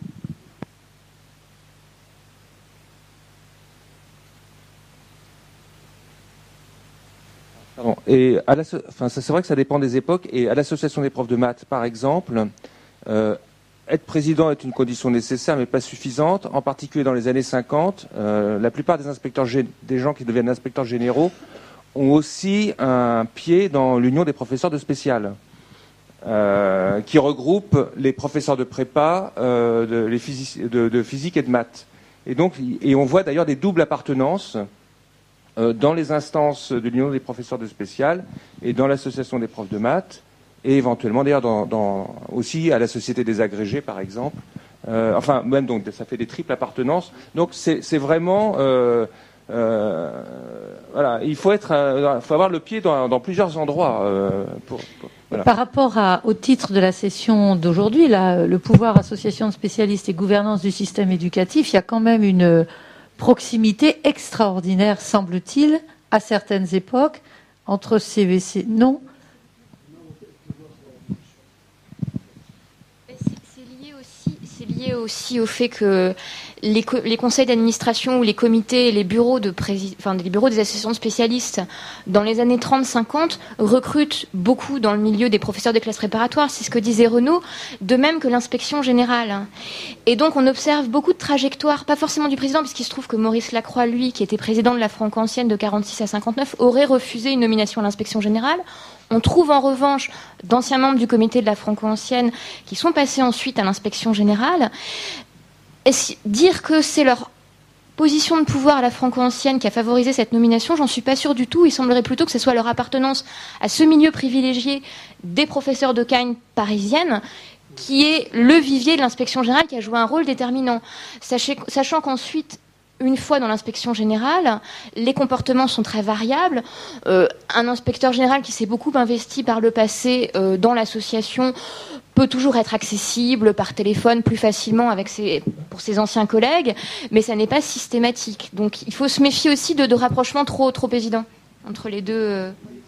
Pardon. Et à la, enfin, c'est vrai que ça dépend des époques. Et à l'association des profs de maths, par exemple, euh, être président est une condition nécessaire, mais pas suffisante. En particulier dans les années cinquante, euh, la plupart des inspecteurs, des gens qui deviennent inspecteurs généraux, ont aussi un pied dans l'union des professeurs de spécial, euh, qui regroupe les professeurs de prépa, euh, de, les physici- de, de physique et de maths. Et donc, et on voit d'ailleurs des doubles appartenances dans les instances de l'Union des professeurs de spécial et dans l'association des profs de maths, et éventuellement d'ailleurs dans, dans, aussi à la Société des agrégés, par exemple. Euh, enfin, même donc, ça fait des triples appartenances. Donc c'est, c'est vraiment... Euh, euh, voilà, il faut, être, euh, faut avoir le pied dans, dans plusieurs endroits. Euh, pour, pour, voilà. Par rapport à, au titre de la session d'aujourd'hui, là, le pouvoir association de spécialistes et gouvernance du système éducatif, il y a quand même une... proximité extraordinaire, semble-t-il, à certaines époques, entre C V C. Non. C'est lié aussi, c'est lié aussi au fait que les, co- les conseils d'administration ou les comités, les bureaux de prési- enfin, les bureaux des associations de spécialistes, dans les années trente cinquante, recrutent beaucoup dans le milieu des professeurs des classes préparatoires. C'est ce que disait Renaud, de même que l'inspection générale. Et donc, on observe beaucoup de trajectoires, pas forcément du président, puisqu'il se trouve que Maurice Lacroix, lui, qui était président de la Franco-Ancienne de quarante-six à cinquante-neuf, aurait refusé une nomination à l'inspection générale. On trouve en revanche d'anciens membres du comité de la Franco-Ancienne qui sont passés ensuite à l'inspection générale. Est-ce, dire que c'est leur position de pouvoir à la Franco-Ancienne qui a favorisé cette nomination, j'en suis pas sûre du tout. Il semblerait plutôt que ce soit leur appartenance à ce milieu privilégié des professeurs de Cagne parisiennes qui est le vivier de l'inspection générale qui a joué un rôle déterminant. Sachez, sachant qu'ensuite, une fois dans l'inspection générale, les comportements sont très variables. Euh, un inspecteur général qui s'est beaucoup investi par le passé euh, dans l'association peut toujours être accessible par téléphone plus facilement avec ses, pour ses anciens collègues, mais ça n'est pas systématique. Donc il faut se méfier aussi de, de rapprochements trop, trop évidents entre les deux. Euh...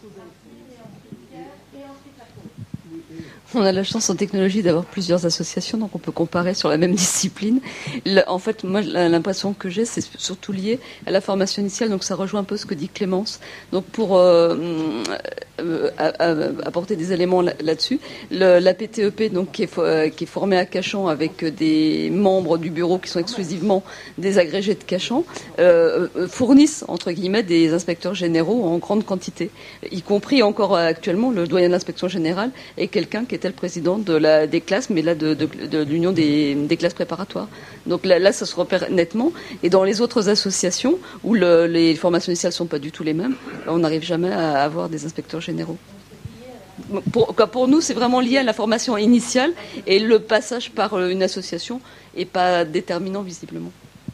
On a la chance en technologie d'avoir plusieurs associations, donc on peut comparer sur la même discipline. En fait, moi, l'impression que j'ai, c'est surtout lié à la formation initiale, donc ça rejoint un peu ce que dit Clémence. Donc pour euh, euh, apporter des éléments là-dessus, le, la P T E P, donc qui est, euh, qui est formée à Cachan avec des membres du bureau qui sont exclusivement des agrégés de Cachan, euh, fournissent entre guillemets des inspecteurs généraux en grande quantité, y compris encore actuellement le doyen de l'inspection générale est quelqu'un qui était le président de la, des classes, mais là de, de, de, de l'union des, des classes préparatoires. Donc là, là, ça se repère nettement. Et dans les autres associations, où le, les formations initiales ne sont pas du tout les mêmes, on n'arrive jamais à avoir des inspecteurs généraux. Pour, pour nous, c'est vraiment lié à la formation initiale, et le passage par une association n'est pas déterminant visiblement.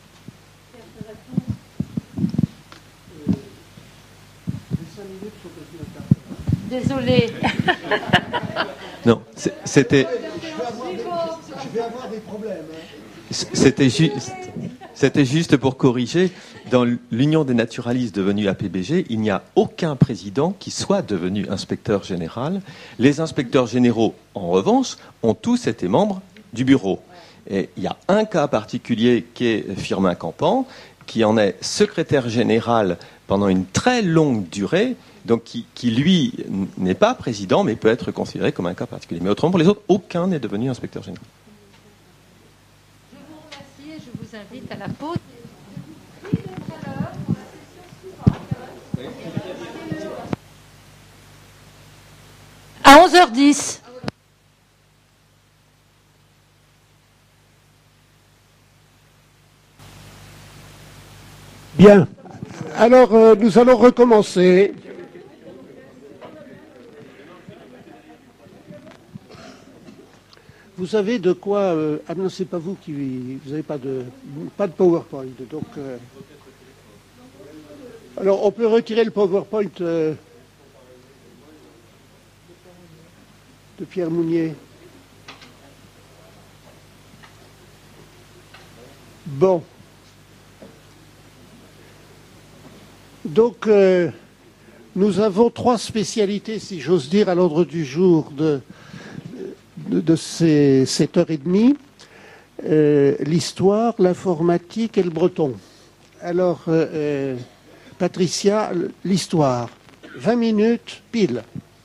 Désolée. Non, c'était... Je vais avoir des problèmes. Hein. C'était juste, c'était juste pour corriger. Dans l'Union des naturalistes devenue A P B G, il n'y a aucun président qui soit devenu inspecteur général. Les inspecteurs généraux, en revanche, ont tous été membres du bureau. Et il y a un cas particulier qui est Firmin Campan, qui en est secrétaire général pendant une très longue durée, donc qui, qui lui n'est pas président, mais peut être considéré comme un cas particulier. Mais autrement, pour les autres, aucun n'est devenu inspecteur général. Je vous remercie et je vous invite à la pause. À onze heures dix. Bien. Alors, euh, nous allons recommencer. Vous avez de quoi... Euh, ah non, c'est pas vous qui... Vous n'avez pas de, pas de PowerPoint. Donc, euh, alors, on peut retirer le PowerPoint euh, de Pierre Mounier. Bon. Donc, euh, nous avons trois spécialités, si j'ose dire, à l'ordre du jour de, de, de ces sept heures trente. Euh, l'histoire, l'informatique et le breton. Alors, euh, euh, Patricia, l'histoire. vingt minutes pile.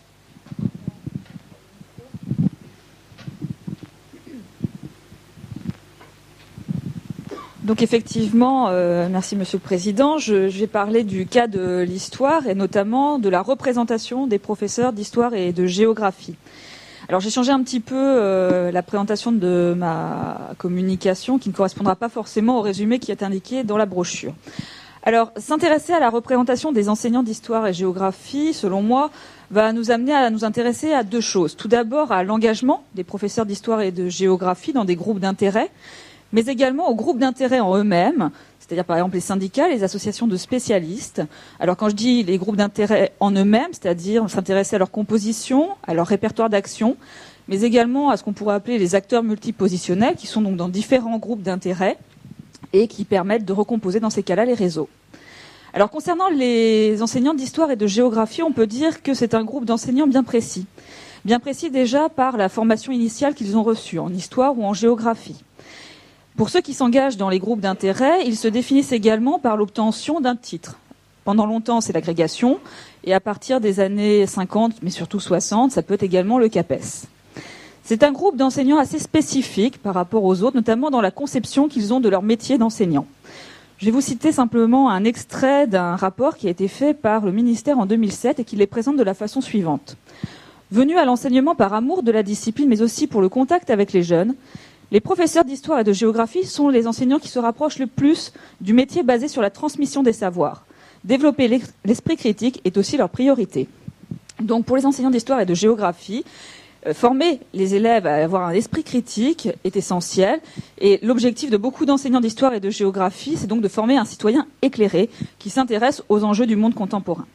Donc effectivement, euh, merci Monsieur le Président, je, je vais parler du cas de l'histoire et notamment de la représentation des professeurs d'histoire et de géographie. Alors j'ai changé un petit peu euh, la présentation de ma communication qui ne correspondra pas forcément au résumé qui est indiqué dans la brochure. Alors s'intéresser à la représentation des enseignants d'histoire et géographie, selon moi, va nous amener à nous intéresser à deux choses. Tout d'abord à l'engagement des professeurs d'histoire et de géographie dans des groupes d'intérêt, mais également aux groupes d'intérêt en eux-mêmes, c'est-à-dire par exemple les syndicats, les associations de spécialistes. Alors quand je dis les groupes d'intérêt en eux-mêmes, c'est-à-dire s'intéresser à leur composition, à leur répertoire d'action, mais également à ce qu'on pourrait appeler les acteurs multipositionnels, qui sont donc dans différents groupes d'intérêt et qui permettent de recomposer dans ces cas-là les réseaux. Alors concernant les enseignants d'histoire et de géographie, on peut dire que c'est un groupe d'enseignants bien précis. Bien précis déjà par la formation initiale qu'ils ont reçue en histoire ou en géographie. Pour ceux qui s'engagent dans les groupes d'intérêt, ils se définissent également par l'obtention d'un titre. Pendant longtemps, c'est l'agrégation, et à partir des années cinquante, mais surtout soixante, ça peut être également le CAPES. C'est un groupe d'enseignants assez spécifique par rapport aux autres, notamment dans la conception qu'ils ont de leur métier d'enseignant. Je vais vous citer simplement un extrait d'un rapport qui a été fait par le ministère en deux mille sept et qui les présente de la façon suivante. Venus à l'enseignement par amour de la discipline, mais aussi pour le contact avec les jeunes, les professeurs d'histoire et de géographie sont les enseignants qui se rapprochent le plus du métier basé sur la transmission des savoirs. Développer l'esprit critique est aussi leur priorité. Donc pour les enseignants d'histoire et de géographie, euh, former les élèves à avoir un esprit critique est essentiel. Et l'objectif de beaucoup d'enseignants d'histoire et de géographie, c'est donc de former un citoyen éclairé qui s'intéresse aux enjeux du monde contemporain.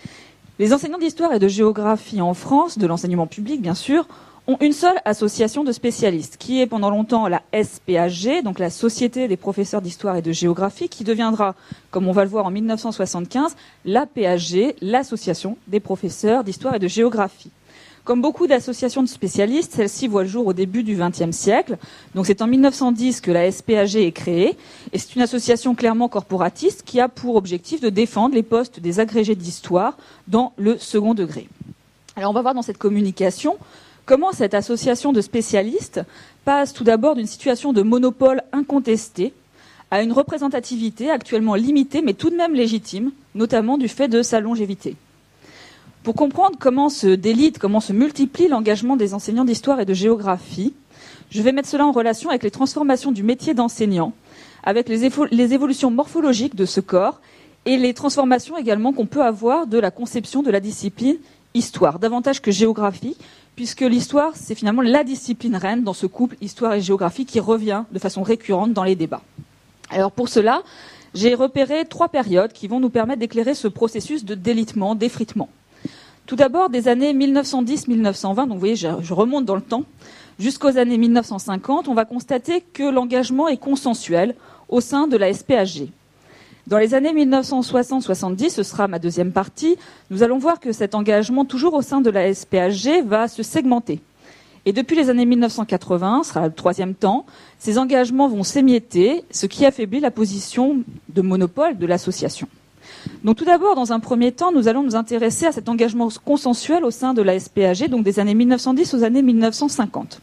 Les enseignants d'histoire et de géographie en France, de l'enseignement public bien sûr, ont une seule association de spécialistes, qui est pendant longtemps la S P A G, donc la Société des professeurs d'histoire et de géographie, qui deviendra, comme on va le voir en mille neuf cent soixante-quinze, l'A P A G, l'Association des professeurs d'histoire et de géographie. Comme beaucoup d'associations de spécialistes, celle-ci voit le jour au début du vingtième siècle. Donc c'est en mille neuf cent dix que la S P A G est créée, et c'est une association clairement corporatiste qui a pour objectif de défendre les postes des agrégés d'histoire dans le second degré. Alors on va voir dans cette communication comment cette association de spécialistes passe tout d'abord d'une situation de monopole incontesté à une représentativité actuellement limitée mais tout de même légitime, notamment du fait de sa longévité. Pour comprendre comment se délite, comment se multiplie l'engagement des enseignants d'histoire et de géographie, je vais mettre cela en relation avec les transformations du métier d'enseignant, avec les, évo- les évolutions morphologiques de ce corps et les transformations également qu'on peut avoir de la conception de la discipline histoire, davantage que géographie, puisque l'histoire, c'est finalement la discipline reine dans ce couple histoire et géographie qui revient de façon récurrente dans les débats. Alors pour cela, j'ai repéré trois périodes qui vont nous permettre d'éclairer ce processus de délitement, d'effritement. Tout d'abord, des années mille neuf cent dix à mille neuf cent vingt, donc vous voyez, je, je remonte dans le temps, jusqu'aux années mille neuf cent cinquante, on va constater que l'engagement est consensuel au sein de la S P A G. Dans les années mille neuf cent soixante soixante-dix, ce sera ma deuxième partie, nous allons voir que cet engagement, toujours au sein de la S P A G, va se segmenter. Et depuis les années mille neuf cent quatre-vingts, ce sera le troisième temps, ces engagements vont s'émietter, ce qui affaiblit la position de monopole de l'association. Donc tout d'abord, dans un premier temps, nous allons nous intéresser à cet engagement consensuel au sein de la S P A G, donc des années mille neuf cent dix aux années mille neuf cent cinquante.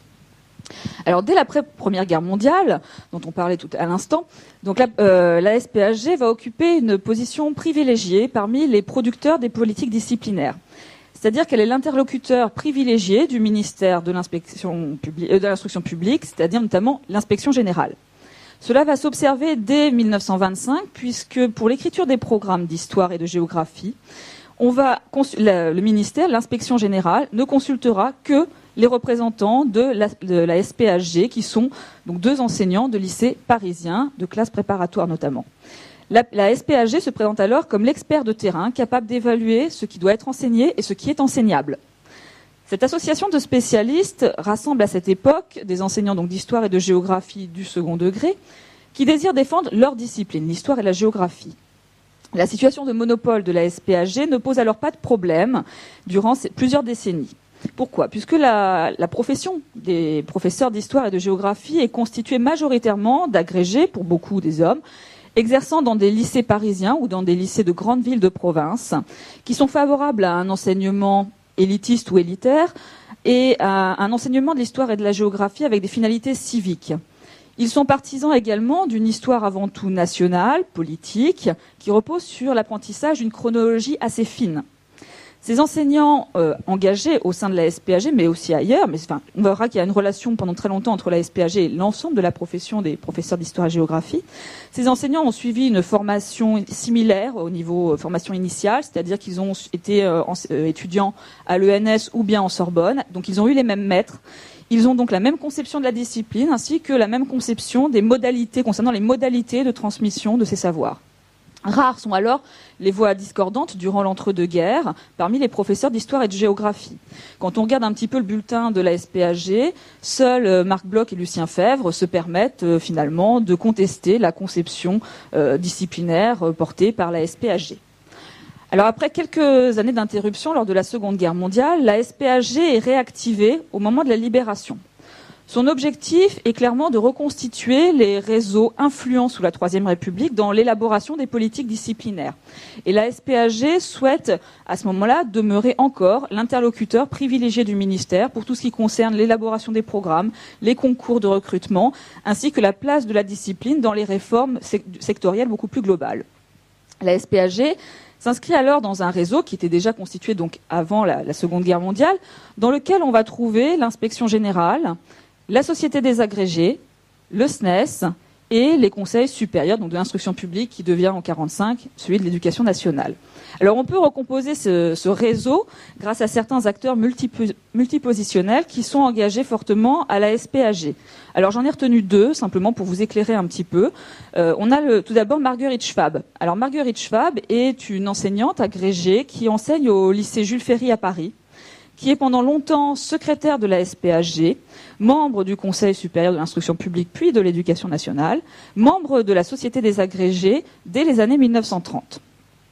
Alors dès l'après-première guerre mondiale, dont on parlait tout à l'instant, donc la, euh, la S P A G va occuper une position privilégiée parmi les producteurs des politiques disciplinaires. C'est-à-dire qu'elle est l'interlocuteur privilégié du ministère de l'inspection publique, euh, de l'instruction publique, c'est-à-dire notamment l'inspection générale. Cela va s'observer dès mille neuf cent vingt-cinq, puisque pour l'écriture des programmes d'histoire et de géographie, on va le ministère, l'inspection générale, ne consultera que les représentants de la, de la S P A G, qui sont donc deux enseignants de lycées parisiens, de classes préparatoires notamment. La, la S P A G se présente alors comme l'expert de terrain capable d'évaluer ce qui doit être enseigné et ce qui est enseignable. Cette association de spécialistes rassemble à cette époque des enseignants donc d'histoire et de géographie du second degré qui désirent défendre leur discipline, l'histoire et la géographie. La situation de monopole de la S P A G ne pose alors pas de problème durant ces, plusieurs décennies. Pourquoi ? Puisque la, la profession des professeurs d'histoire et de géographie est constituée majoritairement d'agrégés, pour beaucoup des hommes, exerçant dans des lycées parisiens ou dans des lycées de grandes villes de province, qui sont favorables à un enseignement élitiste ou élitaire et à un enseignement de l'histoire et de la géographie avec des finalités civiques. Ils sont partisans également d'une histoire avant tout nationale, politique, qui repose sur l'apprentissage d'une chronologie assez fine. Ces enseignants euh, engagés au sein de la S P A G, mais aussi ailleurs, mais enfin, on verra qu'il y a une relation pendant très longtemps entre la S P A G et l'ensemble de la profession des professeurs d'histoire et géographie. Ces enseignants ont suivi une formation similaire au niveau euh, formation initiale, c'est-à-dire qu'ils ont été euh, en, euh, étudiants à l'E N S ou bien en Sorbonne, donc ils ont eu les mêmes maîtres. Ils ont donc la même conception de la discipline ainsi que la même conception des modalités, concernant les modalités de transmission de ces savoirs. Rares sont alors les voix discordantes durant l'entre-deux-guerres parmi les professeurs d'histoire et de géographie. Quand on regarde un petit peu le bulletin de la S P A G, seuls euh, Marc Bloch et Lucien Febvre se permettent euh, finalement de contester la conception euh, disciplinaire euh, portée par la S P A G. Alors après quelques années d'interruption lors de la Seconde Guerre mondiale, la S P A G est réactivée au moment de la libération. Son objectif est clairement de reconstituer les réseaux influents sous la Troisième République dans l'élaboration des politiques disciplinaires. Et la S P A G souhaite, à ce moment-là, demeurer encore l'interlocuteur privilégié du ministère pour tout ce qui concerne l'élaboration des programmes, les concours de recrutement, ainsi que la place de la discipline dans les réformes sectorielles beaucoup plus globales. La S P A G s'inscrit alors dans un réseau qui était déjà constitué donc avant la, la Seconde Guerre mondiale, dans lequel on va trouver l'inspection générale, la Société des agrégés, le S N E S et les conseils supérieurs donc de l'instruction publique qui devient en mille neuf cent quarante-cinq celui de l'éducation nationale. Alors on peut recomposer ce, ce réseau grâce à certains acteurs multipo- multipositionnels qui sont engagés fortement à la S P A G. Alors j'en ai retenu deux, simplement pour vous éclairer un petit peu. Euh, on a le, tout d'abord Marguerite Schwab. Alors Marguerite Schwab est une enseignante agrégée qui enseigne au lycée Jules Ferry à Paris, qui est pendant longtemps secrétaire de la S P A G, membre du Conseil supérieur de l'instruction publique puis de l'éducation nationale, membre de la Société des agrégés dès les années mille neuf cent trente.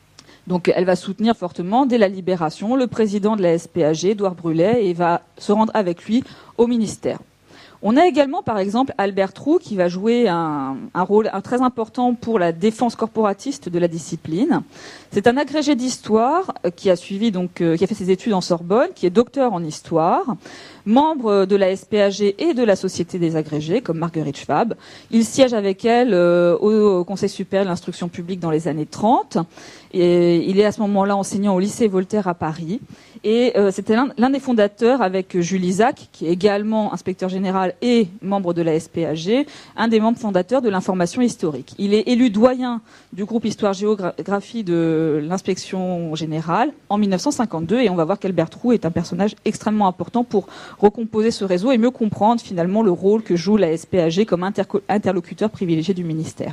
Donc elle va soutenir fortement, dès la libération, le président de la S P A G, Édouard Brulet, et va se rendre avec lui au ministère. On a également, par exemple, Albert Trou, qui va jouer un, un rôle un, très important pour la défense corporatiste de la discipline. C'est un agrégé d'histoire qui a suivi donc, euh, qui a fait ses études en Sorbonne, qui est docteur en histoire, membre de la S P A G et de la Société des agrégés, comme Marguerite Schwab. Il siège avec elle euh, au, au Conseil supérieur de l'instruction publique dans les années trente. Et il est à ce moment-là enseignant au lycée Voltaire à Paris. Et euh, c'était l'un, l'un des fondateurs avec Jules Isaac, qui est également inspecteur général et membre de la S P A G, un des membres fondateurs de l'information historique. Il est élu doyen du groupe Histoire-Géographie de l'inspection générale en mille neuf cent cinquante-deux, et on va voir qu'Albert Trou est un personnage extrêmement important pour recomposer ce réseau et mieux comprendre finalement le rôle que joue la S P A G comme interco- interlocuteur privilégié du ministère.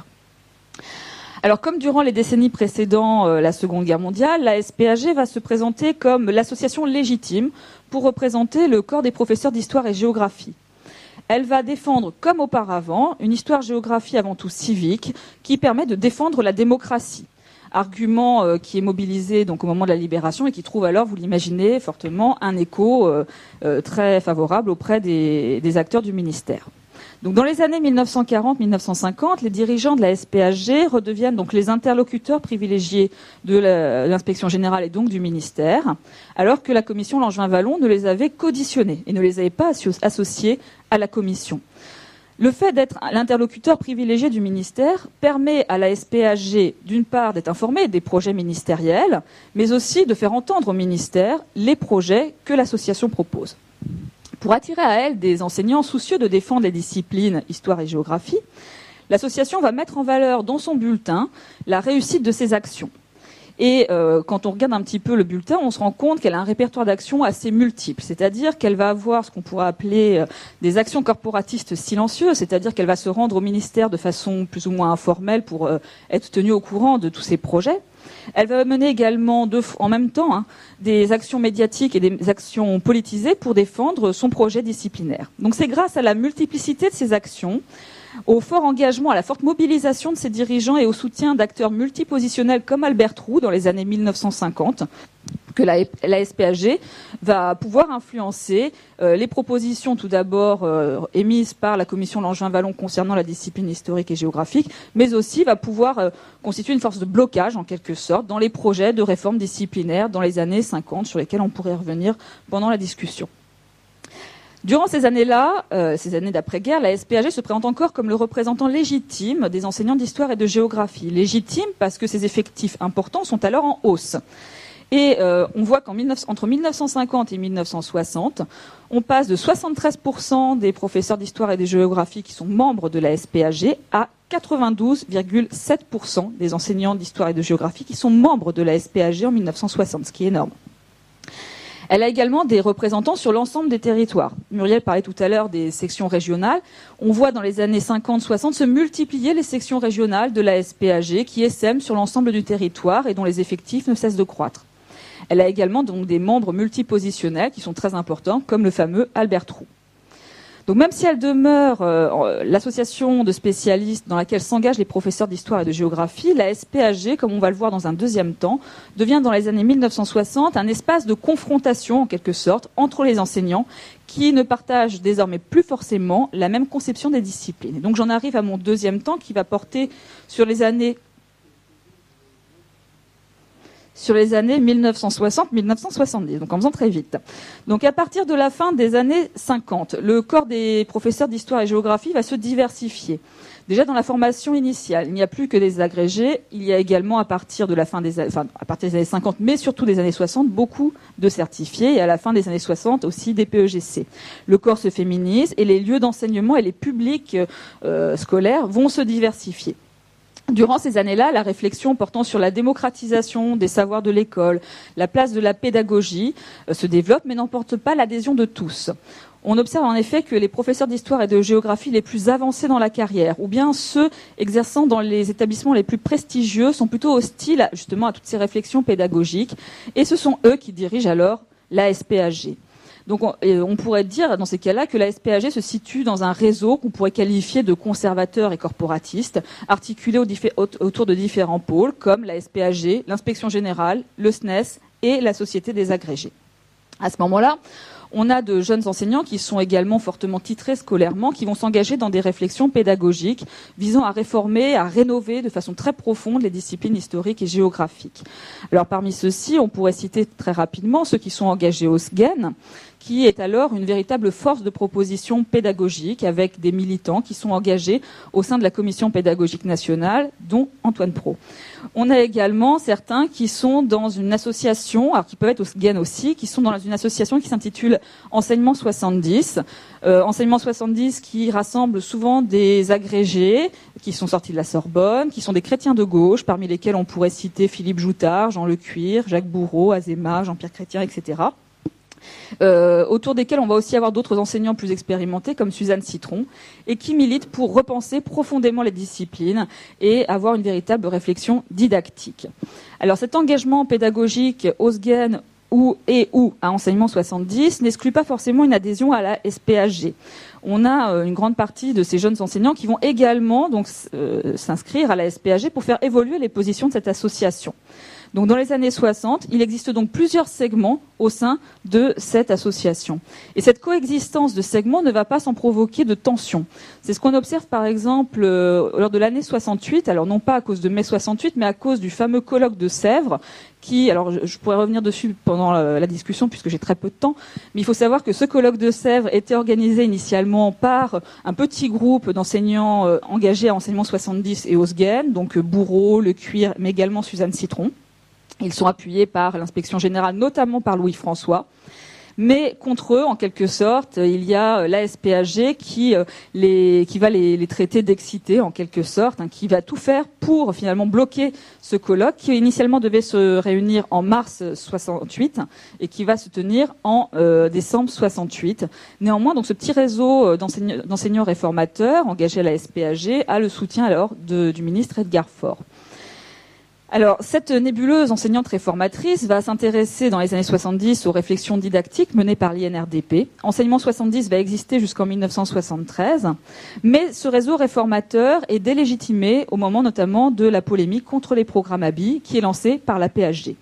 Alors, comme durant les décennies précédant euh, la Seconde Guerre mondiale, la S P A G va se présenter comme l'association légitime pour représenter le corps des professeurs d'histoire et géographie. Elle va défendre, comme auparavant, une histoire-géographie avant tout civique, qui permet de défendre la démocratie. Argument euh, qui est mobilisé donc au moment de la libération et qui trouve alors, vous l'imaginez fortement, un écho euh, euh, très favorable auprès des, des acteurs du ministère. Donc, dans les années mille neuf cent quarante à mille neuf cent cinquante, les dirigeants de la S P H G redeviennent donc les interlocuteurs privilégiés de la, l'inspection générale et donc du ministère, alors que la commission Langevin-Wallon ne les avait qu'auditionnés et ne les avait pas associés à la commission. Le fait d'être l'interlocuteur privilégié du ministère permet à la S P H G, d'une part, d'être informée des projets ministériels, mais aussi de faire entendre au ministère les projets que l'association propose. Pour attirer à elle des enseignants soucieux de défendre les disciplines histoire et géographie, l'association va mettre en valeur dans son bulletin la réussite de ses actions. Et euh, quand on regarde un petit peu le bulletin, on se rend compte qu'elle a un répertoire d'actions assez multiple. C'est-à-dire qu'elle va avoir ce qu'on pourrait appeler euh, des actions corporatistes silencieuses, c'est-à-dire qu'elle va se rendre au ministère de façon plus ou moins informelle pour euh, être tenue au courant de tous ses projets. Elle va mener également deux, en même temps hein, des actions médiatiques et des actions politisées pour défendre son projet disciplinaire. Donc c'est grâce à la multiplicité de ces actions, au fort engagement, à la forte mobilisation de ses dirigeants et au soutien d'acteurs multipositionnels comme Albert Roux dans les années mille neuf cent cinquante, que la, la S P H G va pouvoir influencer euh, les propositions tout d'abord euh, émises par la commission Langevin-Wallon concernant la discipline historique et géographique, mais aussi va pouvoir euh, constituer une force de blocage en quelque sorte dans les projets de réforme disciplinaire dans les années cinquante sur lesquels on pourrait revenir pendant la discussion. Durant ces années-là, euh, ces années d'après-guerre, la S P H G se présente encore comme le représentant légitime des enseignants d'histoire et de géographie. Légitime parce que ses effectifs importants sont alors en hausse. Et euh, on voit qu'entre mille neuf cent cinquante et mille neuf cent soixante, on passe de soixante-treize pour cent des professeurs d'histoire et de géographie qui sont membres de la S P H G à quatre-vingt-douze virgule sept pour cent des enseignants d'histoire et de géographie qui sont membres de la S P H G en mille neuf cent soixante, ce qui est énorme. Elle a également des représentants sur l'ensemble des territoires. Muriel parlait tout à l'heure des sections régionales. On voit dans les années cinquante soixante se multiplier les sections régionales de la S P H G qui essaiment sur l'ensemble du territoire et dont les effectifs ne cessent de croître. Elle a également donc des membres multipositionnels qui sont très importants, comme le fameux Albert Roux. Donc même si elle demeure euh, l'association de spécialistes dans laquelle s'engagent les professeurs d'histoire et de géographie, la S P H G, comme on va le voir dans un deuxième temps, devient dans les années mille neuf cent soixante un espace de confrontation, en quelque sorte, entre les enseignants qui ne partagent désormais plus forcément la même conception des disciplines. Et donc j'en arrive à mon deuxième temps qui va porter sur les années sur les années mille neuf cent soixante à mille neuf cent soixante-dix, donc en faisant très vite. Donc à partir de la fin des années cinquante, le corps des professeurs d'histoire et géographie va se diversifier. Déjà dans la formation initiale, il n'y a plus que des agrégés, il y a également à partir de la fin des, enfin, à partir des années cinquante, mais surtout des années soixante, beaucoup de certifiés, et à la fin des années soixante aussi des P E G C. Le corps se féminise et les lieux d'enseignement et les publics euh, scolaires vont se diversifier. Durant ces années-là, la réflexion portant sur la démocratisation des savoirs de l'école, la place de la pédagogie euh, se développe, mais n'emporte pas l'adhésion de tous. On observe en effet que les professeurs d'histoire et de géographie les plus avancés dans la carrière, ou bien ceux exerçant dans les établissements les plus prestigieux, sont plutôt hostiles justement à toutes ces réflexions pédagogiques, et ce sont eux qui dirigent alors la S P H G. Donc on, on pourrait dire dans ces cas-là que la S P H G se situe dans un réseau qu'on pourrait qualifier de conservateur et corporatiste, articulé au diffé- autour de différents pôles comme la S P H G, l'inspection générale, le S N E S et la société des agrégés. À ce moment-là, on a de jeunes enseignants qui sont également fortement titrés scolairement, qui vont s'engager dans des réflexions pédagogiques visant à réformer, à rénover de façon très profonde les disciplines historiques et géographiques. Alors parmi ceux-ci, on pourrait citer très rapidement ceux qui sont engagés au S G E N, qui est alors une véritable force de proposition pédagogique avec des militants qui sont engagés au sein de la commission pédagogique nationale, dont Antoine Pro. On a également certains qui sont dans une association, alors qui peuvent être au S G E N aussi, qui sont dans une association qui s'intitule Enseignement soixante-dix. Euh, Enseignement soixante-dix qui rassemble souvent des agrégés qui sont sortis de la Sorbonne, qui sont des chrétiens de gauche, parmi lesquels on pourrait citer Philippe Joutard, Jean Lecuir, Jacques Bourreau, Azéma, Jean-Pierre Chrétien, et cetera. Euh, autour desquels on va aussi avoir d'autres enseignants plus expérimentés comme Suzanne Citron et qui militent pour repenser profondément les disciplines et avoir une véritable réflexion didactique. Alors cet engagement pédagogique au S G E N ou, et ou à enseignement soixante-dix n'exclut pas forcément une adhésion à la S P H G. On a euh, une grande partie de ces jeunes enseignants qui vont également donc euh, s'inscrire à la S P H G pour faire évoluer les positions de cette association. Donc dans les années soixante, il existe donc plusieurs segments au sein de cette association. Et cette coexistence de segments ne va pas sans provoquer de tensions. C'est ce qu'on observe par exemple euh, lors de l'année soixante-huit, alors non pas à cause de mai soixante-huit, mais à cause du fameux colloque de Sèvres, qui, alors je, je pourrais revenir dessus pendant la, la discussion puisque j'ai très peu de temps, mais il faut savoir que ce colloque de Sèvres était organisé initialement par un petit groupe d'enseignants euh, engagés à enseignement soixante-dix et Osguen, donc euh, Bourreau, Le Cuir, mais également Suzanne Citron. Ils sont appuyés par l'inspection générale, notamment par Louis-François. Mais contre eux, en quelque sorte, il y a l'A S P H G qui, les, qui va les, les traiter d'excités, en quelque sorte, hein, qui va tout faire pour finalement bloquer ce colloque qui initialement devait se réunir en mars soixante-huit et qui va se tenir en euh, décembre soixante-huit. Néanmoins, donc ce petit réseau d'enseignants, d'enseignants réformateurs engagés à la S P H G a le soutien alors de, du ministre Edgar Faure. Alors, cette nébuleuse enseignante réformatrice va s'intéresser dans les années soixante-dix aux réflexions didactiques menées par l'I N R D P. Enseignement soixante-dix va exister jusqu'en mille neuf cent soixante-treize, mais ce réseau réformateur est délégitimé au moment notamment de la polémique contre les programmes A B I qui est lancée par la P H G.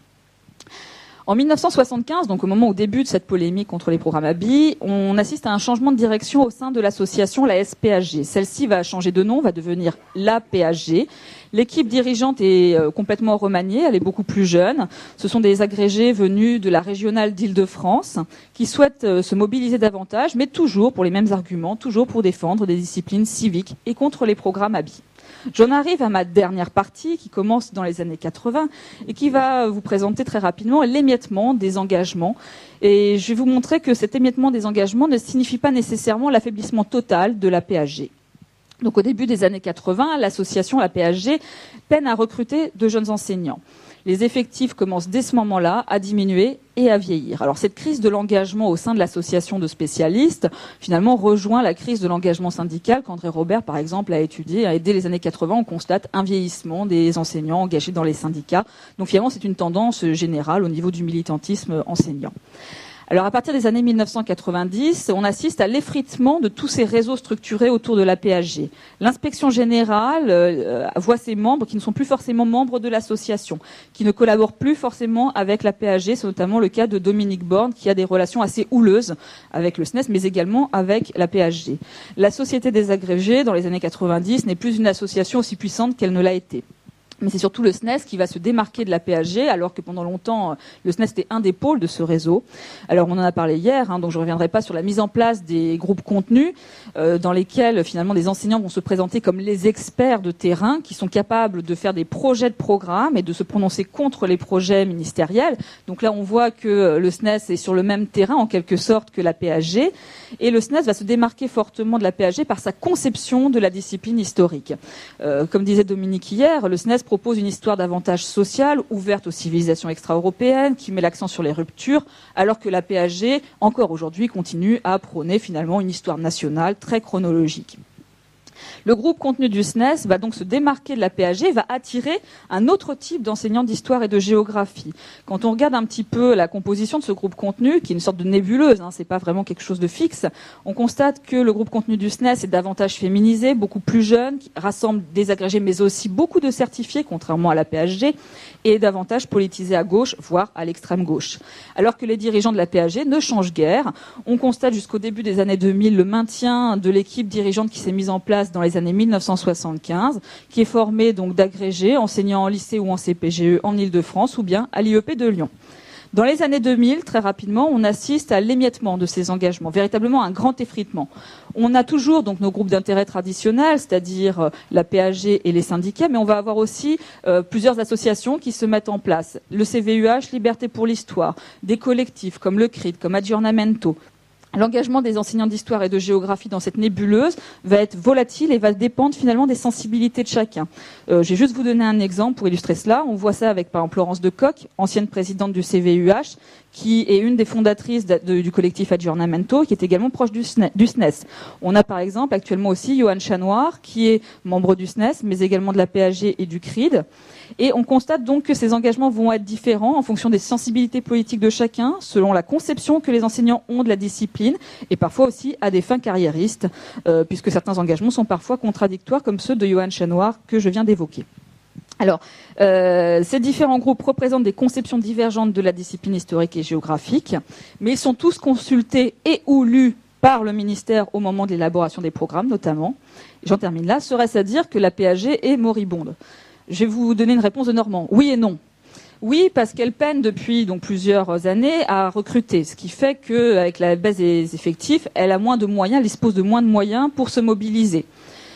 En mille neuf cent soixante-quinze, donc au moment où débute cette polémique contre les programmes A B I, on assiste à un changement de direction au sein de l'association, la S P H G. Celle-ci va changer de nom, va devenir la P H G. L'équipe dirigeante est complètement remaniée, elle est beaucoup plus jeune. Ce sont des agrégés venus de la régionale d'Île-de-France qui souhaitent se mobiliser davantage, mais toujours pour les mêmes arguments, toujours pour défendre des disciplines civiques et contre les programmes A B I. J'en arrive à ma dernière partie qui commence dans les années quatre-vingts et qui va vous présenter très rapidement l'émiettement des engagements. Et je vais vous montrer que cet émiettement des engagements ne signifie pas nécessairement l'affaiblissement total de la P H G. Donc au début des années quatre-vingts, l'association, la P H G, peine à recruter de jeunes enseignants. Les effectifs commencent dès ce moment-là à diminuer et à vieillir. Alors cette crise de l'engagement au sein de l'association de spécialistes, finalement, rejoint la crise de l'engagement syndical qu'André Robert, par exemple, a étudié. Et dès les années quatre-vingts, on constate un vieillissement des enseignants engagés dans les syndicats. Donc finalement, c'est une tendance générale au niveau du militantisme enseignant. Alors à partir des années mille neuf cent quatre-vingt-dix, on assiste à l'effritement de tous ces réseaux structurés autour de la P H G. L'inspection générale euh, voit ses membres qui ne sont plus forcément membres de l'association, qui ne collaborent plus forcément avec la P H G. C'est notamment le cas de Dominique Borne, qui a des relations assez houleuses avec le S N E S, mais également avec la P H G. La Société des agrégés, dans les années quatre-vingt-dix, n'est plus une association aussi puissante qu'elle ne l'a été. Mais c'est surtout le S N E S qui va se démarquer de la P H G, alors que pendant longtemps, le S N E S était un des pôles de ce réseau. Alors, on en a parlé hier, hein, donc je ne reviendrai pas sur la mise en place des groupes contenus, euh, dans lesquels, finalement, des enseignants vont se présenter comme les experts de terrain, qui sont capables de faire des projets de programme et de se prononcer contre les projets ministériels. Donc là, on voit que le S N E S est sur le même terrain, en quelque sorte, que la P H G. Et le S N E S va se démarquer fortement de la P H G par sa conception de la discipline historique. Euh, comme disait Dominique hier, le S N E S propose une histoire davantage sociale, ouverte aux civilisations extra-européennes, qui met l'accent sur les ruptures, alors que la P H G, encore aujourd'hui, continue à prôner finalement une histoire nationale très chronologique. Le groupe contenu du S N E S va donc se démarquer de la P H G, va attirer un autre type d'enseignants d'histoire et de géographie. Quand on regarde un petit peu la composition de ce groupe contenu, qui est une sorte de nébuleuse, hein, c'est pas vraiment quelque chose de fixe, on constate que le groupe contenu du S N E S est davantage féminisé, beaucoup plus jeune, qui rassemble des agrégés mais aussi beaucoup de certifiés, contrairement à la P H G, et davantage politisé à gauche, voire à l'extrême gauche. Alors que les dirigeants de la P H G ne changent guère. On constate jusqu'au début des années deux mille le maintien de l'équipe dirigeante qui s'est mise en place dans les années mille neuf cent soixante-quinze, qui est formée donc d'agrégés enseignant en lycée ou en C P G E en Île-de-France ou bien à l'I E P de Lyon. Dans les années deux mille, très rapidement, on assiste à l'émiettement de ces engagements, véritablement un grand effritement. On a toujours donc nos groupes d'intérêt traditionnels, c'est-à-dire la P H G et les syndicats, mais on va avoir aussi euh, plusieurs associations qui se mettent en place. Le C V U H, Liberté pour l'Histoire, des collectifs comme le C R I D, comme Aggiornamento. L'engagement des enseignants d'histoire et de géographie dans cette nébuleuse va être volatile et va dépendre finalement des sensibilités de chacun. Euh, je vais juste vous donner un exemple pour illustrer cela. On voit ça avec par exemple Laurence Decoq, ancienne présidente du C V U H, qui est une des fondatrices de, de, du collectif Aggiornamento, qui est également proche du, du S N E S. On a par exemple actuellement aussi Johan Chanoir, qui est membre du S N E S, mais également de la P H G et du C R I D. Et on constate donc que ces engagements vont être différents en fonction des sensibilités politiques de chacun, selon la conception que les enseignants ont de la discipline, et parfois aussi à des fins carriéristes, euh, puisque certains engagements sont parfois contradictoires, comme ceux de Johan Chanoir que je viens d'évoquer. Alors, euh, ces différents groupes représentent des conceptions divergentes de la discipline historique et géographique, mais ils sont tous consultés et ou lus par le ministère au moment de l'élaboration des programmes, notamment. J'en termine là. Serait-ce à dire que la P A G est moribonde ? Je vais vous donner une réponse de Normand. Oui et non. Oui, parce qu'elle peine depuis donc plusieurs années à recruter, ce qui fait qu'avec la baisse des effectifs, elle a moins de moyens, elle dispose de moins de moyens pour se mobiliser.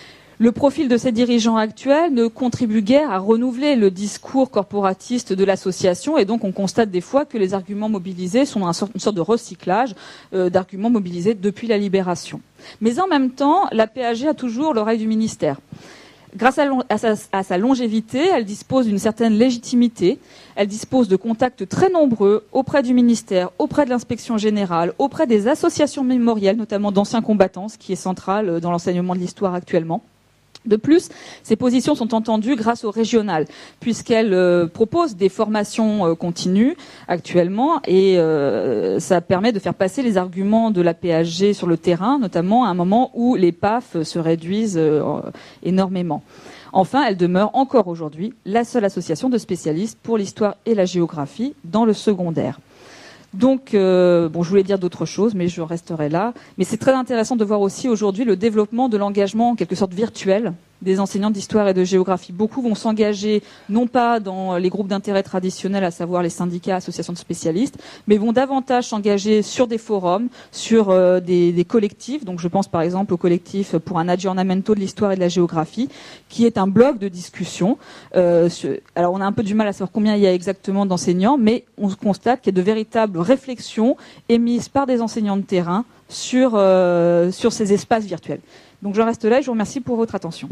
Le profil de ses dirigeants actuels ne contribue guère à renouveler le discours corporatiste de l'association, et donc on constate des fois que les arguments mobilisés sont une sorte de recyclage euh, d'arguments mobilisés depuis la libération. Mais en même temps, la P A G a toujours l'oreille du ministère. Grâce à, à, sa, à sa longévité, elle dispose d'une certaine légitimité, elle dispose de contacts très nombreux auprès du ministère, auprès de l'inspection générale, auprès des associations mémorielles, notamment d'anciens combattants, ce qui est central dans l'enseignement de l'histoire actuellement. De plus, ces positions sont entendues grâce au régional, puisqu'elle euh, propose des formations euh, continues actuellement, et euh, ça permet de faire passer les arguments de la P A G sur le terrain, notamment à un moment où les P A F se réduisent euh, énormément. Enfin, elle demeure encore aujourd'hui la seule association de spécialistes pour l'histoire et la géographie dans le secondaire. Donc, euh, bon, je voulais dire d'autres choses, mais je resterai là. Mais c'est très intéressant de voir aussi aujourd'hui le développement de l'engagement en quelque sorte virtuel des enseignants d'histoire et de géographie. Beaucoup vont s'engager non pas dans les groupes d'intérêt traditionnels, à savoir les syndicats, associations de spécialistes, mais vont davantage s'engager sur des forums, sur euh, des, des collectifs. Donc je pense par exemple au collectif pour un aggiornamento de l'histoire et de la géographie, qui est un blog de discussion. Euh, sur, alors on a un peu du mal à savoir combien il y a exactement d'enseignants, mais on constate qu'il y a de véritables réflexions émises par des enseignants de terrain sur, euh, sur ces espaces virtuels. Donc je reste là et je vous remercie pour votre attention.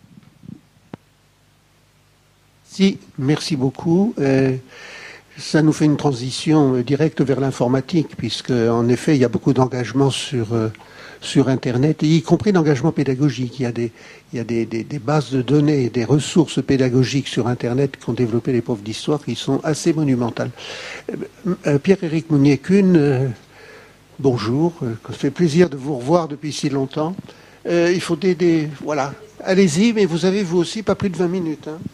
Si, merci beaucoup. Euh, ça nous fait une transition euh, directe vers l'informatique, puisque en effet, il y a beaucoup d'engagement sur, euh, sur Internet, y compris d'engagement pédagogique. Il y a, des, il y a des, des, des bases de données, des ressources pédagogiques sur Internet qu'ont développé les profs d'histoire qui sont assez monumentales. Euh, euh, Pierre-Éric Mounier-Kuhn, euh, bonjour. Euh, ça fait plaisir de vous revoir depuis si longtemps. Euh, il faut des, des... Voilà. Allez-y, mais vous avez vous aussi pas plus de vingt minutes. Hein.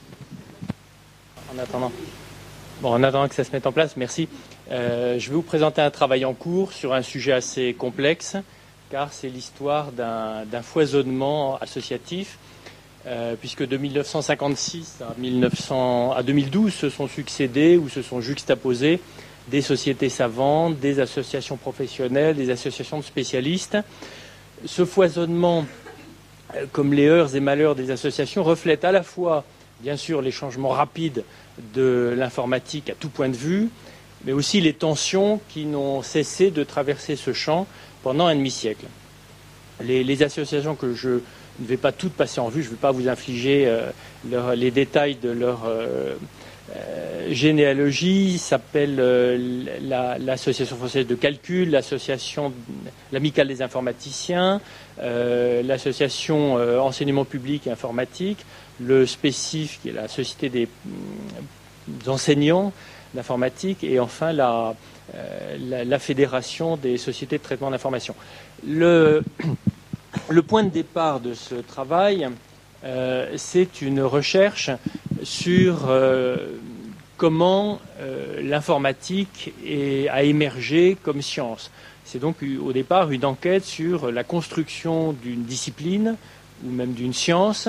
En attendant. Bon, en attendant que ça se mette en place, merci. Euh, je vais vous présenter un travail en cours sur un sujet assez complexe, car c'est l'histoire d'un, d'un foisonnement associatif, euh, puisque de mille neuf cent cinquante-six à, mille neuf cents, à deux mille douze se sont succédés ou se sont juxtaposés des sociétés savantes, des associations professionnelles, des associations de spécialistes. Ce foisonnement, comme les heurts et malheurs des associations, reflète à la fois, bien sûr, les changements rapides de l'informatique à tout point de vue, mais aussi les tensions qui n'ont cessé de traverser ce champ pendant un demi-siècle. Les, les associations que je ne vais pas toutes passer en vue, je ne vais pas vous infliger euh, leur, les détails de leur euh, euh, généalogie, s'appellent euh, la, l'Association française de calcul, l'association, l'Amicale des informaticiens, euh, l'association euh, enseignement public et informatique, le SPECIF, qui est la Société des, des enseignants d'informatique, et enfin la, euh, la, la Fédération des sociétés de traitement d'information. Le, le point de départ de ce travail, euh, c'est une recherche sur euh, comment euh, l'informatique est, a émergé comme science. C'est donc au départ une enquête sur la construction d'une discipline ou même d'une science,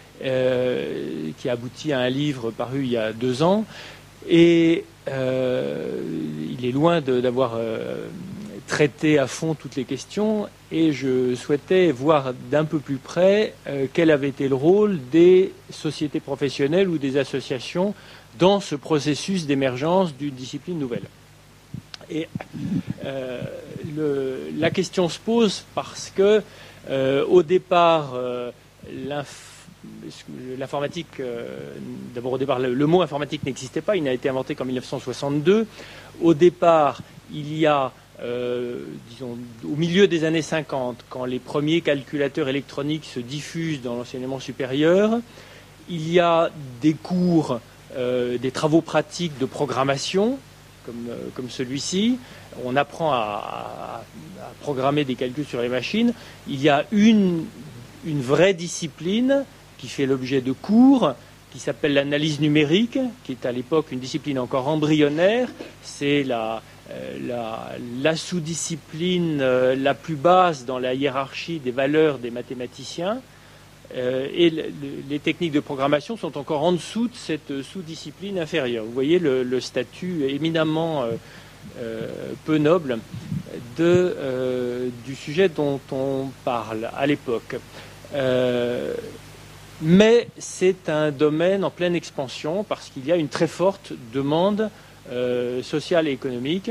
Euh, qui aboutit à un livre paru il y a deux ans. Et euh, il est loin de, d'avoir euh, traité à fond toutes les questions. Et je souhaitais voir d'un peu plus près euh, quel avait été le rôle des sociétés professionnelles ou des associations dans ce processus d'émergence d'une discipline nouvelle. Et euh, le, la question se pose parce que, euh, au départ, euh, l'inf L'informatique, euh, d'abord au départ, le, le mot informatique n'existait pas, il n'a été inventé qu'en mille neuf cent soixante-deux. Au départ, il y a, euh, disons, au milieu des années cinquante, quand les premiers calculateurs électroniques se diffusent dans l'enseignement supérieur, il y a des cours euh, des travaux pratiques de programmation, comme, euh, comme celui-ci. On apprend à, à, à programmer des calculs sur les machines. Il y a une, une vraie discipline qui fait l'objet de cours, qui s'appelle l'analyse numérique, qui est à l'époque une discipline encore embryonnaire. C'est la, euh, la, la sous-discipline euh, la plus basse dans la hiérarchie des valeurs des mathématiciens. Euh, et le, les techniques de programmation sont encore en dessous de cette sous-discipline inférieure. Vous voyez le, le statut éminemment euh, euh, peu noble de, euh, du sujet dont on parle à l'époque. Euh, mais c'est un domaine en pleine expansion parce qu'il y a une très forte demande euh, sociale et économique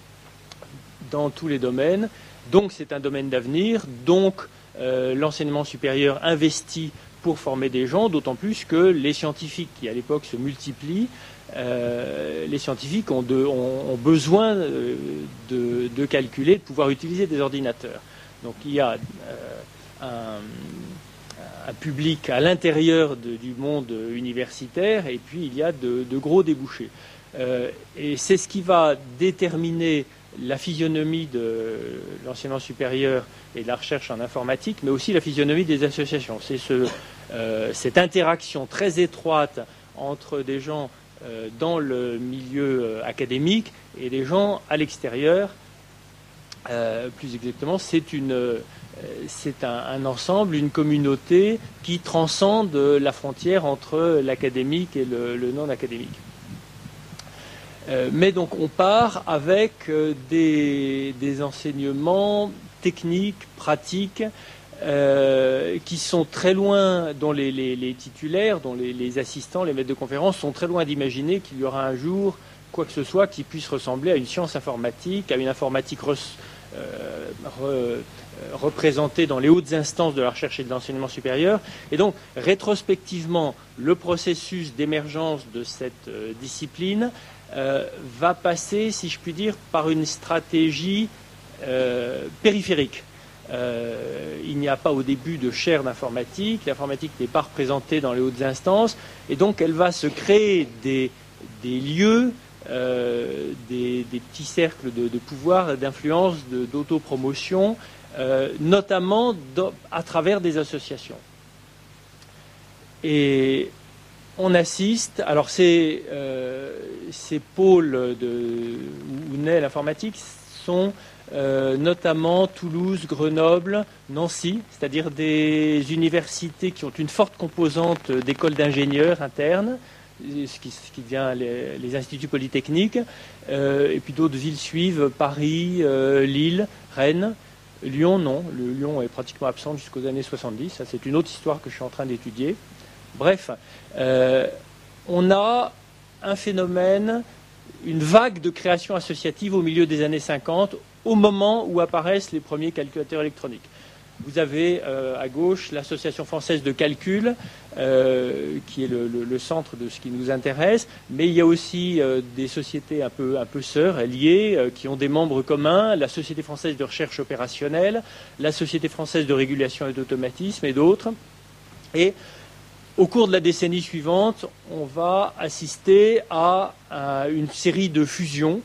dans tous les domaines. Donc c'est un domaine d'avenir. Donc euh, l'enseignement supérieur investit pour former des gens, d'autant plus que les scientifiques qui à l'époque se multiplient, euh, les scientifiques ont, de, ont, ont besoin de, de calculer, de pouvoir utiliser des ordinateurs. Donc il y a euh, un un public à l'intérieur de, du monde universitaire, et puis il y a de, de gros débouchés. Euh, et c'est ce qui va déterminer la physionomie de l'enseignement supérieur et de la recherche en informatique, mais aussi la physionomie des associations. C'est ce, euh, cette interaction très étroite entre des gens euh, dans le milieu euh, académique et des gens à l'extérieur. Euh, plus exactement, c'est une... Euh, c'est un, un ensemble, une communauté qui transcende la frontière entre l'académique et le, le non-académique. Euh, mais donc on part avec euh, des, des enseignements techniques, pratiques, euh, qui sont très loin, dont les, les, les titulaires, dont les, les assistants, les maîtres de conférences sont très loin d'imaginer qu'il y aura un jour quoi que ce soit qui puisse ressembler à une science informatique, à une informatique re- euh, re- représentés dans les hautes instances de la recherche et de l'enseignement supérieur. Et donc, rétrospectivement, le processus d'émergence de cette euh, discipline euh, va passer, si je puis dire, par une stratégie euh, périphérique. Euh, il n'y a pas au début de chaire d'informatique, l'informatique n'est pas représentée dans les hautes instances, et donc elle va se créer des, des lieux, euh, des, des petits cercles de, de pouvoir, d'influence, de, d'autopromotion, Euh, notamment dans, à travers des associations. Et on assiste, alors ces, euh, ces pôles de, où naît l'informatique sont euh, notamment Toulouse, Grenoble, Nancy, c'est-à-dire des universités qui ont une forte composante d'écoles d'ingénieurs internes, ce qui, ce qui devient les, les instituts polytechniques, euh, et puis d'autres villes suivent, Paris, euh, Lille, Rennes. Lyon, non. Le Lyon est pratiquement absent jusqu'aux années soixante-dix. Ça, c'est une autre histoire que je suis en train d'étudier. Bref, euh, on a un phénomène, une vague de création associative au milieu des années cinquante, au moment où apparaissent les premiers calculateurs électroniques. Vous avez euh, à gauche l'Association française de calcul, euh, qui est le, le, le centre de ce qui nous intéresse, mais il y a aussi euh, des sociétés un peu, un peu sœurs, liées, euh, qui ont des membres communs, la Société française de recherche opérationnelle, la Société française de régulation et d'automatisme et d'autres. Et au cours de la décennie suivante, on va assister à, à une série de fusions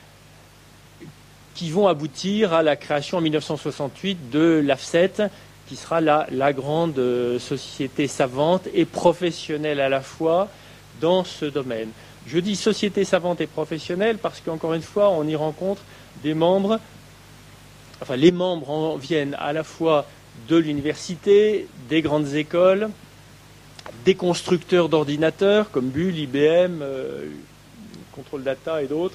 qui vont aboutir à la création en mille neuf cent soixante-huit de l'A F S E T, qui sera la, la grande euh, société savante et professionnelle à la fois dans ce domaine. Je dis société savante et professionnelle parce qu'encore une fois, on y rencontre des membres, enfin les membres en viennent à la fois de l'université, des grandes écoles, des constructeurs d'ordinateurs comme Bull, I B M, euh, Control Data et d'autres,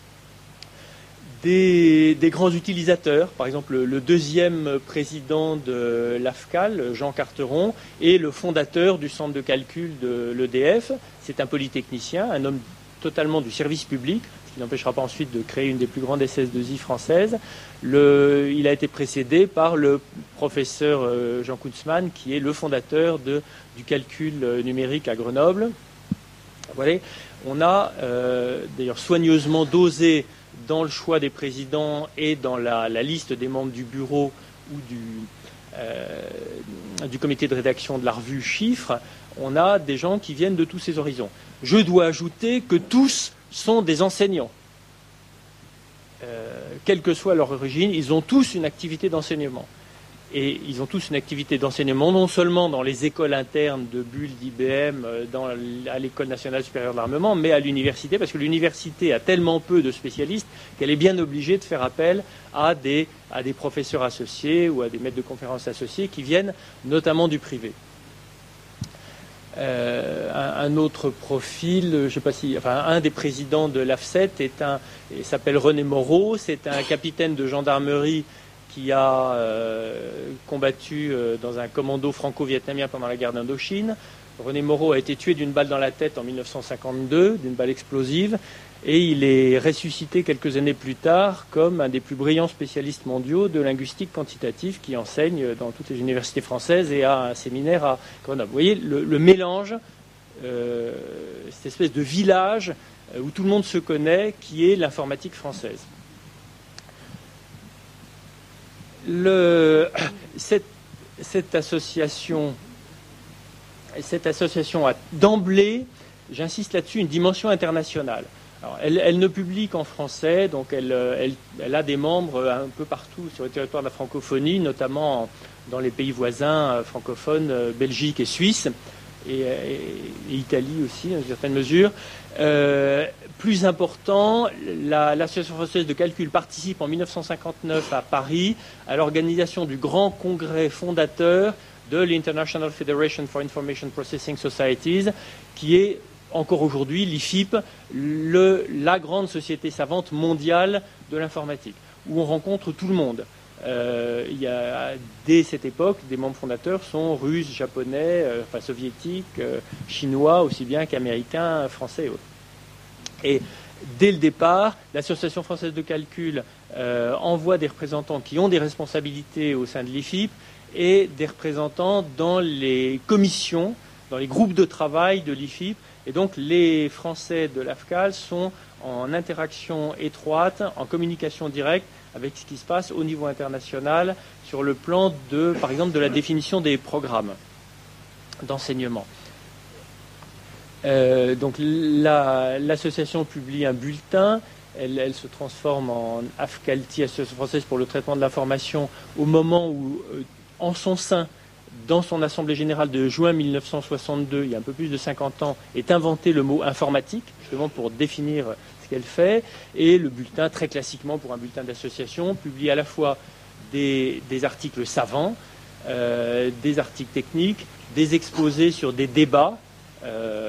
Des, des grands utilisateurs, par exemple le, le deuxième président de l'A F C A L, Jean Carteron, est le fondateur du centre de calcul de l'E D F. C'est un polytechnicien, un homme totalement du service public, ce qui n'empêchera pas ensuite de créer une des plus grandes S S deux I françaises. Le, il a été précédé par le professeur Jean Kunzmann, qui est le fondateur de, du calcul numérique à Grenoble. Voilà. On a euh, d'ailleurs soigneusement dosé dans le choix des présidents et dans la, la liste des membres du bureau ou du, euh, du comité de rédaction de la revue Chiffres, on a des gens qui viennent de tous ces horizons. Je dois ajouter que tous sont des enseignants. Euh, quelle que soit leur origine, ils ont tous une activité d'enseignement. Et ils ont tous une activité d'enseignement, non seulement dans les écoles internes de Bull, d'I B M, dans, à l'École nationale supérieure de l'armement, mais à l'université, parce que l'université a tellement peu de spécialistes qu'elle est bien obligée de faire appel à des, à des professeurs associés ou à des maîtres de conférences associés qui viennent notamment du privé. Euh, un, un autre profil, je sais pas si, enfin, un des présidents de l'A F S E T est un, il s'appelle René Moreau, c'est un capitaine de gendarmerie qui a euh, combattu euh, dans un commando franco-vietnamien pendant la guerre d'Indochine. René Moreau a été tué d'une balle dans la tête en mille neuf cent cinquante-deux, d'une balle explosive, et il est ressuscité quelques années plus tard comme un des plus brillants spécialistes mondiaux de linguistique quantitative qui enseigne dans toutes les universités françaises et a un séminaire à Grenoble. Vous voyez, le, le mélange, euh, cette espèce de village où tout le monde se connaît, qui est l'informatique française. Le, cette, cette association, cette association a d'emblée, j'insiste là-dessus, une dimension internationale. Alors, elle, elle ne publie qu'en français, donc elle, elle, elle a des membres un peu partout sur le territoire de la francophonie, notamment dans les pays voisins francophones, Belgique et Suisse, et, et, et Italie aussi, dans une certaine mesure. Euh, plus important, la, l'Association française de calcul participe en mille neuf cent cinquante-neuf à Paris à l'organisation du grand congrès fondateur de l'International Federation for Information Processing Societies, qui est encore aujourd'hui l'I F I P, le, la grande société savante mondiale de l'informatique, où on rencontre tout le monde. Euh, il y a, dès cette époque, des membres fondateurs sont russes, japonais, euh, enfin soviétiques, euh, chinois, aussi bien qu'américains, français et autres. Et dès le départ, l'Association française de calcul euh, envoie des représentants qui ont des responsabilités au sein de l'I F I P et des représentants dans les commissions, dans les groupes de travail de l'I F I P. Et donc les Français de l'A F C A L sont en interaction étroite, en communication directe avec ce qui se passe au niveau international sur le plan de, par exemple, de la définition des programmes d'enseignement. Euh, donc la, l'association publie un bulletin, elle, elle se transforme en A F C A L T, Association française pour le traitement de l'information, au moment où, euh, en son sein, dans son assemblée générale de juin mille neuf cent soixante-deux, il y a un peu plus de cinquante ans, est inventé le mot informatique, justement pour définir ce qu'elle fait, et le bulletin, très classiquement pour un bulletin d'association, publie à la fois des, des articles savants, euh, des articles techniques, des exposés sur des débats, euh,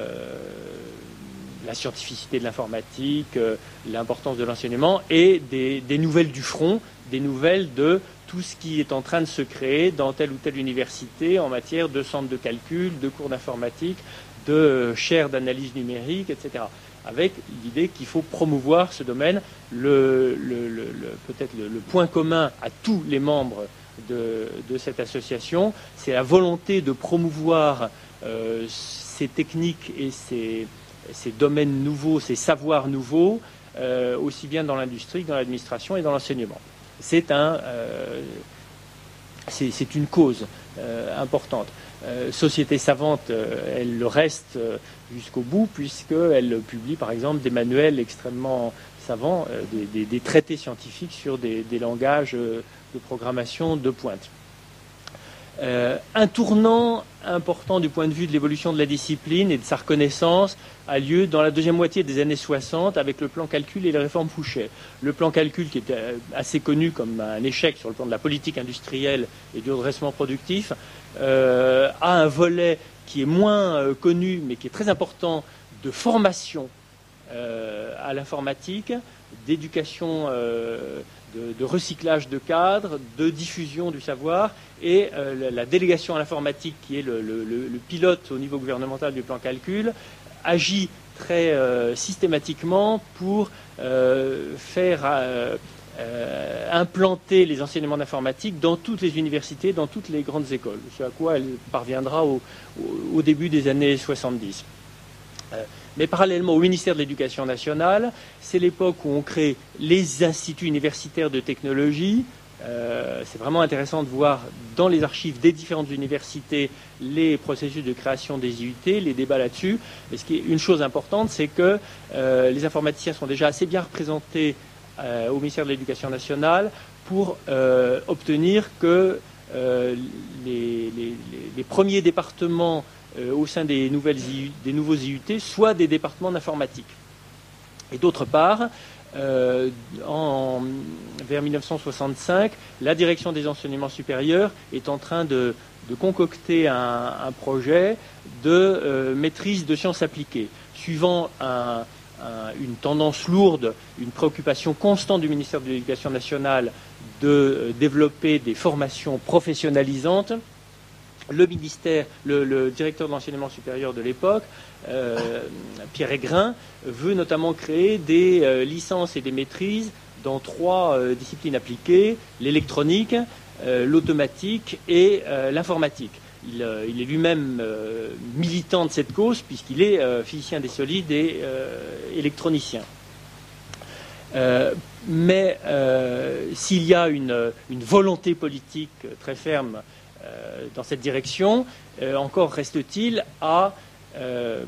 la scientificité de l'informatique, euh, l'importance de l'enseignement, et des, des nouvelles du front, des nouvelles de tout ce qui est en train de se créer dans telle ou telle université en matière de centres de calcul, de cours d'informatique, de chaires d'analyse numérique, et cetera. Avec l'idée qu'il faut promouvoir ce domaine. Le, le, le, le, peut-être le, le point commun à tous les membres de, de cette association, c'est la volonté de promouvoir euh, ces techniques et ces, ces domaines nouveaux, ces savoirs nouveaux, euh, aussi bien dans l'industrie que dans l'administration et dans l'enseignement. C'est, un, euh, c'est, c'est une cause euh, importante. Euh, Société savante, euh, elle le reste euh, jusqu'au bout, puisqu'elle publie par exemple des manuels extrêmement savants, euh, des, des, des traités scientifiques sur des, des langages euh, de programmation de pointe. Euh, un tournant important du point de vue de l'évolution de la discipline et de sa reconnaissance a lieu dans la deuxième moitié des années soixante avec le plan calcul et les réformes Fouchet. Le plan calcul, qui était assez connu comme un échec sur le plan de la politique industrielle et du redressement productif, euh, a un volet qui est moins euh, connu mais qui est très important de formation euh, à l'informatique, d'éducation, euh, de, de recyclage de cadres, de diffusion du savoir, et euh, la, la délégation à l'informatique, qui est le, le, le pilote au niveau gouvernemental du plan calcul, agit très euh, systématiquement pour euh, faire euh, euh, implanter les enseignements d'informatique dans toutes les universités, dans toutes les grandes écoles, ce à quoi elle parviendra au, au, au début des années soixante-dix. Euh, Mais parallèlement au ministère de l'Éducation nationale, c'est l'époque où on crée les instituts universitaires de technologie, Euh, c'est vraiment intéressant de voir dans les archives des différentes universités les processus de création des I U T, les débats là-dessus. Et ce qui est une chose importante, c'est que euh, les informaticiens sont déjà assez bien représentés euh, au ministère de l'Éducation nationale pour euh, obtenir que euh, les, les, les premiers départements euh, au sein des, nouvelles I U, des nouveaux I U T soient des départements d'informatique. Et d'autre part, Euh, en, vers mille neuf cent soixante-cinq, la direction des enseignements supérieurs est en train de, de concocter un, un projet de euh, maîtrise de sciences appliquées, suivant un, un, une tendance lourde, une préoccupation constante du ministère de l'Éducation nationale de euh, développer des formations professionnalisantes. Le ministère, le, le directeur de l'enseignement supérieur de l'époque, euh, Pierre Aigrin, veut notamment créer des euh, licences et des maîtrises dans trois euh, disciplines appliquées, l'électronique, euh, l'automatique et euh, l'informatique. Il, euh, il est lui-même euh, militant de cette cause puisqu'il est euh, physicien des solides et euh, électronicien. Euh, mais euh, s'il y a une, une volonté politique très ferme Euh, dans cette direction, euh, encore reste-t-il à euh,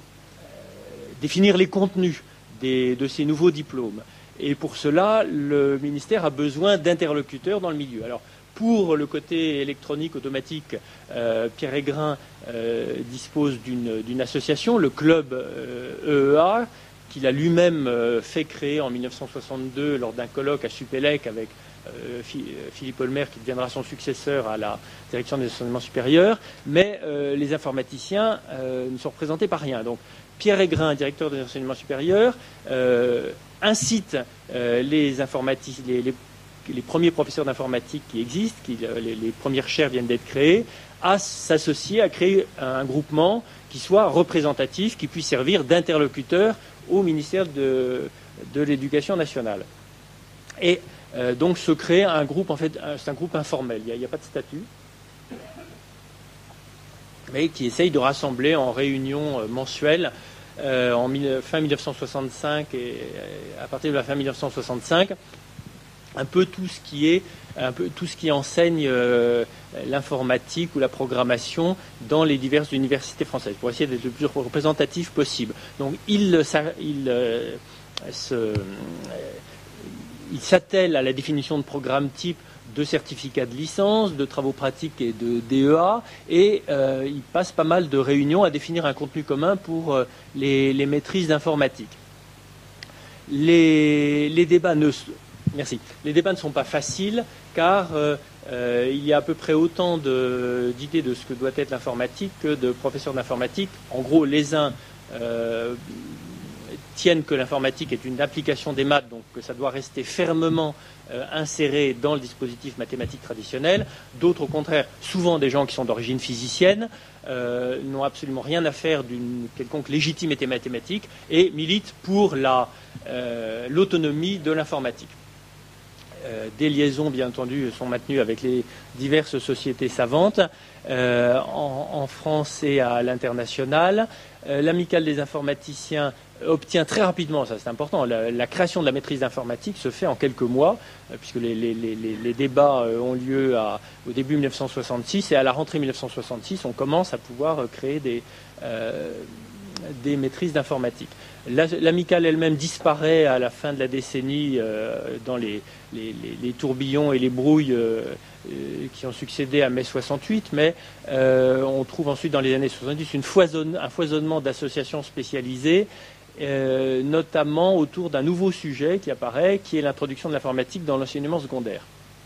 définir les contenus des, de ces nouveaux diplômes. Et pour cela, le ministère a besoin d'interlocuteurs dans le milieu. Alors, pour le côté électronique, automatique, euh, Pierre Aigrin euh, dispose d'une, d'une association, le club euh, E E A, qu'il a lui-même euh, fait créer en mille neuf cent soixante-deux lors d'un colloque à Supélec avec Euh, Philippe Olmer, qui deviendra son successeur à la direction des enseignements supérieurs, mais euh, les informaticiens euh, ne sont représentés par rien. Donc Pierre Aigrin, directeur des enseignements supérieurs, euh, incite euh, les, les, les, les premiers professeurs d'informatique qui existent, qui, les, les premières chaires viennent d'être créées, à s'associer, à créer un, un groupement qui soit représentatif, qui puisse servir d'interlocuteur au ministère de, de l'Éducation nationale. Et Euh, donc se crée un groupe, en fait, c'est un groupe informel, il n'y a, a pas de statut, mais qui essaye de rassembler en réunion euh, mensuelle euh, en mille, fin mille neuf cent soixante-cinq et euh, à partir de la fin mille neuf cent soixante-cinq, un peu tout ce qui est, un peu tout ce qui enseigne euh, l'informatique ou la programmation dans les diverses universités françaises, pour essayer d'être le plus représentatif possible. Donc il, ça, il euh, se euh, Il s'attelle à la définition de programmes type de certificats de licence, de travaux pratiques et de D E A, et euh, il passe pas mal de réunions à définir un contenu commun pour euh, les, les maîtrises d'informatique. Les, les débats ne, merci. Les débats ne sont pas faciles car euh, euh, il y a à peu près autant de, d'idées de ce que doit être l'informatique que de professeurs d'informatique. En gros, les uns euh, tiennent que l'informatique est une application des maths, donc que ça doit rester fermement euh, inséré dans le dispositif mathématique traditionnel. D'autres, au contraire, souvent des gens qui sont d'origine physicienne, euh, n'ont absolument rien à faire d'une quelconque légitimité mathématique et militent pour la, euh, l'autonomie de l'informatique. Euh, des liaisons, bien entendu, sont maintenues avec les diverses sociétés savantes euh, en, en France et à l'international. Euh, L'amicale des informaticiens obtient très rapidement, ça c'est important, la, la création de la maîtrise d'informatique se fait en quelques mois, euh, puisque les, les, les, les débats euh, ont lieu à, au début mille neuf cent soixante-six, et à la rentrée mille neuf cent soixante-six, on commence à pouvoir euh, créer des, euh, des maîtrises d'informatique. L'amicale elle-même disparaît à la fin de la décennie euh, dans les, les, les, les tourbillons et les brouilles euh, euh, qui ont succédé à mai soixante-huit, mais euh, on trouve ensuite dans les années soixante-dix une foisonne, un foisonnement d'associations spécialisées, euh, notamment autour d'un nouveau sujet qui apparaît, qui est l'introduction de l'informatique dans l'enseignement secondaire.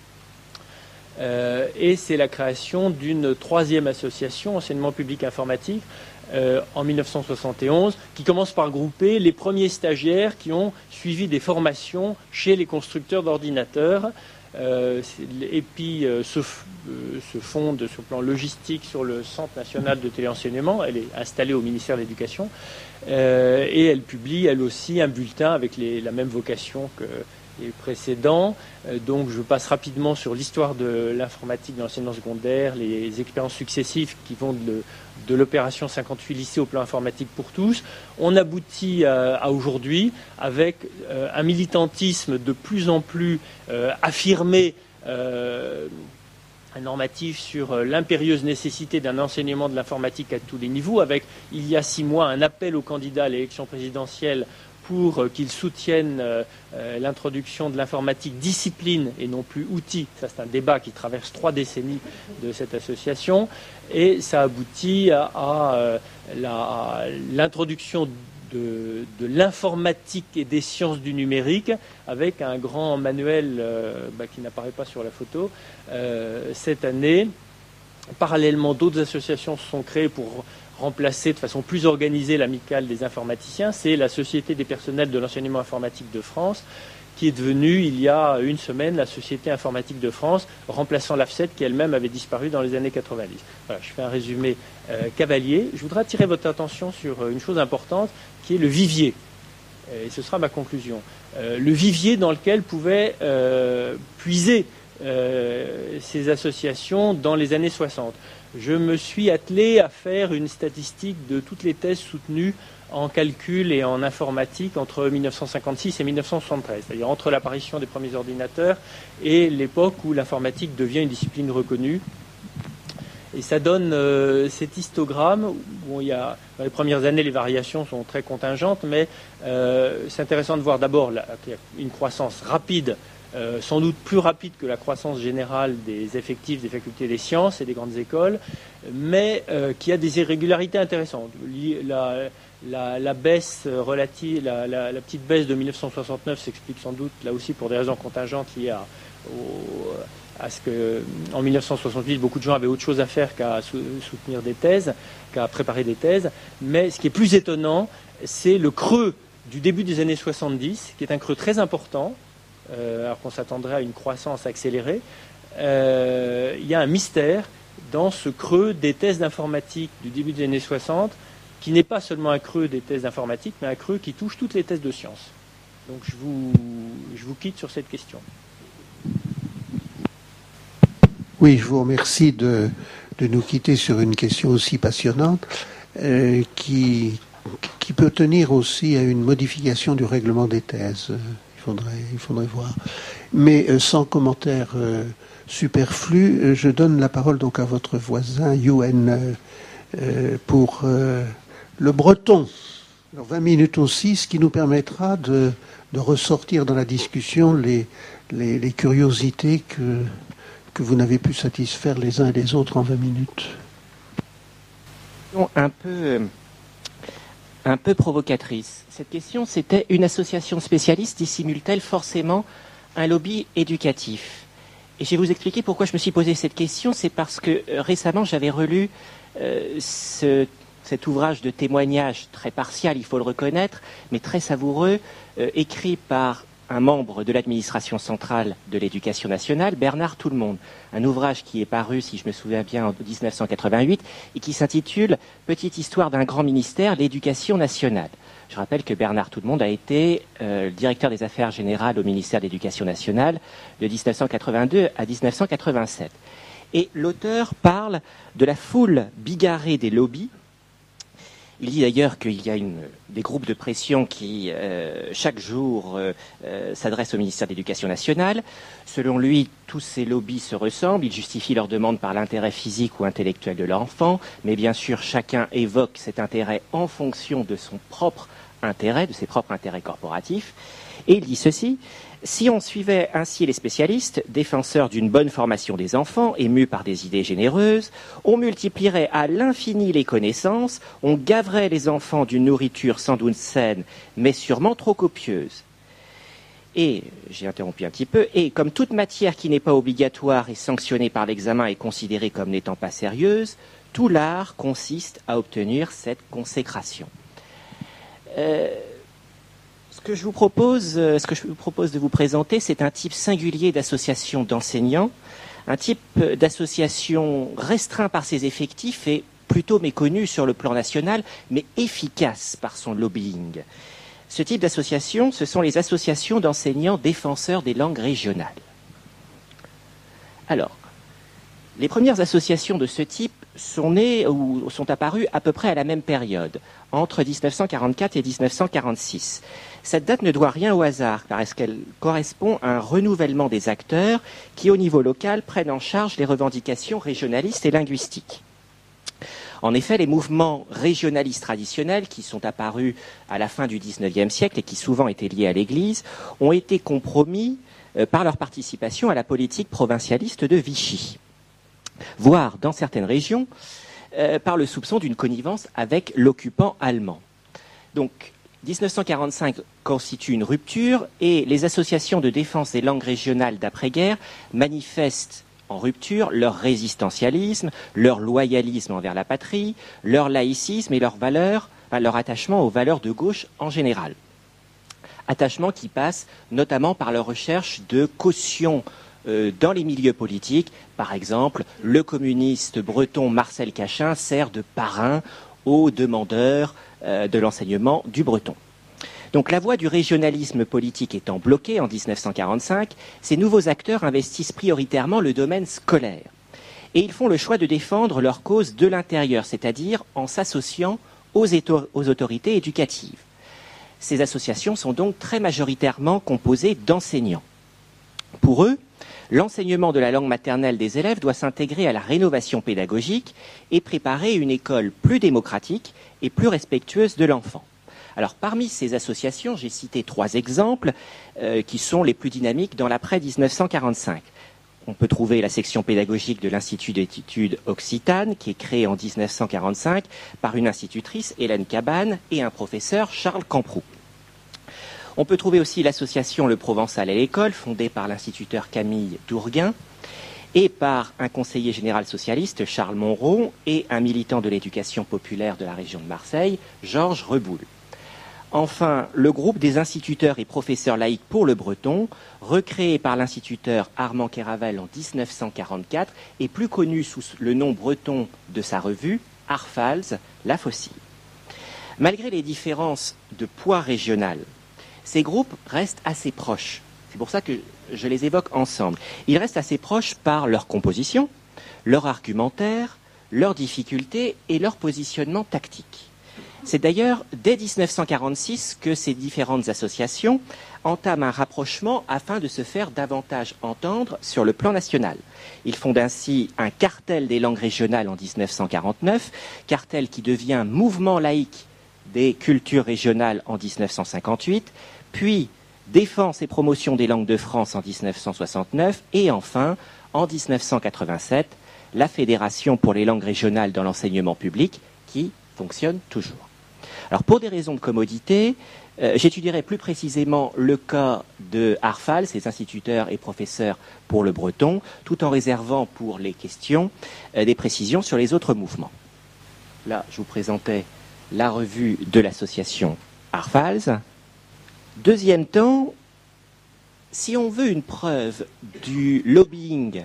Euh, et c'est la création d'une troisième association, Enseignement public informatique, Euh, en mille neuf cent soixante et onze, qui commence par grouper les premiers stagiaires qui ont suivi des formations chez les constructeurs d'ordinateurs, euh, et puis euh, se, euh, se fonde sur le plan logistique sur le Centre national de téléenseignement. Elle est installée au ministère de l'Éducation, euh, et elle publie elle aussi un bulletin avec les, la même vocation que les précédents. Euh, donc je passe rapidement sur l'histoire de l'informatique dans l'enseignement secondaire, les expériences successives qui vont de, de l'opération cinquante-huit lycées au plan informatique pour tous. On aboutit à, à aujourd'hui avec euh, un militantisme de plus en plus euh, affirmé euh, un normatif sur l'impérieuse nécessité d'un enseignement de l'informatique à tous les niveaux, avec, il y a six mois, un appel aux candidats à l'élection présidentielle pour qu'ils soutiennent euh, l'introduction de l'informatique discipline et non plus outil. Ça, c'est un débat qui traverse trois décennies de cette association. Et ça aboutit à, à euh, la, l'introduction de, de l'informatique et des sciences du numérique avec un grand manuel euh, bah, qui n'apparaît pas sur la photo euh, cette année. Parallèlement, d'autres associations se sont créées pour remplacer de façon plus organisée l'amicale des informaticiens. C'est la Société des personnels de l'enseignement informatique de France, qui est devenue, il y a une semaine, la Société informatique de France, remplaçant l'A F S E T, qui elle-même avait disparu dans les années quatre-vingt-dix. Voilà, je fais un résumé euh, cavalier. Je voudrais attirer votre attention sur une chose importante, qui est le vivier. Et ce sera ma conclusion. Euh, le vivier dans lequel pouvaient euh, puiser euh, ces associations dans les années soixante. Je me suis attelé à faire une statistique de toutes les thèses soutenues en calcul et en informatique entre mille neuf cent cinquante-six et mille neuf cent soixante-treize, c'est-à-dire entre l'apparition des premiers ordinateurs et l'époque où l'informatique devient une discipline reconnue. Et ça donne euh, cet histogramme où il y a, dans les premières années, les variations sont très contingentes, mais euh, c'est intéressant de voir d'abord la, une croissance rapide, Euh, sans doute plus rapide que la croissance générale des effectifs des facultés des sciences et des grandes écoles, mais euh, qui a des irrégularités intéressantes. La, la, la baisse relative, la, la, la petite baisse de mille neuf cent soixante-neuf s'explique sans doute là aussi pour des raisons contingentes liées à, au, à ce que en mille neuf cent soixante-huit beaucoup de gens avaient autre chose à faire qu'à soutenir des thèses, qu'à préparer des thèses. Mais ce qui est plus étonnant, c'est le creux du début des années soixante-dix, qui est un creux très important. Euh, alors qu'on s'attendrait à une croissance accélérée, euh, il y a un mystère dans ce creux des thèses d'informatique du début des années soixante, qui n'est pas seulement un creux des thèses d'informatique, mais un creux qui touche toutes les thèses de sciences. Donc je vous, je vous quitte sur cette question. Oui, je vous remercie de, de nous quitter sur une question aussi passionnante, euh, qui, qui peut tenir aussi à une modification du règlement des thèses. Il faudrait, il faudrait voir. Mais euh, sans commentaire euh, superflu, euh, je donne la parole donc à votre voisin Youen euh, euh, pour euh, le breton. Alors vingt minutes aussi, ce qui nous permettra de, de ressortir dans la discussion les, les, les curiosités que, que vous n'avez pu satisfaire les uns et les autres en vingt minutes. Un peu... un peu provocatrice. Cette question, c'était une association spécialiste dissimule-t-elle forcément un lobby éducatif? Et je vais vous expliquer pourquoi je me suis posé cette question. C'est parce que euh, récemment, j'avais relu euh, ce, cet ouvrage de témoignage très partial, il faut le reconnaître, mais très savoureux, euh, écrit par un membre de l'administration centrale de l'éducation nationale, Bernard Tout-le-Monde. Un ouvrage qui est paru, si je me souviens bien, en dix-neuf cent quatre-vingt-huit et qui s'intitule « Petite histoire d'un grand ministère, l'éducation nationale ». Je rappelle que Bernard Tout-le-Monde a été euh, directeur des affaires générales au ministère de l'Éducation nationale de dix-neuf cent quatre-vingt-deux à dix-neuf cent quatre-vingt-sept. Et l'auteur parle de la foule bigarrée des lobbies. Il dit d'ailleurs qu'il y a une, des groupes de pression qui, euh, chaque jour, euh, euh, s'adressent au ministère de l'Éducation nationale. Selon lui, tous ces lobbies se ressemblent. Ils justifient leurs demandes par l'intérêt physique ou intellectuel de l'enfant. Mais bien sûr, chacun évoque cet intérêt en fonction de son propre intérêt, de ses propres intérêts corporatifs. Et il dit ceci: si on suivait ainsi les spécialistes, défenseurs d'une bonne formation des enfants, émus par des idées généreuses, on multiplierait à l'infini les connaissances, on gaverait les enfants d'une nourriture sans doute saine, mais sûrement trop copieuse. Et, j'ai interrompu un petit peu, et comme toute matière qui n'est pas obligatoire et sanctionnée par l'examen est considérée comme n'étant pas sérieuse, tout l'art consiste à obtenir cette consécration. Euh, Ce que je vous propose, ce que je vous propose de vous présenter, c'est un type singulier d'association d'enseignants, un type d'association restreint par ses effectifs et plutôt méconnu sur le plan national, mais efficace par son lobbying. Ce type d'association, ce sont les associations d'enseignants défenseurs des langues régionales. Alors, Les premières associations de ce type sont nées ou sont apparues à peu près à la même période, entre dix-neuf cent quarante-quatre et dix-neuf cent quarante-six. Cette date ne doit rien au hasard, car est-ce qu'elle correspond à un renouvellement des acteurs qui, au niveau local, prennent en charge les revendications régionalistes et linguistiques. En effet, les mouvements régionalistes traditionnels qui sont apparus à la fin du dix-neuvième siècle et qui souvent étaient liés à l'Église ont été compromis euh, par leur participation à la politique provincialiste de Vichy, voire dans certaines régions euh, par le soupçon d'une connivence avec l'occupant allemand. Donc, dix-neuf cent quarante-cinq constitue une rupture et les associations de défense des langues régionales d'après-guerre manifestent en rupture leur résistentialisme, leur loyalisme envers la patrie, leur laïcisme et leur valeur, enfin, leur attachement aux valeurs de gauche en général. Attachement qui passe notamment par leur recherche de caution euh, dans les milieux politiques. Par exemple, le communiste breton Marcel Cachin sert de parrain aux demandeurs euh, de l'enseignement du breton. Donc la voie du régionalisme politique étant bloquée en dix-neuf cent quarante-cinq, ces nouveaux acteurs investissent prioritairement le domaine scolaire. Et ils font le choix de défendre leur cause de l'intérieur, c'est-à-dire en s'associant aux, aux autorités éducatives. Ces associations sont donc très majoritairement composées d'enseignants. Pour eux, l'enseignement de la langue maternelle des élèves doit s'intégrer à la rénovation pédagogique et préparer une école plus démocratique et plus respectueuse de l'enfant. Alors, parmi ces associations, j'ai cité trois exemples euh, qui sont les plus dynamiques dans l'après dix-neuf cent quarante-cinq. On peut trouver la section pédagogique de l'Institut d'études occitanes, qui est créée en dix-neuf cent quarante-cinq par une institutrice, Hélène Cabane, et un professeur, Charles Camproux. On peut trouver aussi l'association Le Provençal à l'école, fondée par l'instituteur Camille Dourguin, et par un conseiller général socialiste, Charles Monron, et un militant de l'éducation populaire de la région de Marseille, Georges Reboul. Enfin, le groupe des instituteurs et professeurs laïcs pour le breton, recréé par l'instituteur Armand Kéravel en dix-neuf cent quarante-quatre, est plus connu sous le nom breton de sa revue, Arfals, la fossile. Malgré les différences de poids régional, ces groupes restent assez proches. C'est pour ça que je les évoque ensemble. Ils restent assez proches par leur composition, leur argumentaire, leurs difficultés et leur positionnement tactique. C'est d'ailleurs dès dix-neuf cent quarante-six que ces différentes associations entament un rapprochement afin de se faire davantage entendre sur le plan national. Ils fondent ainsi un cartel des langues régionales en dix-neuf cent quarante-neuf, cartel qui devient mouvement laïque des cultures régionales en dix-neuf cent cinquante-huit, puis défense et promotion des langues de France en dix-neuf cent soixante-neuf et enfin, en dix-neuf cent quatre-vingt-sept, la Fédération pour les langues régionales dans l'enseignement public qui fonctionne toujours. Alors pour des raisons de commodité, euh, j'étudierai plus précisément le cas de Arfals, ses instituteurs et professeurs pour le breton, tout en réservant pour les questions euh, des précisions sur les autres mouvements. Là, je vous présentais la revue de l'association Arfals. Deuxième temps, si on veut une preuve du lobbying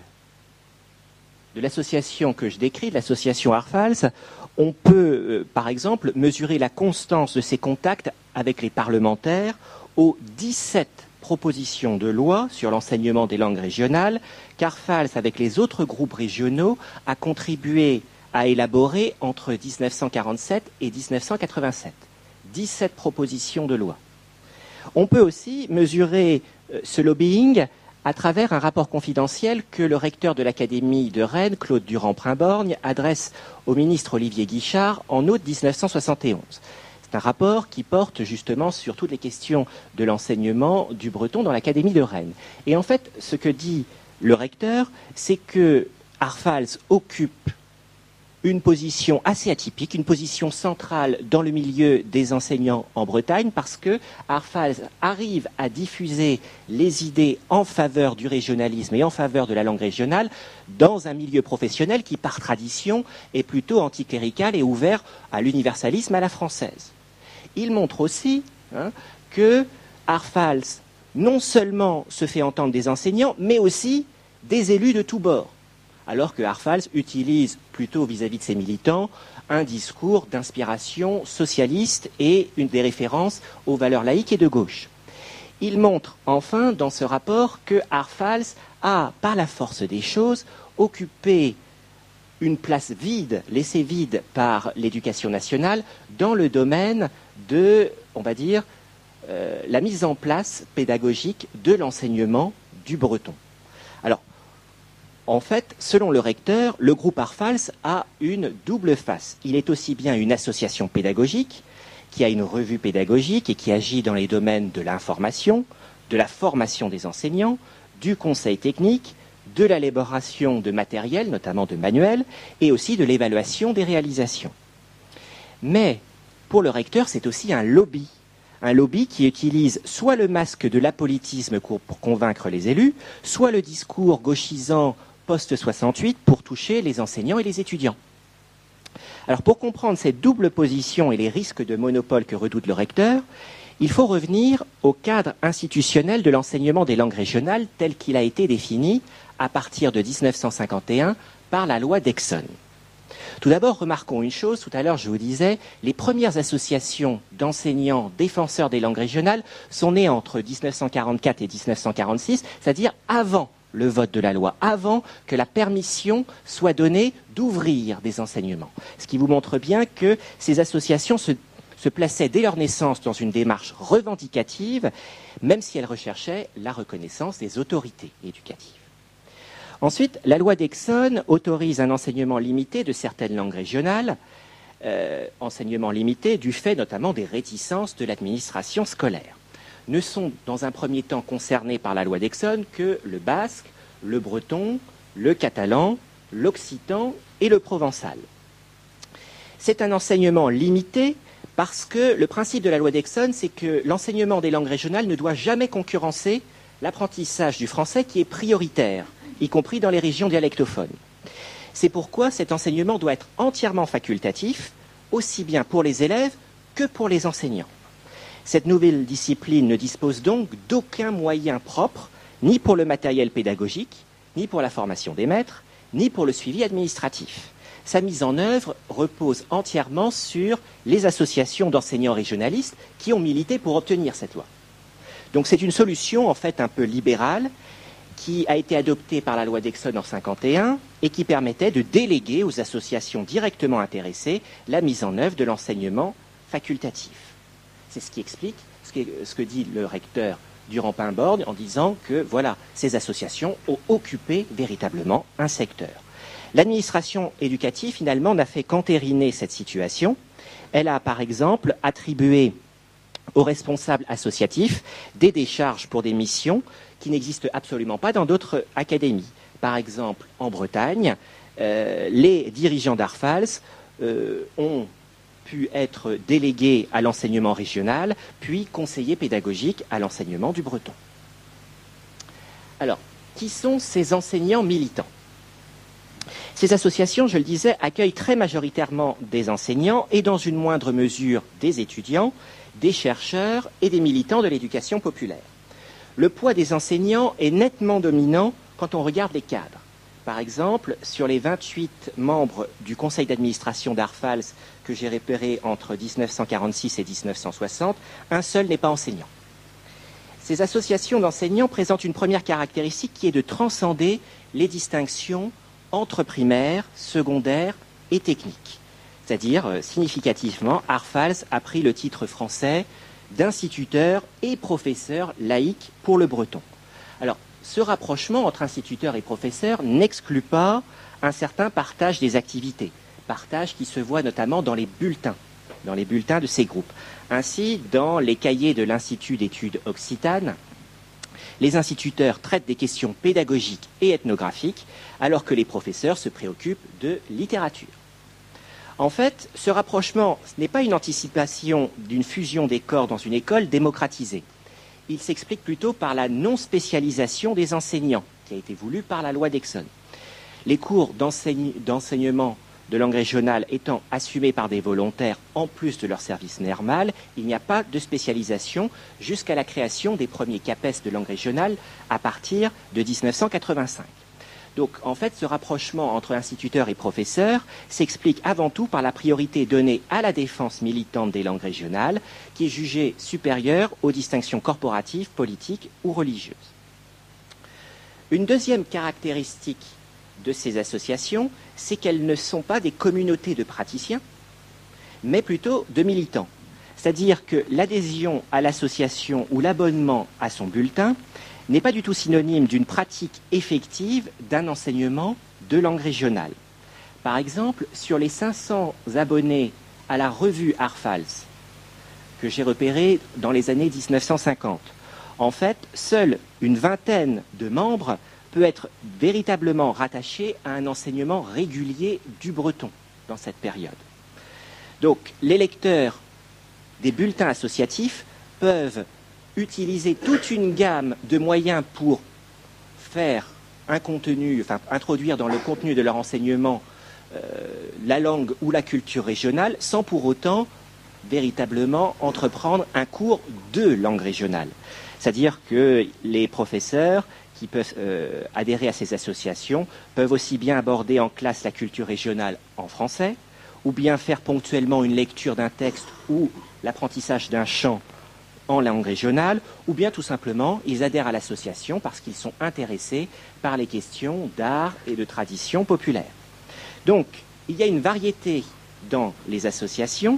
de l'association que je décris, de l'association Arfals, on peut, euh, par exemple, mesurer la constance de ces contacts avec les parlementaires aux dix-sept propositions de loi sur l'enseignement des langues régionales qu'Arfals, avec les autres groupes régionaux, a contribué à élaborer entre dix-neuf cent quarante-sept et dix-neuf cent quatre-vingt-sept. dix-sept propositions de loi. On peut aussi mesurer euh, ce lobbying à travers un rapport confidentiel que le recteur de l'Académie de Rennes, Claude Durand-Primborgne, adresse au ministre Olivier Guichard en août dix-neuf cent soixante et onze. C'est un rapport qui porte justement sur toutes les questions de l'enseignement du breton dans l'Académie de Rennes. Et en fait, ce que dit le recteur, c'est que Arfals occupe une position assez atypique, une position centrale dans le milieu des enseignants en Bretagne, parce que Arfals arrive à diffuser les idées en faveur du régionalisme et en faveur de la langue régionale dans un milieu professionnel qui, par tradition, est plutôt anticlérical et ouvert à l'universalisme à la française. Il montre aussi hein, que Arfals non seulement se fait entendre des enseignants, mais aussi des élus de tous bords, alors que Arfals utilise plutôt vis-à-vis de ses militants un discours d'inspiration socialiste et une des références aux valeurs laïques et de gauche. Il montre enfin dans ce rapport que Arfals a, par la force des choses, occupé une place vide, laissée vide par l'éducation nationale, dans le domaine de, on va dire, euh, la mise en place pédagogique de l'enseignement du breton. Alors, en fait, selon le recteur, le groupe Arfals a une double face. Il est aussi bien une association pédagogique, qui a une revue pédagogique et qui agit dans les domaines de l'information, de la formation des enseignants, du conseil technique, de l'élaboration de matériel, notamment de manuels, et aussi de l'évaluation des réalisations. Mais pour le recteur, c'est aussi un lobby. Un lobby qui utilise soit le masque de l'apolitisme pour convaincre les élus, soit le discours gauchisant post soixante-huit pour toucher les enseignants et les étudiants. Alors pour comprendre cette double position et les risques de monopole que redoute le recteur, il faut revenir au cadre institutionnel de l'enseignement des langues régionales tel qu'il a été défini à partir de mille neuf cent cinquante et un par la loi d'Exon. Tout d'abord, remarquons une chose, tout à l'heure je vous disais, les premières associations d'enseignants défenseurs des langues régionales sont nées entre mille neuf cent quarante-quatre et mille neuf cent quarante-six, c'est-à-dire avant le vote de la loi, avant que la permission soit donnée d'ouvrir des enseignements. Ce qui vous montre bien que ces associations se, se plaçaient dès leur naissance dans une démarche revendicative, même si elles recherchaient la reconnaissance des autorités éducatives. Ensuite, la loi d'Exon autorise un enseignement limité de certaines langues régionales, euh, enseignement limité du fait notamment des réticences de l'administration scolaire. Ne sont dans un premier temps concernés par la loi d'Exon que le basque, le breton, le catalan, l'occitan et le provençal. C'est un enseignement limité parce que le principe de la loi d'Exon, c'est que l'enseignement des langues régionales ne doit jamais concurrencer l'apprentissage du français qui est prioritaire, y compris dans les régions dialectophones. C'est pourquoi cet enseignement doit être entièrement facultatif, aussi bien pour les élèves que pour les enseignants. Cette nouvelle discipline ne dispose donc d'aucun moyen propre, ni pour le matériel pédagogique, ni pour la formation des maîtres, ni pour le suivi administratif. Sa mise en œuvre repose entièrement sur les associations d'enseignants régionalistes qui ont milité pour obtenir cette loi. Donc c'est une solution en fait un peu libérale qui a été adoptée par la loi d'Exon en mille neuf cent cinquante et un et qui permettait de déléguer aux associations directement intéressées la mise en œuvre de l'enseignement facultatif. C'est ce qui explique ce que, ce que dit le recteur Durand-Pimborne en disant que voilà, ces associations ont occupé véritablement un secteur. L'administration éducative, finalement, n'a fait qu'entériner cette situation. Elle a, par exemple, attribué aux responsables associatifs des décharges pour des missions qui n'existent absolument pas dans d'autres académies. Par exemple, en Bretagne, euh, les dirigeants d'Arfals euh, ont pu être délégués à l'enseignement régional, puis conseillers pédagogiques à l'enseignement du breton. Alors, qui sont ces enseignants militants ? Ces associations, je le disais, accueillent très majoritairement des enseignants et dans une moindre mesure des étudiants, des chercheurs et des militants de l'éducation populaire. Le poids des enseignants est nettement dominant quand on regarde les cadres. Par exemple, sur les vingt-huit membres du conseil d'administration d'Arfals que j'ai repérés entre mille neuf cent quarante-six et mille neuf cent soixante, un seul n'est pas enseignant. Ces associations d'enseignants présentent une première caractéristique qui est de transcender les distinctions entre primaire, secondaire et technique. C'est-à-dire, euh, significativement, Arfals a pris le titre français d'instituteur et professeur laïque pour le breton. Alors, ce rapprochement entre instituteurs et professeurs n'exclut pas un certain partage des activités, partage qui se voit notamment dans les bulletins, dans les bulletins de ces groupes. Ainsi, dans les cahiers de l'Institut d'études occitanes, les instituteurs traitent des questions pédagogiques et ethnographiques, alors que les professeurs se préoccupent de littérature. En fait, ce rapprochement ce n'est pas une anticipation d'une fusion des corps dans une école démocratisée. Il s'explique plutôt par la non-spécialisation des enseignants, qui a été voulue par la loi d'Exon. Les cours d'enseigne- d'enseignement de langue régionale étant assumés par des volontaires en plus de leur service normal, il n'y a pas de spécialisation jusqu'à la création des premiers CAPES de langue régionale à partir de mille neuf cent quatre-vingt-cinq. Donc, en fait, ce rapprochement entre instituteurs et professeurs s'explique avant tout par la priorité donnée à la défense militante des langues régionales, qui est jugée supérieure aux distinctions corporatives, politiques ou religieuses. Une deuxième caractéristique de ces associations, c'est qu'elles ne sont pas des communautés de praticiens, mais plutôt de militants. C'est-à-dire que l'adhésion à l'association ou l'abonnement à son bulletin n'est pas du tout synonyme d'une pratique effective d'un enseignement de langue régionale. Par exemple, sur les cinq cents abonnés à la revue Arfals, que j'ai repéré dans les années mille neuf cent cinquante, en fait, seule une vingtaine de membres peut être véritablement rattachée à un enseignement régulier du breton dans cette période. Donc, les lecteurs des bulletins associatifs peuvent utiliser toute une gamme de moyens pour faire un contenu, enfin introduire dans le contenu de leur enseignement euh, la langue ou la culture régionale, sans pour autant véritablement entreprendre un cours de langue régionale. C'est-à-dire que les professeurs qui peuvent euh, adhérer à ces associations peuvent aussi bien aborder en classe la culture régionale en français, ou bien faire ponctuellement une lecture d'un texte ou l'apprentissage d'un chant en langue régionale, ou bien tout simplement ils adhèrent à l'association parce qu'ils sont intéressés par les questions d'art et de tradition populaire. Donc, il y a une variété dans les associations,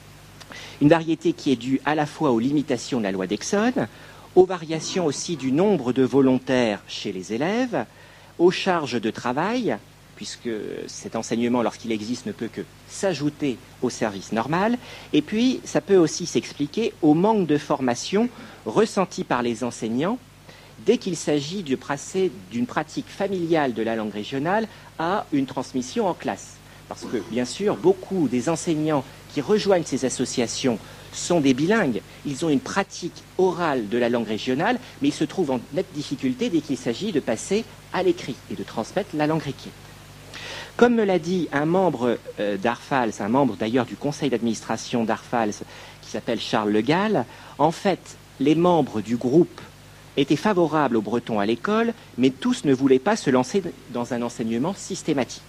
une variété qui est due à la fois aux limitations de la loi d'Exode, aux variations aussi du nombre de volontaires chez les élèves, aux charges de travail, puisque cet enseignement, lorsqu'il existe, ne peut que s'ajouter au service normal. Et puis, ça peut aussi s'expliquer au manque de formation ressenti par les enseignants dès qu'il s'agit de passer d'une pratique familiale de la langue régionale à une transmission en classe. Parce que, bien sûr, beaucoup des enseignants qui rejoignent ces associations sont des bilingues. Ils ont une pratique orale de la langue régionale, mais ils se trouvent en nette difficulté dès qu'il s'agit de passer à l'écrit et de transmettre la langue requierte. Comme me l'a dit un membre euh, d'Arfals, un membre d'ailleurs du conseil d'administration d'Arfals, qui s'appelle Charles Le Gall, en fait, les membres du groupe étaient favorables au breton à l'école, mais tous ne voulaient pas se lancer dans un enseignement systématique.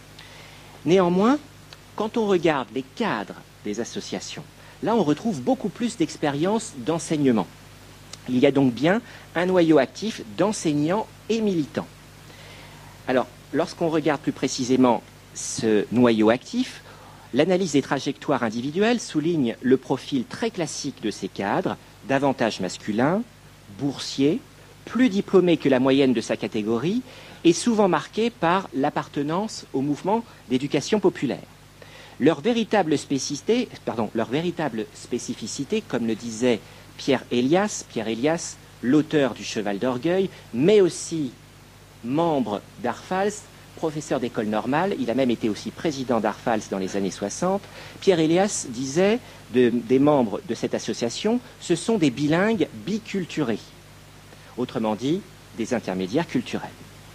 Néanmoins, quand on regarde les cadres des associations, là on retrouve beaucoup plus d'expérience d'enseignement. Il y a donc bien un noyau actif d'enseignants et militants. Alors, lorsqu'on regarde plus précisément ce noyau actif, l'analyse des trajectoires individuelles souligne le profil très classique de ces cadres, davantage masculin, boursier, plus diplômé que la moyenne de sa catégorie et souvent marqué par l'appartenance au mouvement d'éducation populaire. Leur véritable spécificité, pardon, leur véritable spécificité, comme le disait Pierre Elias, Pierre Elias, l'auteur du Cheval d'Orgueil, mais aussi membre d'Arfals, professeur d'école normale, il a même été aussi président d'Arfals dans les années soixante. Pierre Elias disait de, des membres de cette association, ce sont des bilingues biculturés, autrement dit, des intermédiaires culturels.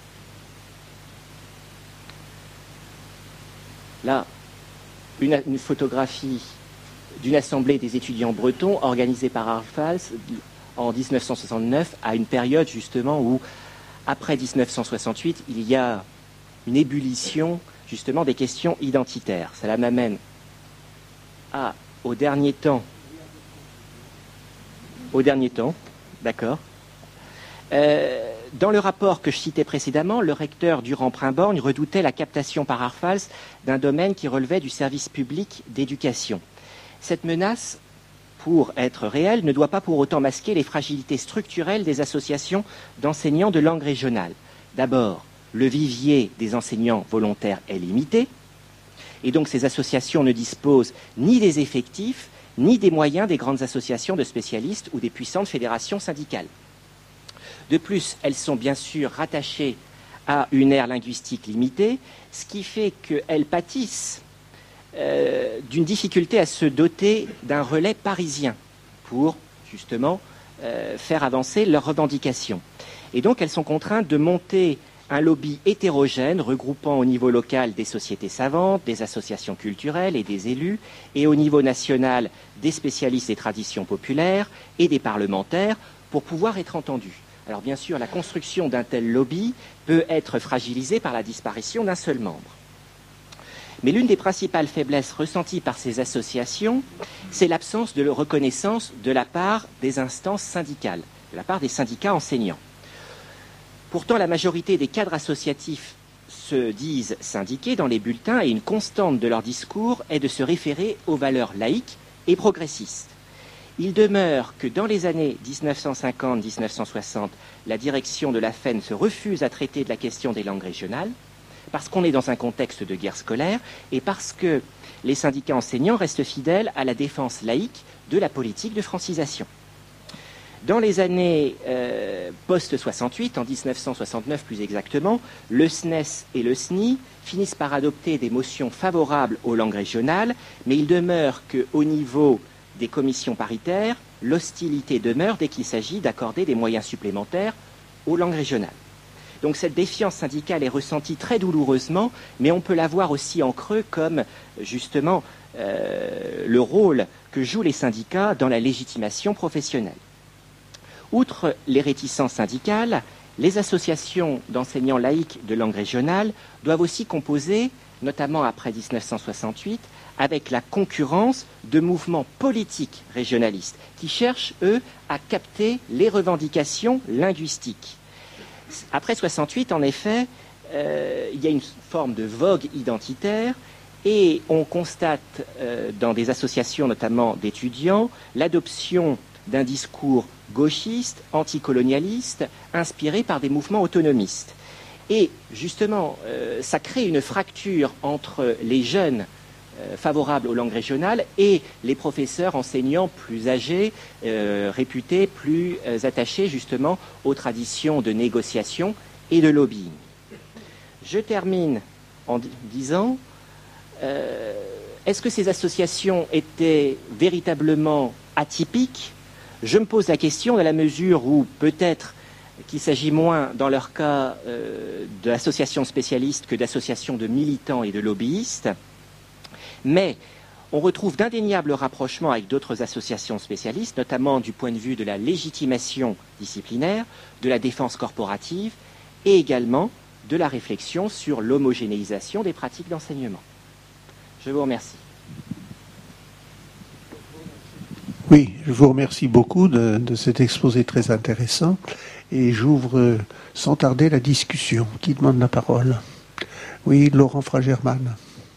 Là, une, une photographie d'une assemblée des étudiants bretons organisée par Arfals en mille neuf cent soixante-neuf, à une période justement où, après mille neuf cent soixante-huit, il y a une ébullition justement des questions identitaires. Cela m'amène à, au dernier temps, au dernier temps, d'accord. Euh, dans le rapport que je citais précédemment, le recteur Durand-Primborgne redoutait la captation par Arfals d'un domaine qui relevait du service public d'éducation. Cette menace, pour être réelle, ne doit pas pour autant masquer les fragilités structurelles des associations d'enseignants de langue régionale. D'abord, le vivier des enseignants volontaires est limité, et donc ces associations ne disposent ni des effectifs, ni des moyens des grandes associations de spécialistes ou des puissantes fédérations syndicales. De plus, elles sont bien sûr rattachées à une aire linguistique limitée, ce qui fait qu'elles pâtissent euh, d'une difficulté à se doter d'un relais parisien pour, justement, euh, faire avancer leurs revendications. Et donc, elles sont contraintes de monter un lobby hétérogène regroupant au niveau local des sociétés savantes, des associations culturelles et des élus, et au niveau national des spécialistes des traditions populaires et des parlementaires pour pouvoir être entendus. Alors bien sûr, la construction d'un tel lobby peut être fragilisée par la disparition d'un seul membre. Mais l'une des principales faiblesses ressenties par ces associations, c'est l'absence de reconnaissance de la part des instances syndicales, de la part des syndicats enseignants. Pourtant, la majorité des cadres associatifs se disent syndiqués dans les bulletins et une constante de leur discours est de se référer aux valeurs laïques et progressistes. Il demeure que dans les années dix-neuf cent cinquante à dix-neuf cent soixante, la direction de la F E N se refuse à traiter de la question des langues régionales, parce qu'on est dans un contexte de guerre scolaire et parce que les syndicats enseignants restent fidèles à la défense laïque de la politique de francisation. Dans les années euh, post-soixante-huit, en dix-neuf cent soixante-neuf plus exactement, le S N E S et le S N I finissent par adopter des motions favorables aux langues régionales, mais il demeure qu'au niveau des commissions paritaires, l'hostilité demeure dès qu'il s'agit d'accorder des moyens supplémentaires aux langues régionales. Donc cette défiance syndicale est ressentie très douloureusement, mais on peut la voir aussi en creux comme justement euh, le rôle que jouent les syndicats dans la légitimation professionnelle. Outre les réticences syndicales, les associations d'enseignants laïcs de langue régionale doivent aussi composer, notamment après dix-neuf cent soixante-huit, avec la concurrence de mouvements politiques régionalistes qui cherchent, eux, à capter les revendications linguistiques. Après soixante-huit, en effet, euh, il y a une forme de vogue identitaire et on constate euh, dans des associations, notamment d'étudiants, l'adoption d'un discours gauchiste, anticolonialiste, inspiré par des mouvements autonomistes. Et justement, euh, ça crée une fracture entre les jeunes euh, favorables aux langues régionales et les professeurs enseignants plus âgés, euh, réputés, plus euh, attachés justement aux traditions de négociation et de lobbying. Je termine en d- disant, euh, est-ce que ces associations étaient véritablement atypiques ? Je me pose la question dans la mesure où peut-être qu'il s'agit moins, dans leur cas, euh, d'associations spécialistes que d'associations de militants et de lobbyistes. Mais on retrouve d'indéniables rapprochements avec d'autres associations spécialistes, notamment du point de vue de la légitimation disciplinaire, de la défense corporative et également de la réflexion sur l'homogénéisation des pratiques d'enseignement. Je vous remercie. Oui, je vous remercie beaucoup de, de cet exposé très intéressant et j'ouvre sans tarder la discussion. Qui demande la parole? Oui, Laurent Fragerman.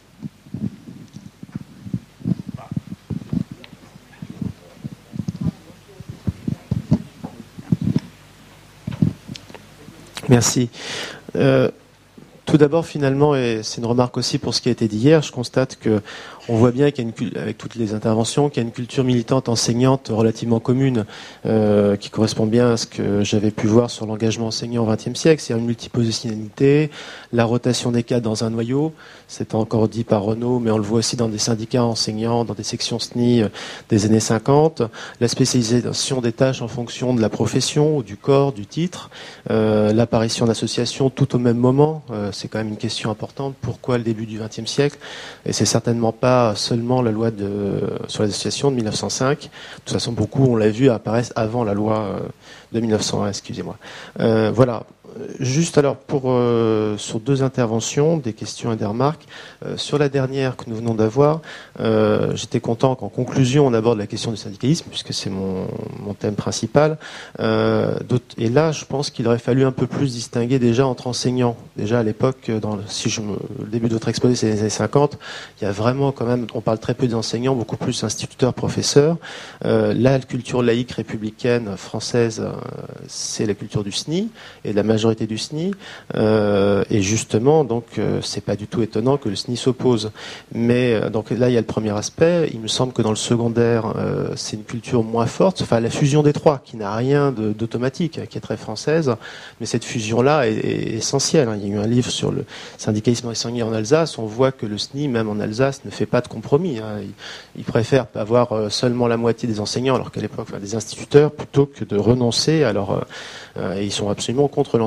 Merci. Euh, tout d'abord, finalement, et c'est une remarque aussi pour ce qui a été dit hier, je constate que on voit bien qu'il y a une, avec toutes les interventions, qu'il y a une culture militante enseignante relativement commune, euh, qui correspond bien à ce que j'avais pu voir sur l'engagement enseignant au vingtième siècle, c'est-à-dire une multipositionnalité, la rotation des cadres dans un noyau, c'est encore dit par Renaud, mais on le voit aussi dans des syndicats enseignants, dans des sections S N I euh, des années cinquante, la spécialisation des tâches en fonction de la profession, du corps, du titre, euh, l'apparition d'associations tout au même moment, euh, c'est quand même une question importante, pourquoi le début du vingtième siècle, et c'est certainement pas seulement la loi de, sur les associations de mille neuf cent cinq. De toute façon, beaucoup, on l'a vu, apparaissent avant la loi de mille neuf cent un, excusez-moi. Euh, voilà. Juste alors, pour, euh, sur deux interventions, des questions et des remarques. Euh, sur la dernière que nous venons d'avoir, euh, j'étais content qu'en conclusion, on aborde la question du syndicalisme, puisque c'est mon, mon thème principal. Euh, et là, je pense qu'il aurait fallu un peu plus distinguer déjà entre enseignants. Déjà à l'époque, dans le, si je me, le début de votre exposé, c'est les années cinquante, il y a vraiment quand même, on parle très peu des enseignants, beaucoup plus instituteurs, professeurs. Euh, là, la culture laïque républicaine française, euh, c'est la culture du S N I et de la majorité du S N I, euh, et justement, donc, euh, c'est pas du tout étonnant que le S N I s'oppose. Mais euh, donc là, il y a le premier aspect. Il me semble que dans le secondaire, euh, c'est une culture moins forte. Enfin, la fusion des trois, qui n'a rien de, d'automatique, qui est très française, mais cette fusion-là est, est essentielle. Il y a eu un livre sur le syndicalisme enseignant en Alsace. On voit que le S N I, même en Alsace, ne fait pas de compromis. Hein. Il, il préfère avoir seulement la moitié des enseignants, alors qu'à l'époque, enfin, des instituteurs, plutôt que de renoncer. Alors, euh, euh, ils sont absolument contre l'enseignement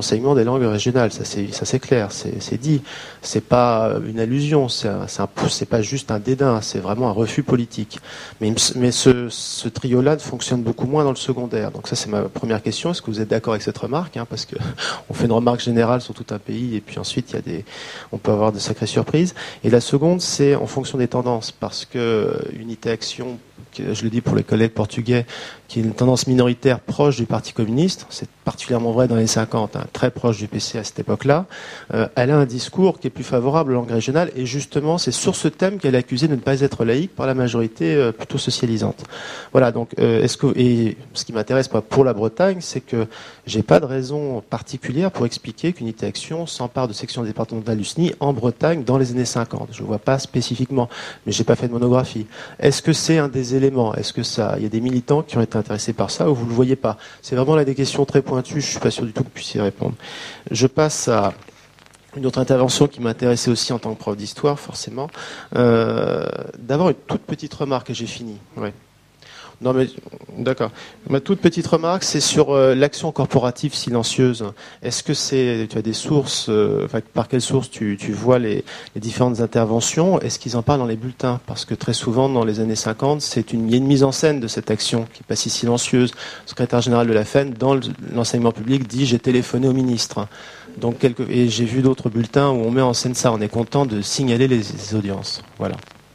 l'enseignement des langues régionales. Ça c'est, ça c'est clair, c'est, c'est dit. C'est pas une allusion, c'est, un, c'est, un, c'est pas juste un dédain, c'est vraiment un refus politique. Mais, mais ce, ce trio-là fonctionne beaucoup moins dans le secondaire. Donc ça c'est ma première question. Est-ce que vous êtes d'accord avec cette remarque, hein, parce que on fait une remarque générale sur tout un pays et puis ensuite il y a des, on peut avoir de sacrées surprises. Et la seconde, c'est en fonction des tendances, parce que Unité Action, je le dis pour les collègues portugais, qui est une tendance minoritaire proche du Parti communiste, c'est particulièrement vrai dans les cinquante, hein, très proche du P C à cette époque-là, euh, elle a un discours qui est plus favorable aux langues régionales, et justement c'est sur ce thème qu'elle est accusée de ne pas être laïque par la majorité euh, plutôt socialisante. Voilà, donc euh, est-ce que, et ce qui m'intéresse moi pour la Bretagne, c'est que j'ai pas de raison particulière pour expliquer qu'Unité Action s'empare de sections départementales du S N I en Bretagne dans les années cinquante. Je vois pas spécifiquement, mais j'ai pas fait de monographie. Est-ce que c'est un des éléments? Est-ce que ça, il y a des militants qui ont été intéressés par ça ou vous le voyez pas? C'est vraiment là des questions très pointues. Je suis pas sûr du tout que vous puissiez répondre. Je passe à une autre intervention qui m'intéressait aussi en tant que prof d'histoire, forcément. Euh, D'abord une toute petite remarque et j'ai fini. Ouais. Non mais d'accord. Ma toute petite remarque, c'est sur euh, l'action corporative silencieuse. Est-ce que c'est, tu as des sources, euh, enfin, par quelles sources tu, tu vois les, les différentes interventions? Est-ce qu'ils en parlent dans les bulletins? Parce que très souvent, dans les années cinquante, c'est une, il y a une mise en scène de cette action qui est pas si silencieuse. Le secrétaire général de la F E N, dans l'enseignement public, dit j'ai téléphoné au ministre. Donc quelques, et j'ai vu d'autres bulletins où on met en scène ça. On est content de signaler les, les audiences. Voilà.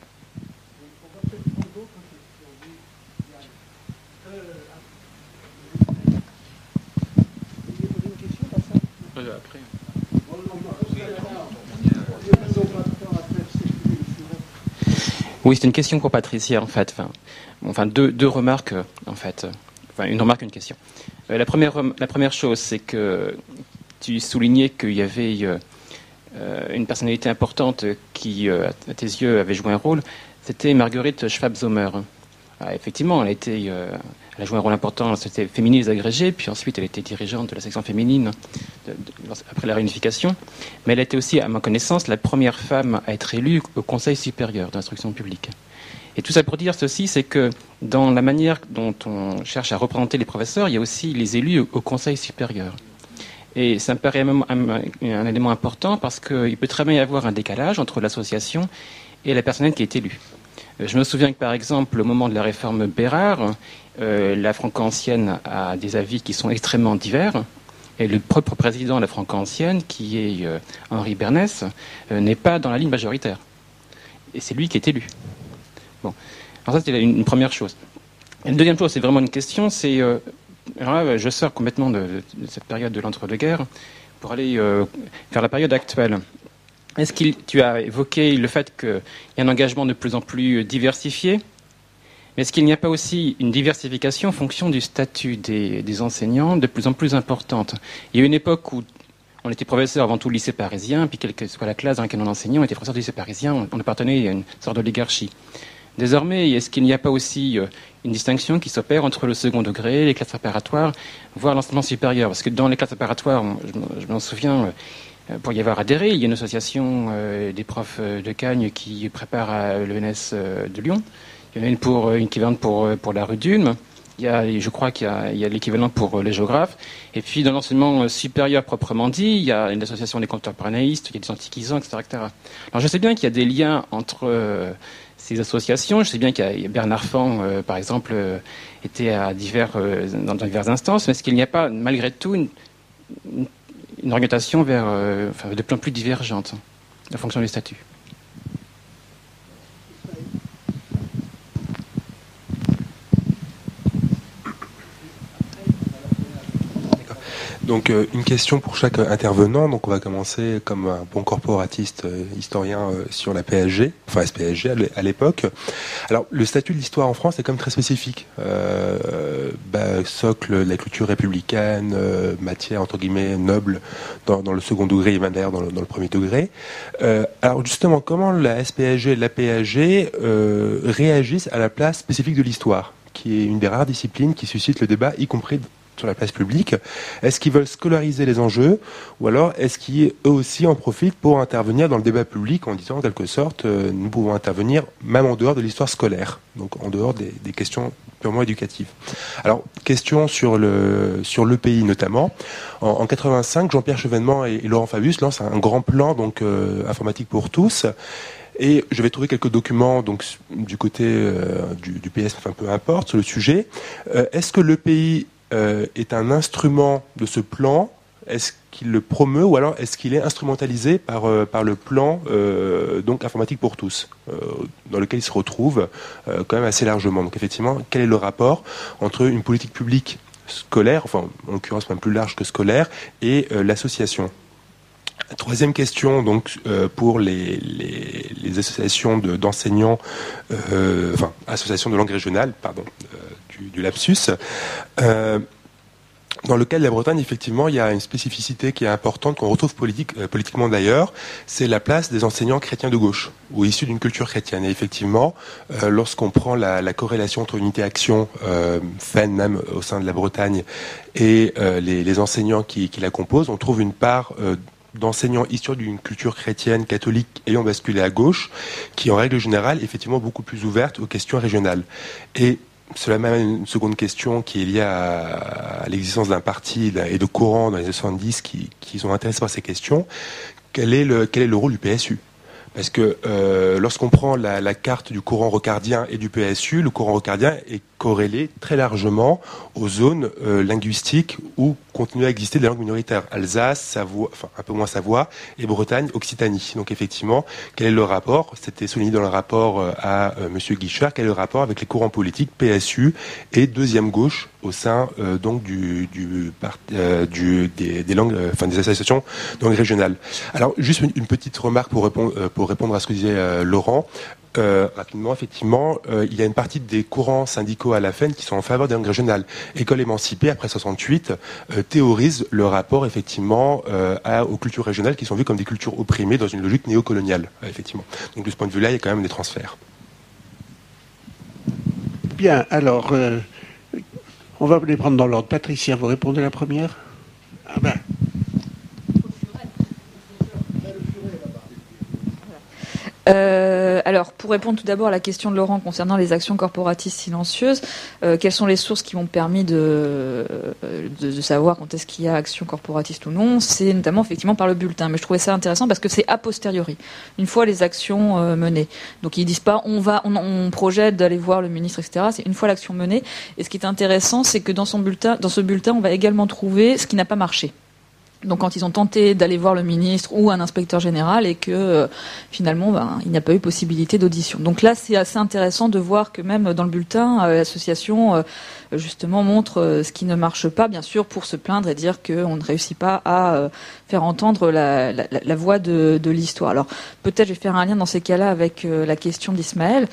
Oui, c'est une question pour Patricia, en fait. Enfin, enfin deux, deux remarques, en fait. Enfin, une remarque, une question. Euh, la, première, la première chose, c'est que tu soulignais qu'il y avait euh, une personnalité importante qui, euh, à tes yeux, avait joué un rôle. C'était Marguerite Schwab-Sommer. Ah, effectivement, elle a, été, euh, elle a joué un rôle important. C'était féministe agrégée, puis ensuite elle était dirigeante de la section féminine de, de, après la réunification. Mais elle a été aussi, à ma connaissance, la première femme à être élue au Conseil supérieur de l'instruction publique. Et tout ça pour dire ceci, c'est que dans la manière dont on cherche à représenter les professeurs, il y a aussi les élus au, au Conseil supérieur. Et ça me paraît un, un, un élément important parce qu'il peut très bien y avoir un décalage entre l'association et la personne qui est élue. Je me souviens que, par exemple, au moment de la réforme Bérard, euh, la Franco-Ancienne a des avis qui sont extrêmement divers. Et le propre président de la Franco-Ancienne, qui est euh, Henri Bernès, euh, n'est pas dans la ligne majoritaire. Et c'est lui qui est élu. Bon. Alors ça, c'était une, une première chose. Et une deuxième chose, c'est vraiment une question, c'est... Euh, alors là, je sors complètement de, de cette période de l'entre-deux-guerres pour aller euh, vers la période actuelle. Est-ce que tu as évoqué le fait qu'il y a un engagement de plus en plus diversifié, mais est-ce qu'il n'y a pas aussi une diversification en fonction du statut des, des enseignants de plus en plus importante? Il y a eu une époque où on était professeur avant tout au lycée parisien, puis quelle que soit la classe dans laquelle on enseignait, on était professeur du lycée parisien, on appartenait à une sorte d'oligarchie. Désormais, est-ce qu'il n'y a pas aussi une distinction qui s'opère entre le second degré, les classes préparatoires, voire l'enseignement supérieur? Parce que dans les classes préparatoires, je m'en souviens... Pour y avoir adhéré, il y a une association euh, des profs de Cagnes qui prépare à l'E N S euh, de Lyon. Il y en a une pour une équivalente pour pour la rue d'Ulm. Il y a, je crois qu'il y a, il y a l'équivalent pour les géographes. Et puis dans l'enseignement supérieur proprement dit, il y a une association des contemporanéistes, il y a des antiquisants, et cetera, et cetera. Alors je sais bien qu'il y a des liens entre euh, ces associations. Je sais bien qu'il y a Bernard Fan, euh, par exemple, euh, était à divers euh, dans diverses instances. Mais est-ce qu'il n'y a pas malgré tout une, une une orientation vers, euh, enfin, de plus en plus divergente en fonction des statuts? Donc euh, une question pour chaque intervenant. Donc on va commencer comme un bon corporatiste euh, historien euh, sur la P S G, enfin S P S G à l'époque. Alors le statut de l'histoire en France est quand même très spécifique. Euh, bah, socle de la culture républicaine, euh, matière entre guillemets noble dans, dans le second degré et même d'ailleurs dans le, dans le premier degré. Euh, alors justement, comment la S P S G et la P S G euh, réagissent à la place spécifique de l'histoire, qui est une des rares disciplines qui suscite le débat, y compris sur la place publique. Est-ce qu'ils veulent scolariser les enjeux ou alors est-ce qu'ils, eux aussi, en profitent pour intervenir dans le débat public en disant, en quelque sorte, euh, nous pouvons intervenir même en dehors de l'histoire scolaire, donc en dehors des, des questions purement éducatives. Alors, question sur le, sur l'E P I notamment. En, en quatre-vingt-cinq, Jean-Pierre Chevènement et, et Laurent Fabius lancent un, un grand plan, donc euh, informatique pour tous. Et je vais trouver quelques documents donc du côté euh, du, du P S, enfin peu importe, sur le sujet. Euh, est-ce que l'E P I euh, est un instrument de ce plan ? Est-ce qu'il le promeut ou alors est-ce qu'il est instrumentalisé par, euh, par le plan euh, donc informatique pour tous, euh, dans lequel il se retrouve euh, quand même assez largement. Donc effectivement, quel est le rapport entre une politique publique scolaire, enfin en l'occurrence même plus large que scolaire, et euh, l'association ? Troisième question, donc euh, pour les, les, les associations de, d'enseignants, euh, enfin associations de langue régionale, pardon, euh, du, du lapsus. Euh, Dans le cas de la Bretagne, effectivement, il y a une spécificité qui est importante, qu'on retrouve politique, euh, politiquement d'ailleurs, c'est la place des enseignants chrétiens de gauche, ou issus d'une culture chrétienne. Et effectivement, euh, lorsqu'on prend la, la corrélation entre unité-action, euh, F E N même au sein de la Bretagne, et euh, les, les enseignants qui, qui la composent, on trouve une part euh, d'enseignants issus d'une culture chrétienne catholique ayant basculé à gauche, qui en règle générale est effectivement beaucoup plus ouverte aux questions régionales. Et cela m'amène une seconde question qui est liée à, à l'existence d'un parti et de courants dans les années soixante-dix qui, qui sont intéressés par ces questions. Quel est le, quel est le rôle du P S U ? Parce que euh, lorsqu'on prend la, la carte du courant rocardien et du P S U, le courant rocardien est corrélé très largement aux zones euh, linguistiques où continuent à exister des langues minoritaires. Alsace, Savoie, enfin un peu moins Savoie, et Bretagne, Occitanie. Donc effectivement, quel est le rapport ? C'était souligné dans le rapport euh, à euh, Monsieur Guichard, quel est le rapport avec les courants politiques P S U et deuxième gauche au sein euh, donc du, du, euh, du des, des langues, euh, enfin des associations de langue régionale. Alors juste une, une petite remarque pour répondre euh, pour répondre à ce que disait euh, Laurent. Euh, rapidement, effectivement, euh, il y a une partie des courants syndicaux à la F E N qui sont en faveur des langues régionales. École émancipée, après soixante-huit, euh, théorise le rapport, effectivement, euh, à, aux cultures régionales qui sont vues comme des cultures opprimées dans une logique néocoloniale, euh, effectivement. Donc, de ce point de vue-là, il y a quand même des transferts. Bien, alors, euh, on va les prendre dans l'ordre. Patricia, vous répondez la première ? Ah ben... Euh, alors, pour répondre tout d'abord à la question de Laurent concernant les actions corporatistes silencieuses, euh, quelles sont les sources qui m'ont permis de, de, de savoir quand est-ce qu'il y a action corporatiste ou non ? C'est notamment effectivement par le bulletin. Mais je trouvais ça intéressant parce que c'est a posteriori, une fois les actions euh, menées. Donc ils disent pas on va, on, on projette d'aller voir le ministre, et cetera. C'est une fois l'action menée. Et ce qui est intéressant, c'est que dans son bulletin, dans ce bulletin, on va également trouver ce qui n'a pas marché. Donc quand ils ont tenté d'aller voir le ministre ou un inspecteur général et que euh, finalement ben, il n'y a pas eu possibilité d'audition. Donc là c'est assez intéressant de voir que même dans le bulletin, euh, l'association euh, justement montre euh, ce qui ne marche pas, bien sûr, pour se plaindre et dire qu'on ne réussit pas à euh, faire entendre la, la, la voix de, de l'histoire. Alors peut-être je vais faire un lien dans ces cas-là avec euh, la question d'Ismaël.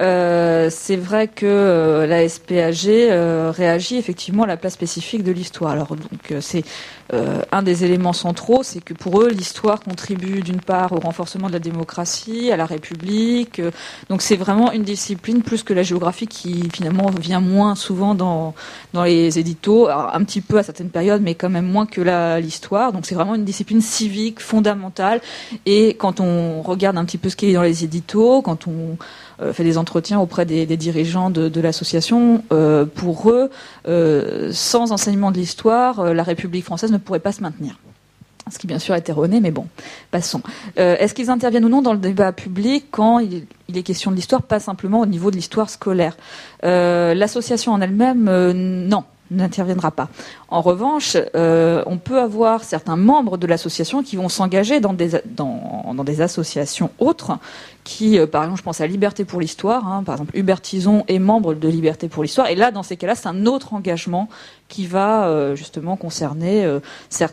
Euh, c'est vrai que euh, la S P A G euh, réagit effectivement à la place spécifique de l'histoire. Alors donc euh, c'est euh, un des éléments centraux, c'est que pour eux l'histoire contribue d'une part au renforcement de la démocratie, à la République. Euh, donc c'est vraiment une discipline plus que la géographie qui finalement vient moins souvent dans dans les éditos, alors, un petit peu à certaines périodes, mais quand même moins que la, l'histoire. Donc c'est vraiment une discipline civique fondamentale. Et quand on regarde un petit peu ce qui est dans les éditos, quand on euh, fait des entretiens auprès des, des dirigeants de, de l'association, euh, pour eux, euh, sans enseignement de l'histoire, euh, la République française ne pourrait pas se maintenir. Ce qui bien sûr est erroné, mais bon, passons. Euh, est-ce qu'ils interviennent ou non dans le débat public quand il, il est question de l'histoire, pas simplement au niveau de l'histoire scolaire ? euh, L'association en elle-même, euh, non, n'interviendra pas. En revanche, euh, on peut avoir certains membres de l'association qui vont s'engager dans des, dans, dans des associations autres, qui, euh, par exemple, je pense à Liberté pour l'Histoire, hein, par exemple, Hubert Tison est membre de Liberté pour l'Histoire, et là, dans ces cas-là, c'est un autre engagement qui va euh, justement concerner euh,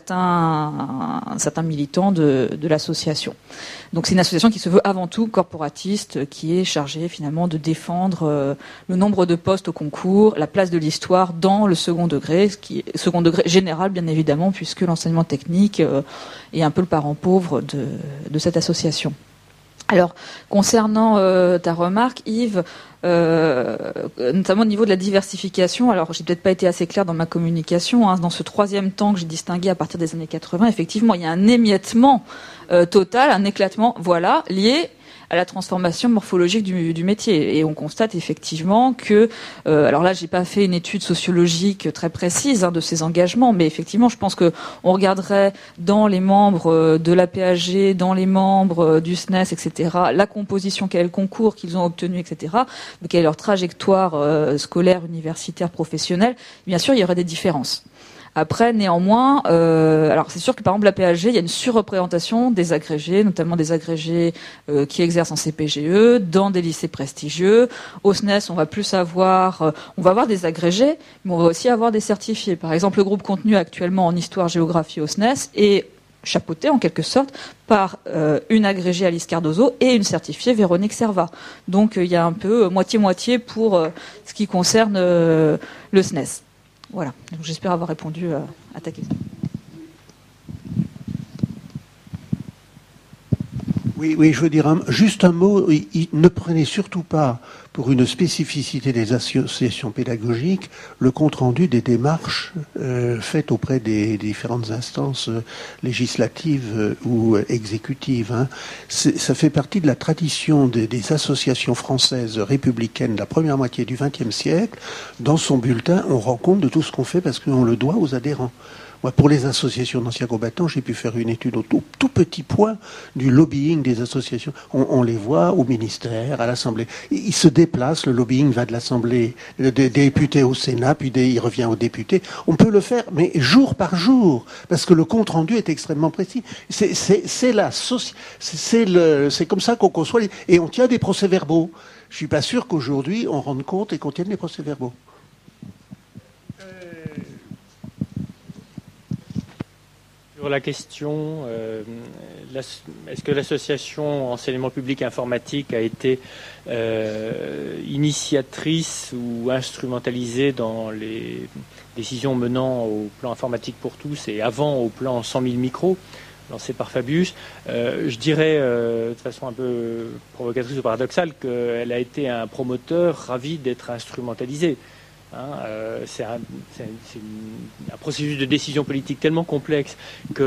certains, certains militants de, de l'association. Donc c'est une association qui se veut avant tout corporatiste, qui est chargée finalement de défendre euh, le nombre de postes au concours, la place de l'histoire dans le second degré, ce qui est second degré général bien évidemment, puisque l'enseignement technique euh, est un peu le parent pauvre de, de cette association. Alors, concernant euh, ta remarque, Yves, euh, notamment au niveau de la diversification, alors j'ai peut-être pas été assez claire dans ma communication, hein, dans ce troisième temps que j'ai distingué à partir des années quatre-vingts, effectivement, il y a un émiettement euh, total, un éclatement, voilà, lié à la transformation morphologique du, du métier. Et on constate effectivement que, euh, alors là, j'ai pas fait une étude sociologique très précise hein, de ces engagements, mais effectivement, je pense que on regarderait dans les membres de l'A P H G, dans les membres du S N E S, et cetera, la composition, quel est le concours qu'ils ont obtenu, et cetera, quelle est leur trajectoire euh, scolaire, universitaire, professionnelle. Bien sûr, il y aurait des différences. Après, néanmoins, euh, alors c'est sûr que par exemple la P H G, il y a une surreprésentation des agrégés, notamment des agrégés euh, qui exercent en C P G E, dans des lycées prestigieux. Au S N E S, on va plus avoir, euh, on va avoir des agrégés, mais on va aussi avoir des certifiés. Par exemple, le groupe contenu actuellement en histoire-géographie au S N E S est chapeauté en quelque sorte par euh, une agrégée Alice Cardozo et une certifiée Véronique Servat. Donc euh, il y a un peu euh, moitié-moitié pour euh, ce qui concerne euh, le S N E S. Voilà, donc j'espère avoir répondu euh, à ta question. Oui, oui, je veux dire un, juste un mot. Il, il, ne prenez surtout pas pour une spécificité des associations pédagogiques le compte-rendu des démarches euh, faites auprès des, des différentes instances euh, législatives euh, ou euh, exécutives. Hein. Ça fait partie de la tradition des, des associations françaises républicaines de la première moitié du vingtième siècle. Dans son bulletin, on rend compte de tout ce qu'on fait parce qu'on le doit aux adhérents. Moi, pour les associations d'anciens combattants, j'ai pu faire une étude au tout, tout petit point du lobbying des associations. On, on les voit au ministère, à l'Assemblée. Ils se déplacent, le lobbying va de l'Assemblée des, des députés au Sénat, puis des, il revient aux députés. On peut le faire, mais jour par jour, parce que le compte-rendu est extrêmement précis. C'est, c'est, c'est, la soci... c'est, le... c'est comme ça qu'on conçoit les... Et on tient des procès-verbaux. Je suis pas sûr qu'aujourd'hui, on rende compte et qu'on tienne les procès-verbaux. Sur la question, euh, est-ce que l'association enseignement public informatique a été euh, initiatrice ou instrumentalisée dans les décisions menant au plan informatique pour tous et avant au plan cent mille micros lancé par Fabius, euh, je dirais euh, de façon un peu provocatrice ou paradoxale qu'elle a été un promoteur ravi d'être instrumentalisée. Hein, euh, c'est un, c'est un, c'est une, un processus de décision politique tellement complexe que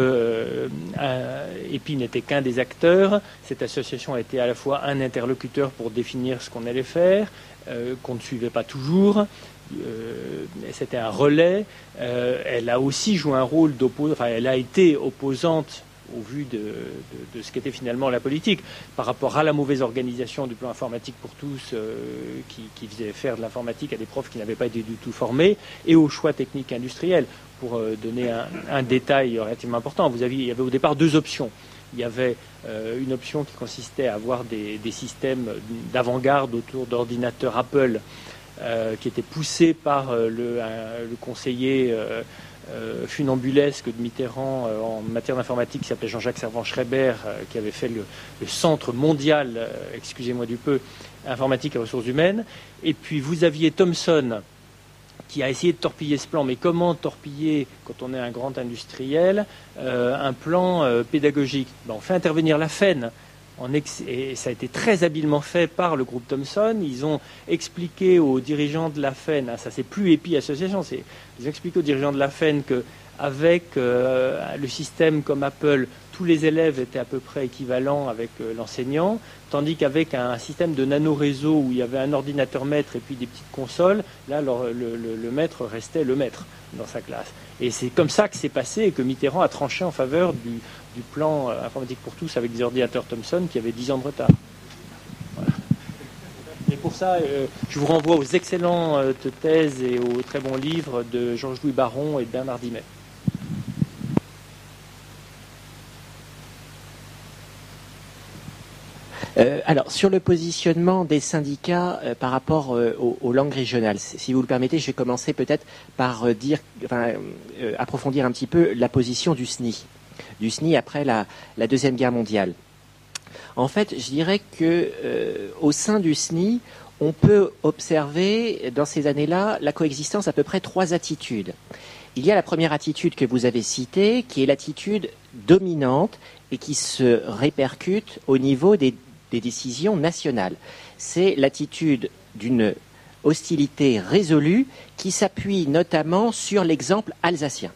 euh, E P I n'était qu'un des acteurs. Cette association a été à la fois un interlocuteur pour définir ce qu'on allait faire, euh, qu'on ne suivait pas toujours. Euh, c'était un relais. Euh, elle a aussi joué un rôle d'opposante. Enfin, elle a été opposante au vu de, de, de ce qu'était finalement la politique, par rapport à la mauvaise organisation du plan informatique pour tous, euh, qui, qui faisait faire de l'informatique à des profs qui n'avaient pas été du tout formés, et aux choix techniques industriels. Pour euh, donner un, un détail relativement important, vous aviez, il y avait au départ deux options. Il y avait euh, une option qui consistait à avoir des, des systèmes d'avant-garde autour d'ordinateurs Apple, euh, qui étaient poussés par euh, le, un, le conseiller euh, Euh, funambulesque de Mitterrand euh, en matière d'informatique qui s'appelait Jean-Jacques Servan-Schreiber, euh, qui avait fait le, le centre mondial, euh, excusez-moi du peu, informatique et ressources humaines. Et puis vous aviez Thomson qui a essayé de torpiller ce plan. Mais comment torpiller, quand on est un grand industriel, euh, un plan euh, pédagogique? Ben, on fait intervenir la F E N. En ex- et ça a été très habilement fait par le groupe Thomson. Ils ont expliqué aux dirigeants de la F E N, hein, ça c'est plus E P I Association, c'est, ils ont expliqué aux dirigeants de la F E N qu'avec euh, le système comme Apple, tous les élèves étaient à peu près équivalents avec euh, l'enseignant, tandis qu'avec un, un système de nano-réseau où il y avait un ordinateur maître et puis des petites consoles, là le, le, le maître restait le maître dans sa classe. Et c'est comme ça que c'est passé et que Mitterrand a tranché en faveur du, du plan euh, informatique pour tous avec des ordinateurs Thomson qui avaient dix ans de retard. Voilà. Et pour ça, euh, je vous renvoie aux excellentes euh, thèses et aux très bons livres de Georges-Louis Baron et de Bernard Dimet. Euh, alors, sur le positionnement des syndicats euh, par rapport euh, aux, aux langues régionales, si vous le permettez, je vais commencer peut-être par euh, dire, enfin, euh, approfondir un petit peu la position du S N I, du S N I après la, la Deuxième Guerre mondiale. En fait, je dirais que euh, au sein du S N I, on peut observer dans ces années-là la coexistence à peu près trois attitudes. Il y a la première attitude que vous avez citée, qui est l'attitude dominante et qui se répercute au niveau des des décisions nationales. C'est l'attitude d'une hostilité résolue qui s'appuie notamment sur l'exemple alsacien.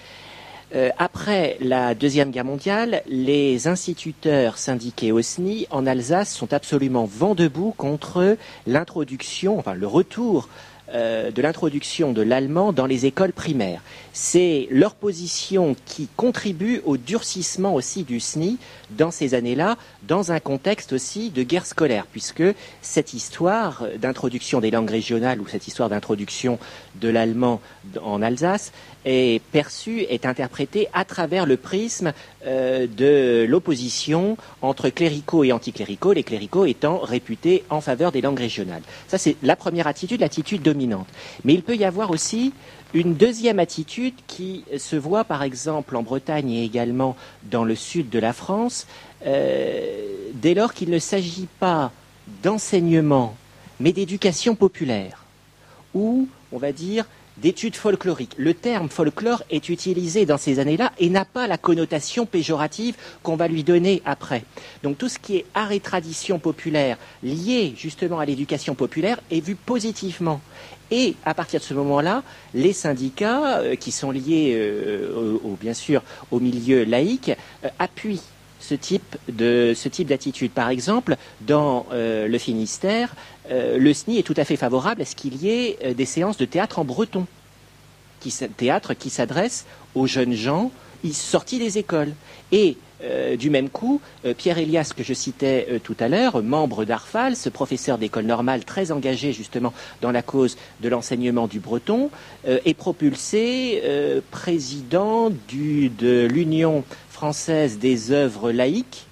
Euh, après la Deuxième Guerre mondiale, les instituteurs syndiqués au S N I en Alsace sont absolument vent debout contre l'introduction, enfin le retour euh, de l'introduction de l'allemand dans les écoles primaires. C'est leur position qui contribue au durcissement aussi du S N I dans ces années-là, dans un contexte aussi de guerre scolaire, puisque cette histoire d'introduction des langues régionales ou cette histoire d'introduction de l'allemand en Alsace est perçue, est interprétée à travers le prisme euh, de l'opposition entre cléricaux et anticléricaux, les cléricaux étant réputés en faveur des langues régionales. Ça, c'est la première attitude, l'attitude dominante. Mais il peut y avoir aussi une deuxième attitude qui se voit par exemple en Bretagne et également dans le sud de la France, euh, dès lors qu'il ne s'agit pas d'enseignement, mais d'éducation populaire, ou, on va dire, d'études folkloriques. Le terme folklore est utilisé dans ces années-là et n'a pas la connotation péjorative qu'on va lui donner après. Donc tout ce qui est art et tradition populaire lié justement à l'éducation populaire est vu positivement. Et à partir de ce moment-là, les syndicats euh, qui sont liés euh, au, au, bien sûr au milieu laïque euh, appuient ce type de ce type d'attitude. Par exemple, dans euh, le Finistère, euh, le S N I est tout à fait favorable à ce qu'il y ait euh, des séances de théâtre en breton, qui, théâtre qui s'adresse aux jeunes gens sortis des écoles. Et euh, du même coup, euh, Pierre Elias, que je citais euh, tout à l'heure, membre d'Arfal, ce professeur d'école normale très engagé justement dans la cause de l'enseignement du breton, euh, est propulsé euh, président du, de l'Union française des œuvres laïques,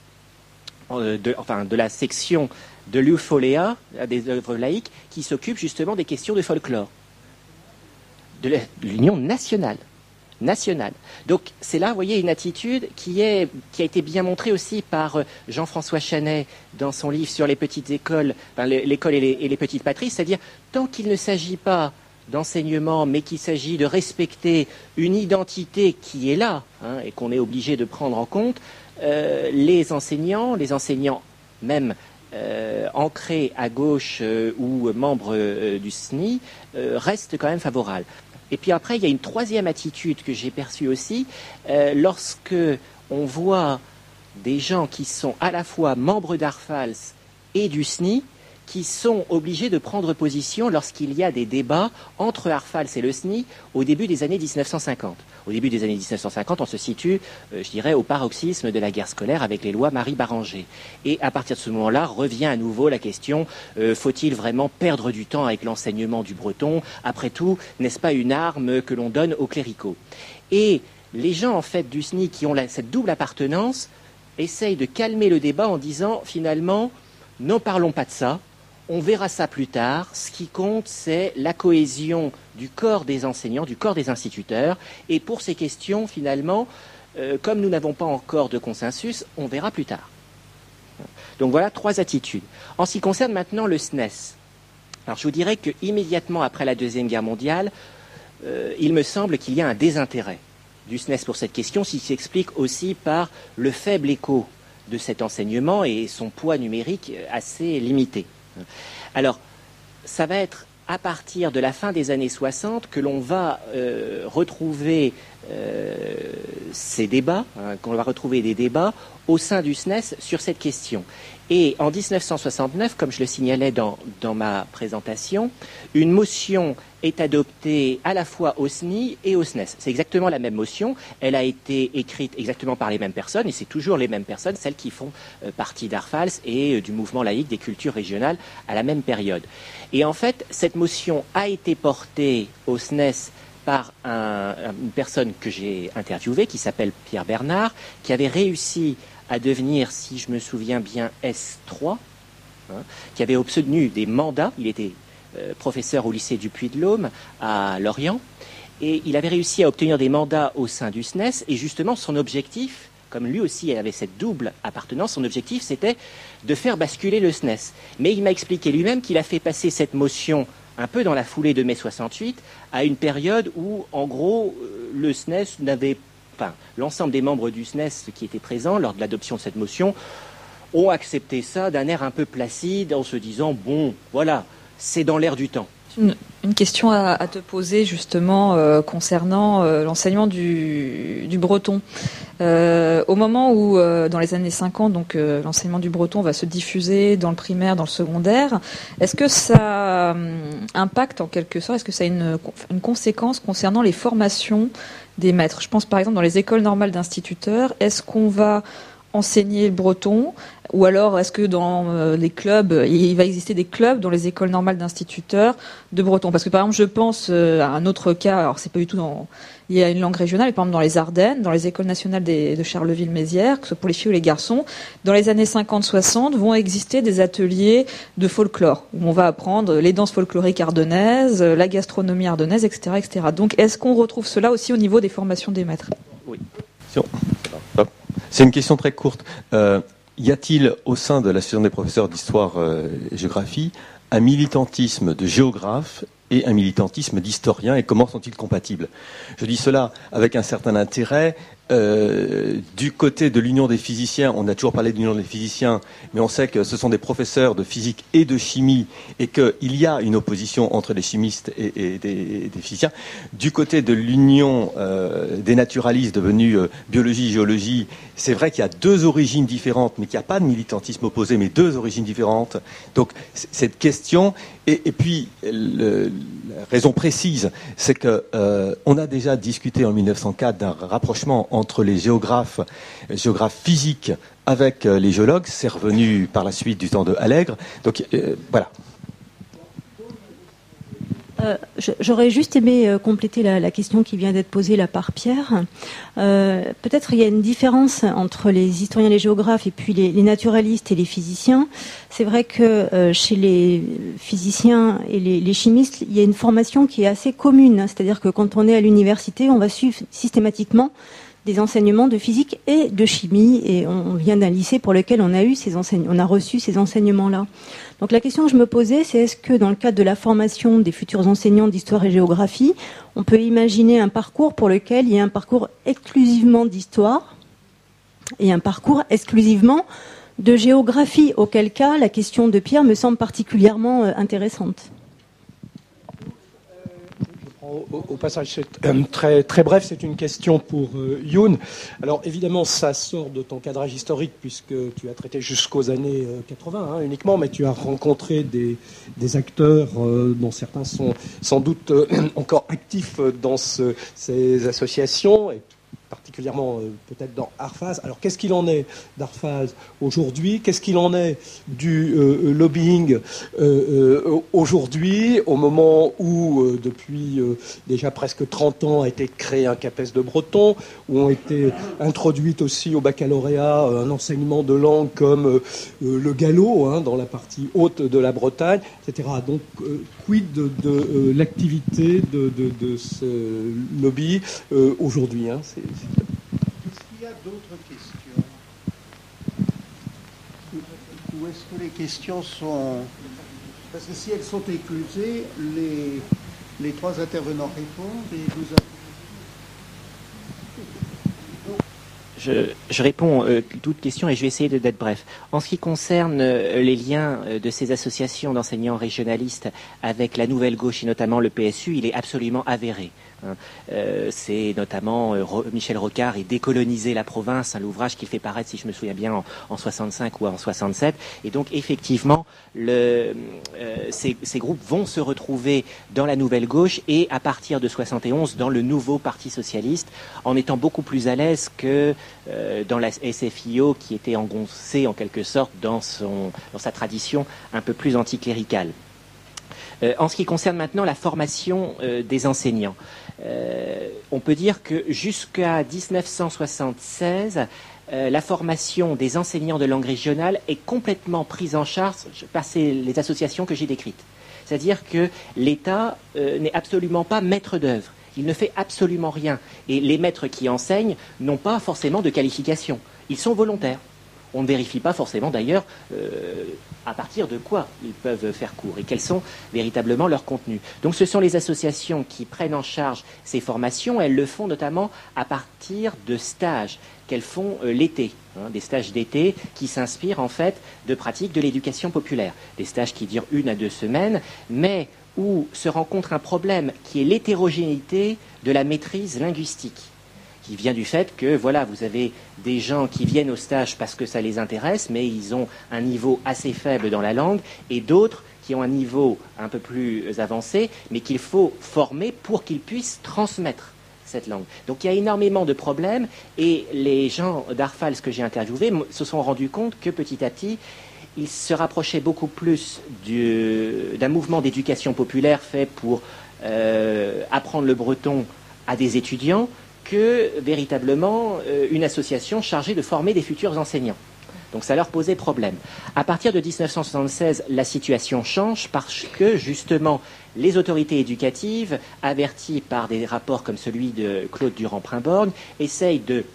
euh, de, enfin de la section de l'U F O L E A, des œuvres laïques, qui s'occupe justement des questions de folklore, de l'Union nationale. nationale. Donc c'est là, vous voyez, une attitude qui, est, qui a été bien montrée aussi par Jean-François Chanet dans son livre sur les petites écoles, enfin, l'école et les, et les petites patries, c'est-à-dire tant qu'il ne s'agit pas d'enseignement, mais qu'il s'agit de respecter une identité qui est là, hein, et qu'on est obligé de prendre en compte, euh, les enseignants, les enseignants même euh, ancrés à gauche euh, ou membres euh, du S N I, euh, restent quand même favorables. Et puis après, il y a une troisième attitude que j'ai perçue aussi, euh, lorsque on voit des gens qui sont à la fois membres d'Arfals et du S N I, qui sont obligés de prendre position lorsqu'il y a des débats entre Arfals et le S N I au début des années mille neuf cent cinquante. Au début des années mille neuf cent cinquante, on se situe, euh, je dirais, au paroxysme de la guerre scolaire avec les lois Marie-Baranger. Et à partir de ce moment-là, revient à nouveau la question, euh, faut-il vraiment perdre du temps avec l'enseignement du breton? Après tout, n'est-ce pas une arme que l'on donne aux cléricaux? Et les gens, en fait, du S N I qui ont la, cette double appartenance essayent de calmer le débat en disant, finalement, n'en parlons pas de ça. On verra ça plus tard. Ce qui compte, c'est la cohésion du corps des enseignants, du corps des instituteurs. Et pour ces questions, finalement, euh, comme nous n'avons pas encore de consensus, on verra plus tard. Donc voilà trois attitudes. En ce qui concerne maintenant le S N E S, alors je vous dirais qu'immédiatement après la Deuxième Guerre mondiale, euh, il me semble qu'il y a un désintérêt du S N E S pour cette question, ce qui s'explique aussi par le faible écho de cet enseignement et son poids numérique assez limité. Alors, ça va être à partir de la fin des années soixante que l'on va euh, retrouver euh, ces débats, hein, qu'on va retrouver des débats au sein du S N E S sur cette question. Et en mille neuf cent soixante-neuf, comme je le signalais dans, dans ma présentation, une motion est adoptée à la fois au S N I et au S N E S. C'est exactement la même motion. Elle a été écrite exactement par les mêmes personnes, et c'est toujours les mêmes personnes, celles qui font euh, partie d'Arfals et euh, du mouvement laïque des cultures régionales à la même période. Et en fait, cette motion a été portée au S N E S par un, une personne que j'ai interviewée, qui s'appelle Pierre Bernard, qui avait réussi à devenir, si je me souviens bien, S trois, hein, qui avait obtenu des mandats. Il était euh, professeur au lycée du Puy-de-Dôme à Lorient, et il avait réussi à obtenir des mandats au sein du S N E S, et justement son objectif, comme lui aussi avait cette double appartenance, son objectif c'était de faire basculer le S N E S. Mais il m'a expliqué lui-même qu'il a fait passer cette motion un peu dans la foulée de mai soixante-huit, à une période où, en gros, le S N E S n'avait, enfin, l'ensemble des membres du S N E S qui étaient présents lors de l'adoption de cette motion ont accepté ça d'un air un peu placide en se disant bon, voilà, c'est dans l'air du temps. Une, une question à, à te poser justement euh, concernant euh, l'enseignement du, du breton. Euh, au moment où, euh, dans les années cinquante, donc euh, l'enseignement du breton va se diffuser dans le primaire, dans le secondaire, est-ce que ça euh, impacte en quelque sorte, est-ce que ça a une, une conséquence concernant les formations des maîtres? Je pense par exemple dans les écoles normales d'instituteurs, est-ce qu'on va enseigner le breton, ou alors est-ce que dans euh, les clubs, il va exister des clubs dans les écoles normales d'instituteurs de breton? Parce que par exemple, je pense euh, à un autre cas, alors c'est pas du tout dans, il y a une langue régionale, par exemple dans les Ardennes, dans les écoles nationales des, de Charleville-Mézières, que ce soit pour les filles ou les garçons, dans les années cinquante soixante, vont exister des ateliers de folklore, où on va apprendre les danses folkloriques ardennaises, la gastronomie ardennaise, et cetera, et cetera. Donc est-ce qu'on retrouve cela aussi au niveau des formations des maîtres? Oui. C'est une question très courte. Euh, y a-t-il au sein de l'association des professeurs d'histoire euh, et géographie un militantisme de géographes et un militantisme d'historiens, et comment sont-ils compatibles? Je dis cela avec un certain intérêt. Euh, du côté de l'Union des physiciens, on a toujours parlé de l'Union des physiciens, mais on sait que ce sont des professeurs de physique et de chimie, et qu'il y a une opposition entre les chimistes et, et, des, et des physiciens. Du côté de l'Union euh, des naturalistes devenus euh, biologie, géologie, c'est vrai qu'il y a deux origines différentes, mais qu'il n'y a pas de militantisme opposé, mais deux origines différentes. Donc cette question, et, et puis le, la raison précise, c'est que euh, on a déjà discuté en mille neuf cent quatre d'un rapprochement entre les géographes, géographes physiques avec les géologues. C'est revenu par la suite du temps de Allègre. Donc euh, voilà. Euh, J'aurais juste aimé euh, compléter la, la question qui vient d'être posée là par Pierre. Euh, Peut-être il y a une différence entre les historiens et les géographes et puis les, les naturalistes et les physiciens. C'est vrai que euh, chez les physiciens et les, les chimistes, il y a une formation qui est assez commune. Hein, c'est-à-dire que quand on est à l'université, on va suivre systématiquement des enseignements de physique et de chimie, et on vient d'un lycée pour lequel on a eu ces enseign- on a reçu ces enseignements-là. Donc la question que je me posais, c'est est-ce que dans le cadre de la formation des futurs enseignants d'histoire et géographie, on peut imaginer un parcours pour lequel il y a un parcours exclusivement d'histoire et un parcours exclusivement de géographie, auquel cas la question de Pierre me semble particulièrement euh, intéressante. Au, au passage, c'est euh, très, très bref, c'est une question pour euh, Youn. Alors évidemment, ça sort de ton cadrage historique puisque tu as traité jusqu'aux années euh, quatre-vingts hein, uniquement, mais tu as rencontré des, des acteurs euh, dont certains sont sans doute euh, encore actifs dans ce, ces associations, et particulièrement euh, peut-être dans Arphase. Alors qu'est-ce qu'il en est d'Arphase aujourd'hui? Qu'est-ce qu'il en est du euh, lobbying euh, euh, aujourd'hui, au moment où, euh, depuis euh, déjà presque trente ans, a été créé un CAPES de breton, où ont été introduites aussi au baccalauréat euh, un enseignement de langue comme euh, le gallo, hein, dans la partie haute de la Bretagne, et cetera. Donc, euh, quid de, de euh, l'activité de, de, de ce lobby euh, aujourd'hui, hein, c'est, Est-ce qu'il y a d'autres questions? Ou est-ce que les questions sont... Parce que si elles sont éclusées, les, les trois intervenants répondent et vous avez... Je, je réponds euh, toutes questions et je vais essayer de, d'être bref. En ce qui concerne euh, les liens euh, de ces associations d'enseignants régionalistes avec la Nouvelle Gauche et notamment le P S U, il est absolument avéré. Hein. Euh, c'est notamment euh, Ro- Michel Rocard et Décoloniser la province, hein, l'ouvrage qu'il fait paraître, si je me souviens bien, en, en soixante-cinq ou en soixante-sept. Et donc effectivement, le, euh, ces, ces groupes vont se retrouver dans la Nouvelle Gauche et à partir de soixante et onze dans le nouveau Parti socialiste, en étant beaucoup plus à l'aise que euh, dans la S F I O qui était engoncée en quelque sorte dans, son, dans sa tradition un peu plus anticléricale. Euh, en ce qui concerne maintenant la formation euh, des enseignants, euh, on peut dire que jusqu'à dix-neuf cent soixante-seize, euh, la formation des enseignants de langue régionale est complètement prise en charge par ces, les associations que j'ai décrites. C'est-à-dire que l'État euh, n'est absolument pas maître d'œuvre. Il ne fait absolument rien. Et les maîtres qui enseignent n'ont pas forcément de qualification. Ils sont volontaires. On ne vérifie pas forcément d'ailleurs euh, à partir de quoi ils peuvent faire cours et quels sont véritablement leurs contenus. Donc ce sont les associations qui prennent en charge ces formations. Elles le font notamment à partir de stages qu'elles font euh, l'été, hein, des stages d'été qui s'inspirent en fait de pratiques de l'éducation populaire. Des stages qui durent une à deux semaines, mais où se rencontre un problème qui est l'hétérogénéité de la maîtrise linguistique, qui vient du fait que, voilà, vous avez des gens qui viennent au stage parce que ça les intéresse, mais ils ont un niveau assez faible dans la langue, et d'autres qui ont un niveau un peu plus avancé, mais qu'il faut former pour qu'ils puissent transmettre cette langue. Donc il y a énormément de problèmes, et les gens d'Arfals que j'ai interviewés se sont rendus compte que petit à petit, ils se rapprochaient beaucoup plus du, d'un mouvement d'éducation populaire fait pour euh, apprendre le breton à des étudiants, que véritablement euh, une association chargée de former des futurs enseignants. Donc ça leur posait problème. À partir de dix-neuf cent soixante-seize, la situation change parce que justement les autorités éducatives, averties par des rapports comme celui de Claude Durand-Primborn, essayent de,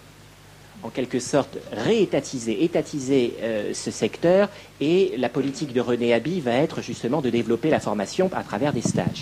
en quelque sorte, réétatiser, étatiser euh, ce secteur, et la politique de René Haby va être justement de développer la formation à travers des stages.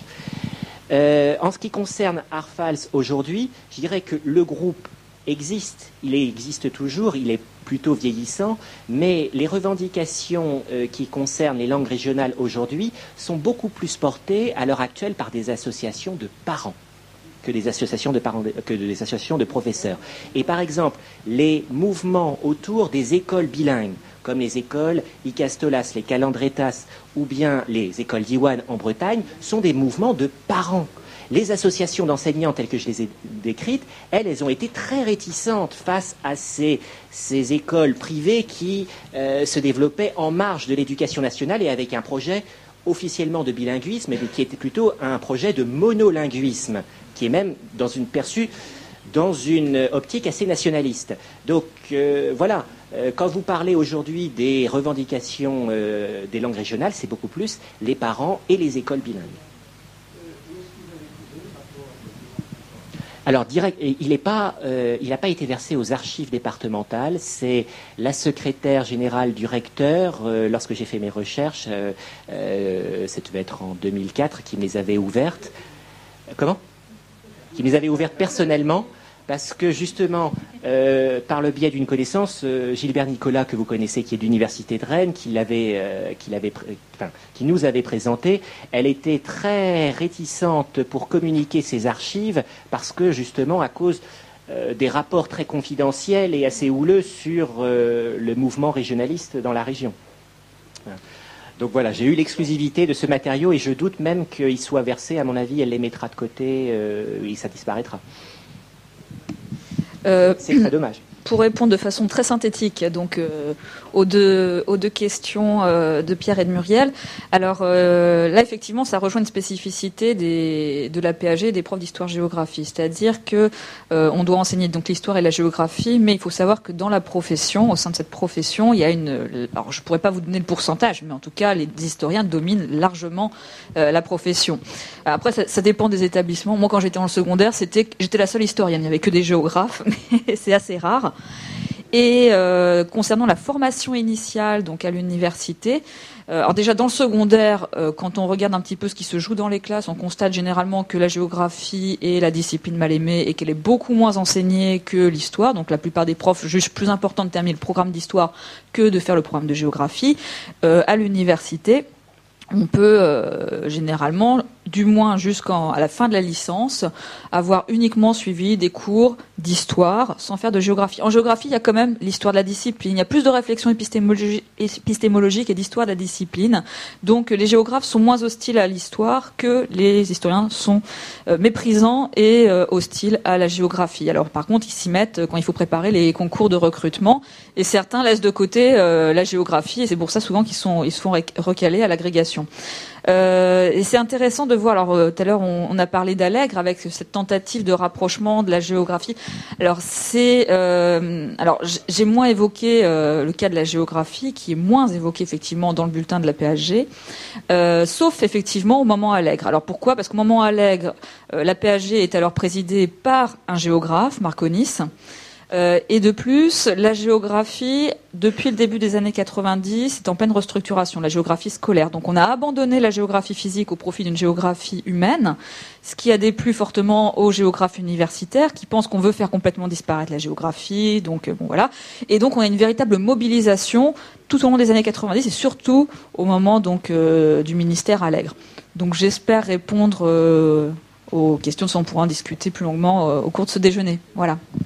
Euh, en ce qui concerne Arfals aujourd'hui, je dirais que le groupe existe, il existe toujours, il est plutôt vieillissant, mais les revendications euh, qui concernent les langues régionales aujourd'hui sont beaucoup plus portées à l'heure actuelle par des associations de parents que des associations de parents, que des associations de professeurs. Et par exemple, les mouvements autour des écoles bilingues, comme les écoles Ikastolas, les Calandretas, ou bien les écoles d'Iwan en Bretagne, sont des mouvements de parents. Les associations d'enseignants telles que je les ai décrites, elles, elles ont été très réticentes face à ces, ces écoles privées qui euh, se développaient en marge de l'éducation nationale et avec un projet officiellement de bilinguisme, mais qui était plutôt un projet de monolinguisme, qui est même dans une perçue, dans une optique assez nationaliste. Donc euh, voilà, euh, quand vous parlez aujourd'hui des revendications euh, des langues régionales, c'est beaucoup plus les parents et les écoles bilingues. Alors, direct, il n'a pas, euh, il n'a pas été versé aux archives départementales. C'est la secrétaire générale du recteur, euh, lorsque j'ai fait mes recherches, euh, euh, ça devait être en deux mille quatre, qui me les avait ouvertes. Comment ? Qui me les avait ouvertes personnellement, parce que justement, euh, par le biais d'une connaissance, euh, Gilbert Nicolas, que vous connaissez, qui est de l'université de Rennes, qui l'avait, euh, qui l'avait, enfin, qui nous avait présenté, elle était très réticente pour communiquer ses archives, parce que justement, à cause euh, des rapports très confidentiels et assez houleux sur euh, le mouvement régionaliste dans la région. Voilà. Donc voilà, j'ai eu l'exclusivité de ce matériau, et je doute même qu'il soit versé. À mon avis, elle les mettra de côté euh, et ça disparaîtra. Euh, C'est très dommage. Pour répondre de façon très synthétique donc, euh, aux, deux, aux deux questions euh, de Pierre et de Muriel, alors euh, là, effectivement, ça rejoint une spécificité des, de la P A G et des profs d'histoire-géographie. C'est-à-dire que euh, on doit enseigner donc l'histoire et la géographie, mais il faut savoir que dans la profession, au sein de cette profession, il y a une... Alors, je ne pourrais pas vous donner le pourcentage, mais en tout cas, les historiens dominent largement euh, la profession. Après, ça, ça dépend des établissements. Moi, quand j'étais en le secondaire, c'était, j'étais la seule historienne. Il n'y avait que des géographes, mais c'est assez rare. Et euh, concernant la formation initiale, donc à l'université, euh, alors déjà dans le secondaire, euh, quand on regarde un petit peu ce qui se joue dans les classes, on constate généralement que la géographie est la discipline mal aimée et qu'elle est beaucoup moins enseignée que l'histoire. Donc la plupart des profs jugent plus important de terminer le programme d'histoire que de faire le programme de géographie. Euh, à l'université, on peut euh, généralement, du moins jusqu'à la fin de la licence, avoir uniquement suivi des cours d'histoire sans faire de géographie. En géographie, il y a quand même l'histoire de la discipline. Il y a plus de réflexion épistémologi- épistémologique et d'histoire de la discipline. Donc les géographes sont moins hostiles à l'histoire que les historiens sont euh, méprisants et euh, hostiles à la géographie. Alors par contre, ils s'y mettent quand il faut préparer les concours de recrutement, et certains laissent de côté euh, la géographie, et c'est pour ça souvent qu'ils sont, ils se font recaler à l'agrégation. Euh, et c'est intéressant de voir, alors euh, tout à l'heure on, on a parlé d'Allègre avec cette tentative de rapprochement de la géographie. Alors c'est, euh, alors j'ai moins évoqué euh, le cas de la géographie, qui est moins évoqué effectivement dans le bulletin de la P H G, euh, sauf effectivement au moment Allègre. Alors pourquoi ? Parce qu'au moment Allègre, euh, la P H G est alors présidée par un géographe, Marconis. Euh, et de plus, la géographie, depuis le début des années quatre-vingt-dix, est en pleine restructuration, la géographie scolaire. Donc on a abandonné la géographie physique au profit d'une géographie humaine, ce qui a déplu fortement aux géographes universitaires qui pensent qu'on veut faire complètement disparaître la géographie. Donc bon voilà. Et donc on a une véritable mobilisation tout au long des années quatre-vingt-dix et surtout au moment donc euh, du ministère Allègre. Donc j'espère répondre euh, aux questions, si on pourra en discuter plus longuement euh, au cours de ce déjeuner. Voilà.